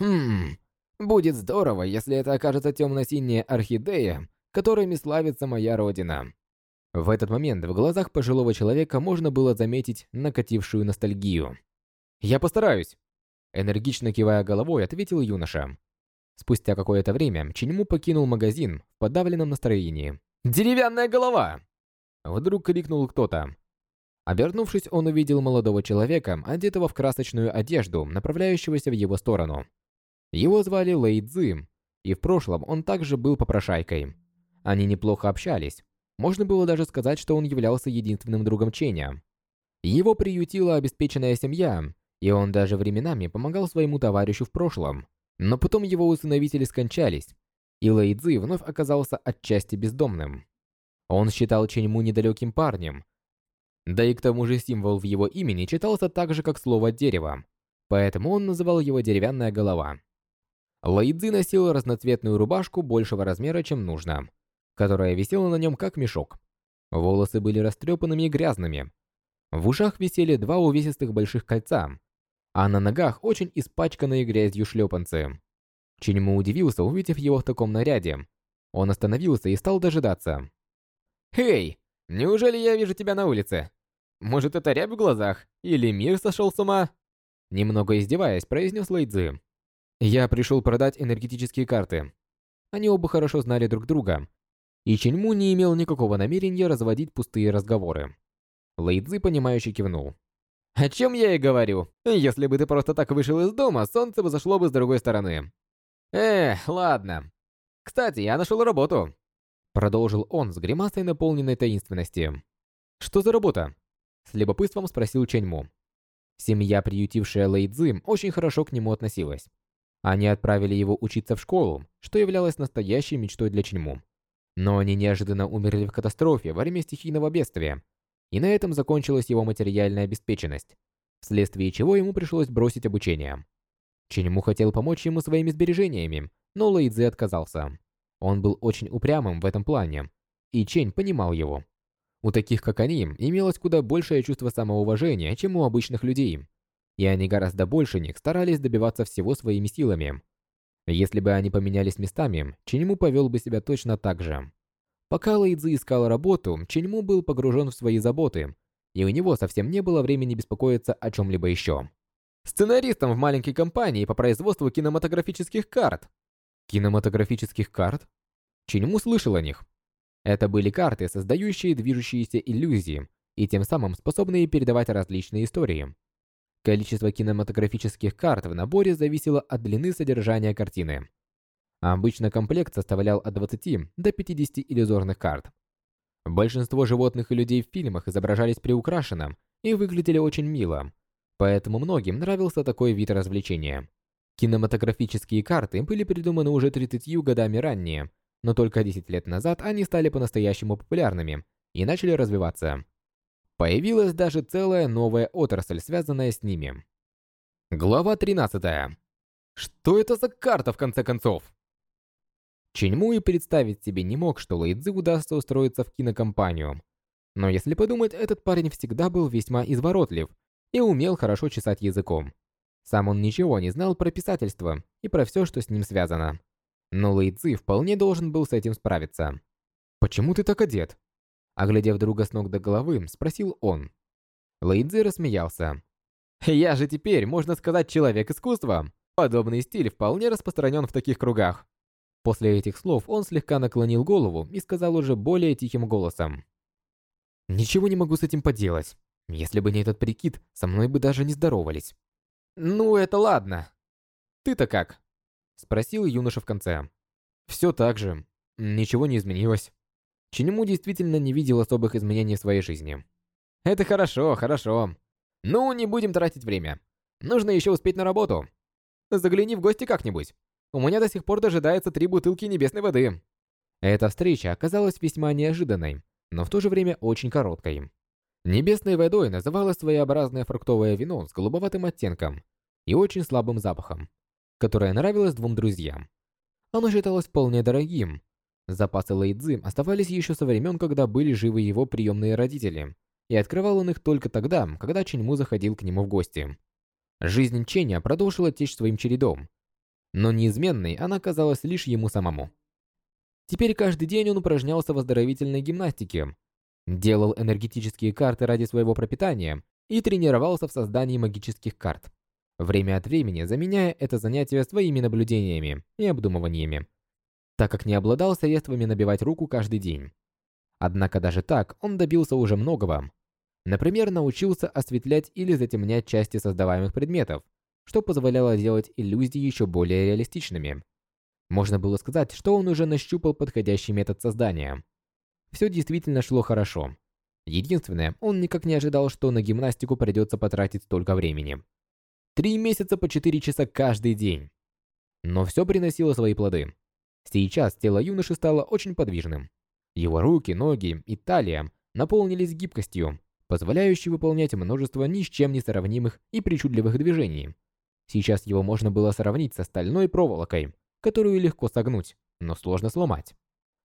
Будет здорово, если это окажется темно-синяя орхидея, которыми славится моя родина». В этот момент в глазах пожилого человека можно было заметить накатившую ностальгию. «Я постараюсь!» Энергично кивая головой, ответил юноша. Спустя какое-то время Чиньму покинул магазин в подавленном настроении. «Деревянная голова!» Вдруг крикнул кто-то. Обернувшись, он увидел молодого человека, одетого в красочную одежду, направляющегося в его сторону. Его звали Лэй Цзы, и в прошлом он также был попрошайкой. Они неплохо общались. Можно было даже сказать, что он являлся единственным другом Ченя. Его приютила обеспеченная семья, и он даже временами помогал своему товарищу в прошлом. Но потом его усыновители скончались, и Лэй Цзы вновь оказался отчасти бездомным. Он считал Чиньму недалеким парнем, да и к тому же символ в его имени читался так же, как слово «дерево», поэтому он называл его «деревянная голова». Лэй Цзы носил разноцветную рубашку большего размера, чем нужно, которая висела на нем как мешок. Волосы были растрепанными и грязными. В ушах висели два увесистых больших кольца, а на ногах очень испачканные грязью шлепанцы. Чиньму удивился, увидев его в таком наряде. Он остановился и стал дожидаться. «Эй, неужели я вижу тебя на улице? Может, это рябь в глазах? Или мир сошел с ума?» Немного издеваясь, произнес Лэй Цзы. «Я пришел продать энергетические карты». Они оба хорошо знали друг друга, и Чиньму не имел никакого намерения разводить пустые разговоры. Лэй Цзы, понимающе кивнул. «О чем я и говорю. Если бы ты просто так вышел из дома, солнце бы зашло бы с другой стороны». Ладно. Кстати, я нашел работу. Продолжил он с гримасой, наполненной таинственности. «Что за работа?» С любопытством спросил Чиньму. Семья, приютившая Лэй Цзы, очень хорошо к нему относилась. Они отправили его учиться в школу, что являлось настоящей мечтой для Чиньму. Но они неожиданно умерли в катастрофе во время стихийного бедствия, и на этом закончилась его материальная обеспеченность. вследствие чего ему пришлось бросить обучение. Чиньму хотел помочь ему своими сбережениями, но Лэйцзи отказался. Он был очень упрямым в этом плане, и Чень понимал его. У таких, как они, имелось куда большее чувство самоуважения, чем у обычных людей, и они гораздо больше них старались добиваться всего своими силами. Если бы они поменялись местами, Чиньму повел бы себя точно так же. Пока Лэйцзи искал работу, Чиньму был погружен в свои заботы, и у него совсем не было времени беспокоиться о чем-либо еще. Сценаристом в маленькой компании по производству кинематографических карт. Кинематографических карт? Чиньму слышал о них. Это были карты, создающие движущиеся иллюзии, и тем самым способные передавать различные истории. Количество кинематографических карт в наборе зависело от длины содержания картины. Обычно комплект составлял от 20 до 50 иллюзорных карт. Большинство животных и людей в фильмах изображались приукрашенно и выглядели очень мило, поэтому многим нравился такой вид развлечения. Кинематографические карты были придуманы уже 30 годами ранее, но только 10 лет назад они стали по-настоящему популярными и начали развиваться. Появилась даже целая новая отрасль, связанная с ними. Глава 13. Что это за карта, в конце концов? Чиньму и представить себе не мог, что Лэйцзи удастся устроиться в кинокомпанию. Но если подумать, этот парень всегда был весьма изворотлив и умел хорошо чесать языком. Сам он ничего не знал про писательство и про все, что с ним связано. Но Лэйцзи вполне должен был с этим справиться. «Почему ты так одет?» Оглядев друга с ног до головы, спросил он. Лэйцзи рассмеялся. «Я же теперь, можно сказать, человек искусства. Подобный стиль вполне распространен в таких кругах». После этих слов он слегка наклонил голову и сказал уже более тихим голосом. «Ничего не могу с этим поделать. Если бы не этот прикид, со мной бы даже не здоровались». «Ну, это ладно. Ты-то как?» Спросил юноша в конце. «Все так же. Ничего не изменилось». Чиньму действительно не видел особых изменений в своей жизни. «Это хорошо, хорошо. Ну, не будем тратить время. Нужно еще успеть на работу. Загляни в гости как-нибудь. У меня до сих пор дожидается 3 бутылки небесной воды». Эта встреча оказалась весьма неожиданной, но в то же время очень короткой. Небесной водой называлось своеобразное фруктовое вино с голубоватым оттенком и очень слабым запахом, которое нравилось двум друзьям. Оно считалось вполне дорогим. Запасы Лэйцзи оставались еще со времен, когда были живы его приемные родители, и открывал он их только тогда, когда Чиньму заходил к нему в гости. Жизнь Ченя продолжила течь своим чередом, но неизменной она казалась лишь ему самому. Теперь каждый день он упражнялся в оздоровительной гимнастике, делал энергетические карты ради своего пропитания и тренировался в создании магических карт, время от времени заменяя это занятие своими наблюдениями и обдумываниями, так как не обладал средствами набивать руку каждый день. Однако даже так он добился уже многого. Например, научился осветлять или затемнять части создаваемых предметов, что позволяло делать иллюзии еще более реалистичными. Можно было сказать, что он уже нащупал подходящий метод создания. Все действительно шло хорошо. Единственное, он никак не ожидал, что на гимнастику придется потратить столько времени. 3 месяца по 4 часа каждый день. Но все приносило свои плоды. Сейчас тело юноши стало очень подвижным. Его руки, ноги и талия наполнились гибкостью, позволяющей выполнять множество ни с чем не сравнимых и причудливых движений. Сейчас его можно было сравнить со стальной проволокой, которую легко согнуть, но сложно сломать.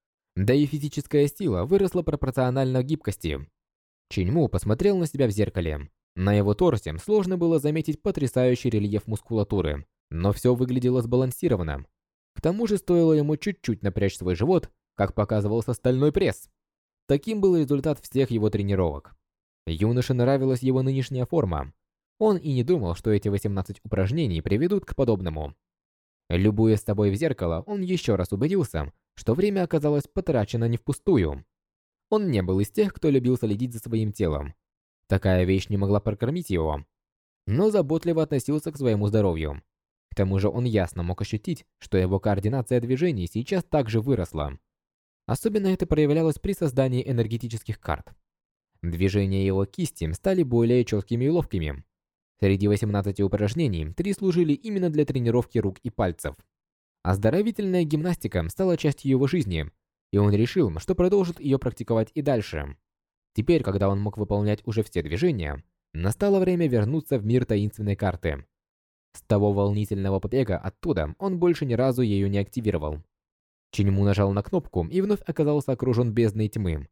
Да и физическая сила выросла пропорционально гибкости. Чиньму посмотрел на себя в зеркале. На его торсе сложно было заметить потрясающий рельеф мускулатуры, но все выглядело сбалансированно. К тому же стоило ему чуть-чуть напрячь свой живот, как показывался стальной пресс. Таким был результат всех его тренировок. Юноше нравилась его нынешняя форма. Он и не думал, что эти 18 упражнений приведут к подобному. Любуясь собой в зеркало, он еще раз убедился, что время оказалось потрачено не впустую. Он не был из тех, кто любил следить за своим телом. Такая вещь не могла прокормить его, но заботливо относился к своему здоровью. К тому же он ясно мог ощутить, что его координация движений сейчас также выросла. Особенно это проявлялось при создании энергетических карт. Движения его кисти стали более четкими и ловкими. Среди 18 упражнений 3 служили именно для тренировки рук и пальцев. Оздоровительная гимнастика стала частью его жизни, и он решил, что продолжит ее практиковать и дальше. Теперь, когда он мог выполнять уже все движения, Настало время вернуться в мир таинственной карты. С того волнительного побега оттуда он больше ни разу ее не активировал. Чиньму нажал на кнопку и вновь оказался окружен бездной тьмы.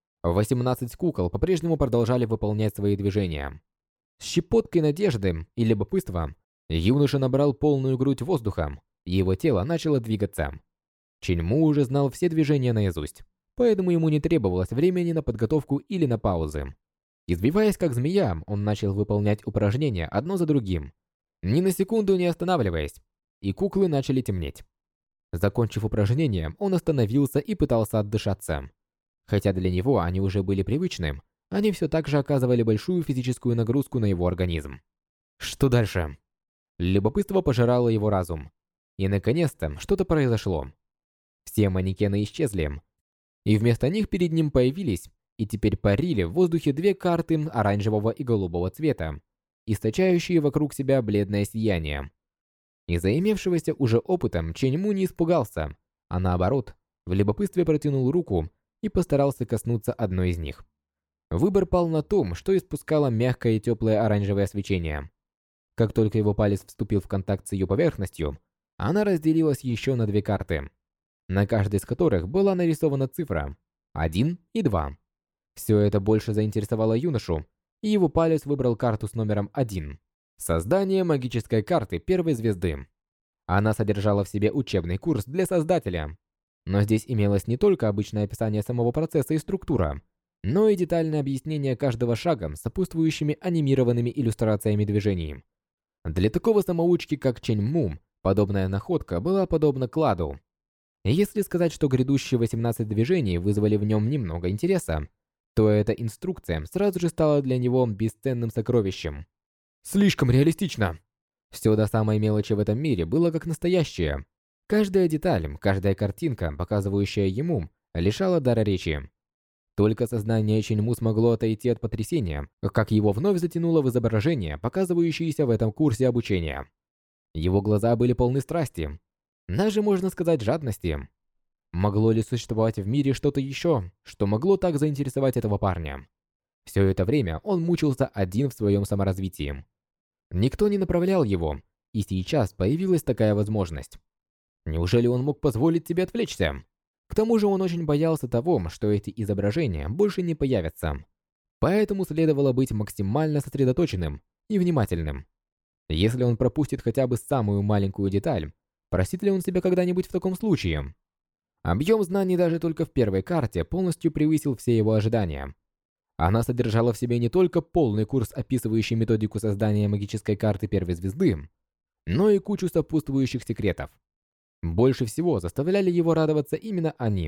18 кукол по-прежнему продолжали выполнять свои движения. С щепоткой надежды и любопытства юноша набрал полную грудь воздуха, и его тело начало двигаться. Чиньму уже знал все движения наизусть, поэтому ему не требовалось времени на подготовку или на паузы. Извиваясь как змея, он начал выполнять упражнения одно за другим, ни на секунду не останавливаясь, и куклы начали темнеть. Закончив упражнение, он остановился и пытался отдышаться. Хотя для него они уже были привычны, они все так же оказывали большую физическую нагрузку на его организм. Что дальше? Любопытство пожирало его разум. И наконец-то что-то произошло. Все манекены исчезли, и вместо них перед ним появились и теперь парили в воздухе две карты оранжевого и голубого цвета, источающие вокруг себя бледное сияние. Из-за имевшегося уже опытом Чиньму не испугался, а наоборот, в любопытстве протянул руку и постарался коснуться одной из них. Выбор пал на том, что испускало мягкое и теплое оранжевое свечение. Как только его палец вступил в контакт с ее поверхностью, она разделилась еще на две карты, на каждой из которых была нарисована цифра 1 и 2. Все это больше заинтересовало юношу, и его палец выбрал карту с номером 1. Создание магической карты первой звезды. Она содержала в себе учебный курс для создателя. Но здесь имелось не только обычное описание самого процесса и структура, но и детальное объяснение каждого шага с сопутствующими анимированными иллюстрациями движений. Для такого самоучки, как Чиньму, подобная находка была подобна кладу. Если сказать, что грядущие 18 движений вызвали в нем немного интереса, то эта инструкция сразу же стала для него бесценным сокровищем. Слишком реалистично. Все до самой мелочи в этом мире было как настоящее. Каждая деталь, каждая картинка, показывающая ему, лишала дара речи. Только сознание Чиньму смогло отойти от потрясения, как его вновь затянуло в изображение, показывающееся в этом курсе обучения. Его глаза были полны страсти, даже, можно сказать, жадности. Могло ли существовать в мире что-то еще, что могло так заинтересовать этого парня? Все это время он мучился один в своем саморазвитии. Никто не направлял его, и сейчас появилась такая возможность. Неужели он мог позволить себе отвлечься? К тому же он очень боялся того, что эти изображения больше не появятся. Поэтому следовало быть максимально сосредоточенным и внимательным. Если он пропустит хотя бы самую маленькую деталь, простит ли он себя когда-нибудь в таком случае? Объем знаний даже только в первой карте полностью превысил все его ожидания. Она содержала в себе не только полный курс, описывающий методику создания магической карты первой звезды, но и кучу сопутствующих секретов. Больше всего заставляли его радоваться именно они,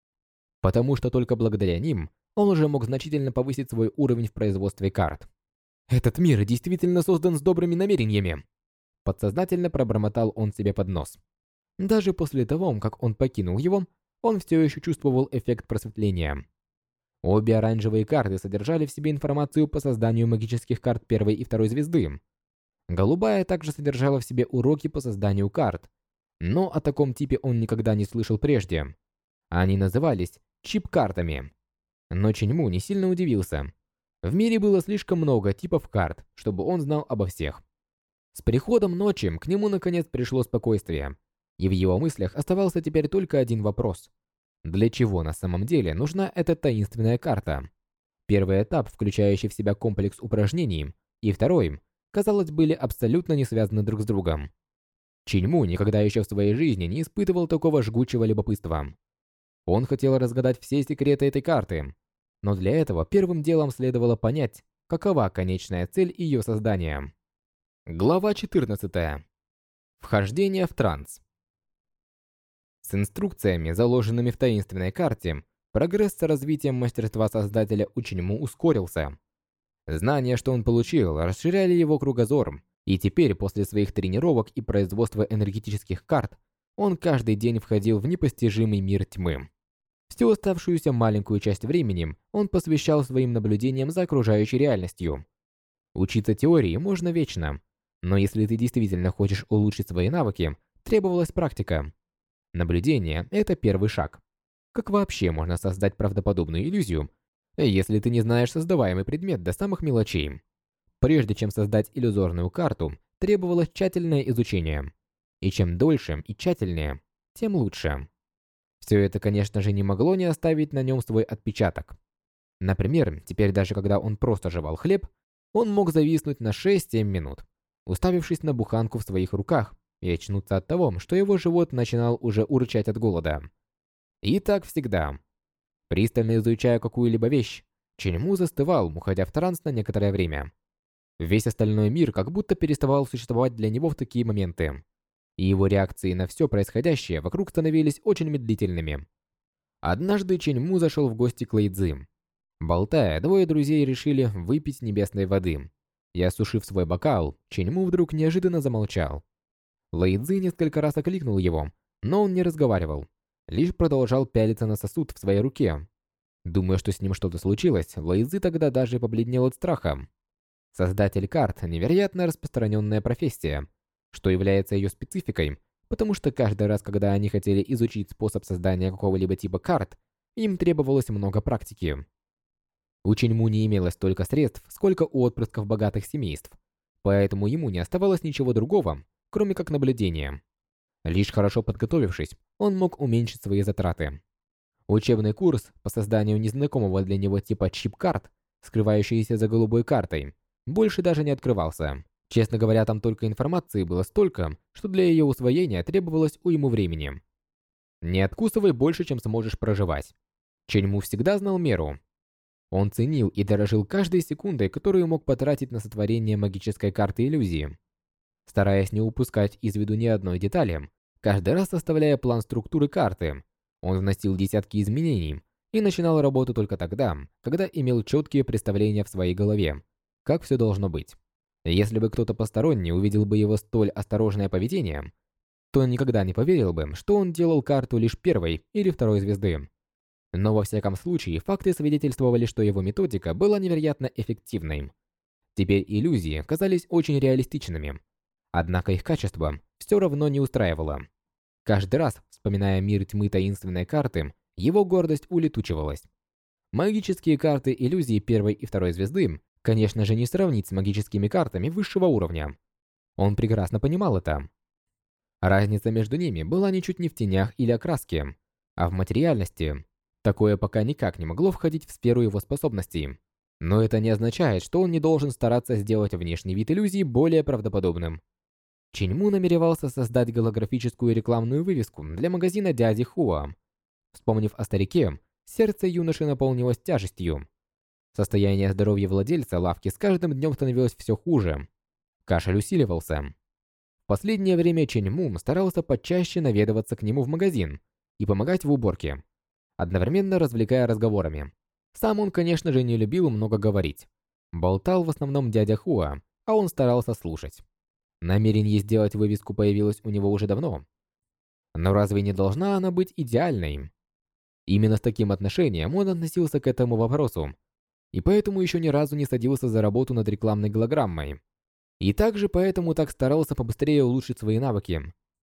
потому что только благодаря ним он уже мог значительно повысить свой уровень в производстве карт. «Этот мир действительно создан с добрыми намерениями!» Подсознательно пробормотал он себе под нос. Даже после того, как он покинул его, он все еще чувствовал эффект просветления. Обе оранжевые карты содержали в себе информацию по созданию магических карт первой и второй звезды. Голубая также содержала в себе уроки по созданию карт, но о таком типе он никогда не слышал прежде. Они назывались чип-картами. Но Чиньму не сильно удивился. В мире было слишком много типов карт, чтобы он знал обо всех. С приходом ночи к нему наконец пришло спокойствие, и в его мыслях оставался теперь только один вопрос. Для чего на самом деле нужна эта таинственная карта? Первый этап, включающий в себя комплекс упражнений, и второй, казалось, были абсолютно не связаны друг с другом. Чиньму никогда еще в своей жизни не испытывал такого жгучего любопытства. Он хотел разгадать все секреты этой карты, но для этого первым делом следовало понять, какова конечная цель ее создания. Глава 14. Вхождение в транс. С инструкциями, заложенными в таинственной карте, прогресс с развитием мастерства создателя у Чиньму ускорился. Знания, что он получил, расширяли его кругозор, и теперь, после своих тренировок и производства энергетических карт, он каждый день входил в непостижимый мир тьмы. Всю оставшуюся маленькую часть времени он посвящал своим наблюдениям за окружающей реальностью. Учиться теории можно вечно, но если ты действительно хочешь улучшить свои навыки, требовалась практика. Наблюдение – это первый шаг. Как вообще можно создать правдоподобную иллюзию, если ты не знаешь создаваемый предмет до самых мелочей? Прежде чем создать иллюзорную карту, требовалось тщательное изучение. И чем дольше и тщательнее, тем лучше. Все это, конечно же, не могло не оставить на нем свой отпечаток. Например, теперь даже когда он просто жевал хлеб, он мог зависнуть на 6-7 минут, уставившись на буханку в своих руках, и очнуться от того, что его живот начинал уже урчать от голода. И так всегда. Пристально изучая какую-либо вещь, Ченьму застывал, уходя в транс на некоторое время. Весь остальной мир как будто переставал существовать для него в такие моменты. И его реакции на все происходящее вокруг становились очень медлительными. Однажды Ченьму зашел в гости к Лэйцзы. Болтая, двое друзей решили выпить небесной воды. И осушив свой бокал, Ченьму вдруг неожиданно замолчал. Лэйцзы несколько раз окликнул его, но он не разговаривал, лишь продолжал пялиться на сосуд в своей руке. Думая, что с ним что-то случилось, Лэйцзы тогда даже побледнел от страха. Создатель карт – невероятно распространенная профессия, что является ее спецификой, потому что каждый раз, когда они хотели изучить способ создания какого-либо типа карт, им требовалось много практики. У Ченьму не имелось столько средств, сколько у отпрысков богатых семейств, поэтому ему не оставалось ничего другого, кроме как наблюдения. Лишь хорошо подготовившись, он мог уменьшить свои затраты. Учебный курс по созданию незнакомого для него типа чип-карт, скрывающийся за голубой картой, больше даже не открывался. Честно говоря, там только информации было столько, что для ее усвоения требовалось уйму времени. Не откусывай больше, чем сможешь проживать. Ченьму всегда знал меру. Он ценил и дорожил каждой секундой, которую мог потратить на сотворение магической карты иллюзии. Стараясь не упускать из виду ни одной детали, каждый раз составляя план структуры карты, он вносил десятки изменений и начинал работу только тогда, когда имел четкие представления в своей голове, как все должно быть. Если бы кто-то посторонний увидел бы его столь осторожное поведение, то никогда не поверил бы, что он делал карту лишь первой или второй звезды. Но во всяком случае, факты свидетельствовали, что его методика была невероятно эффективной. Теперь иллюзии казались очень реалистичными, однако их качество все равно не устраивало. Каждый раз, вспоминая мир тьмы таинственной карты, его гордость улетучивалась. Магические карты иллюзии первой и второй звезды, конечно же, не сравнить с магическими картами высшего уровня. Он прекрасно понимал это. Разница между ними была ничуть не в тенях или окраске, а в материальности. Такое пока никак не могло входить в сферу его способностей. Но это не означает, что он не должен стараться сделать внешний вид иллюзии более правдоподобным. Ченьму намеревался создать голографическую рекламную вывеску для магазина дяди Хуа. Вспомнив о старике, сердце юноши наполнилось тяжестью. Состояние здоровья владельца лавки с каждым днем становилось все хуже. Кашель усиливался. В последнее время Ченьму старался почаще наведываться к нему в магазин и помогать в уборке, одновременно развлекая разговорами. Сам он, конечно же, не любил много говорить. Болтал в основном дядя Хуа, а он старался слушать. Намерение сделать вывеску появилось у него уже давно. Но разве не должна она быть идеальной? Именно с таким отношением он относился к этому вопросу, и поэтому еще ни разу не садился за работу над рекламной голограммой. И также поэтому так старался побыстрее улучшить свои навыки.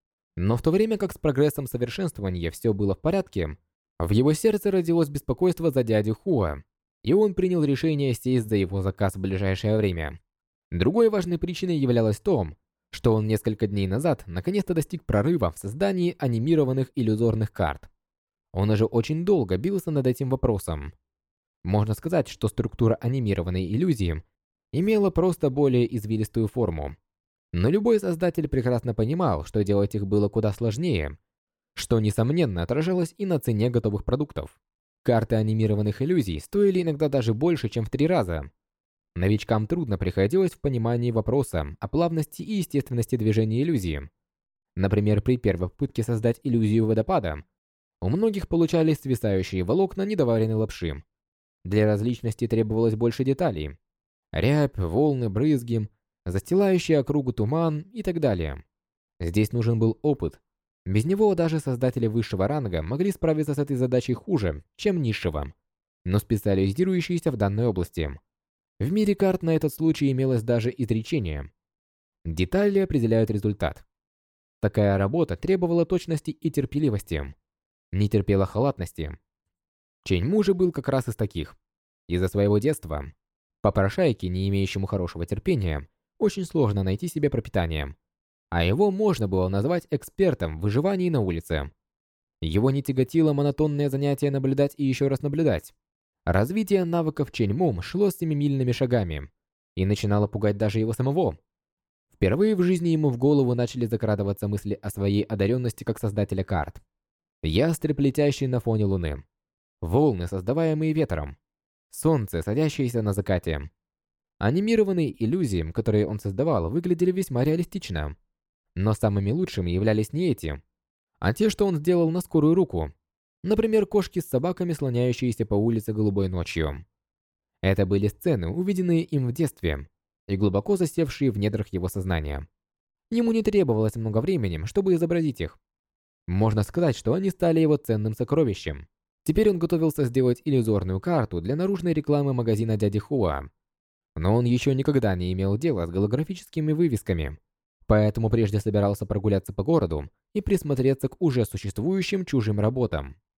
Но в то время как с прогрессом совершенствования все было в порядке, в его сердце родилось беспокойство за дядю Хуа, и он принял решение сесть за его заказ в ближайшее время. Другой важной причиной являлось то, что он несколько дней назад наконец-то достиг прорыва в создании анимированных иллюзорных карт. Он уже очень долго бился над этим вопросом. Можно сказать, что структура анимированной иллюзии имела просто более извилистую форму. Но любой создатель прекрасно понимал, что делать их было куда сложнее, что, несомненно, отражалось и на цене готовых продуктов. Карты анимированных иллюзий стоили иногда даже больше, чем в 3 раза. Новичкам трудно приходилось в понимании вопроса о плавности и естественности движения иллюзии. Например, при первой попытке создать иллюзию водопада, у многих получались свисающие волокна недоваренной лапши. Для различности требовалось больше деталей. Рябь, волны, брызги, застилающий округу туман и так далее. Здесь нужен был опыт. Без него даже создатели высшего ранга могли справиться с этой задачей хуже, чем низшего, но специализирующиеся в данной области. В мире карт на этот случай имелось даже изречение. Детали определяют результат. Такая работа требовала точности и терпеливости. Не терпела халатности. Ченьму же был как раз из таких. Из-за своего детства. Попрошайке, не имеющему хорошего терпения, очень сложно найти себе пропитание, а его можно было назвать экспертом в выживании на улице. Его не тяготило монотонное занятие наблюдать и еще раз наблюдать. Развитие навыков Чэньмом шло семимильными шагами и начинало пугать даже его самого. Впервые в жизни ему в голову начали закрадываться мысли о своей одаренности как создателя карт. Ястреб, летящий на фоне луны. Волны, создаваемые ветром. Солнце, садящееся на закате. Анимированные иллюзии, которые он создавал, выглядели весьма реалистично. Но самыми лучшими являлись не эти, а те, что он сделал на скорую руку. Например, кошки с собаками, слоняющиеся по улице голубой ночью. Это были сцены, увиденные им в детстве, и глубоко засевшие в недрах его сознания. Ему не требовалось много времени, чтобы изобразить их. Можно сказать, что они стали его ценным сокровищем. Теперь он готовился сделать иллюзорную карту для наружной рекламы магазина дяди Хуа. Но он еще никогда не имел дела с голографическими вывесками, поэтому прежде собирался прогуляться по городу и присмотреться к уже существующим чужим работам.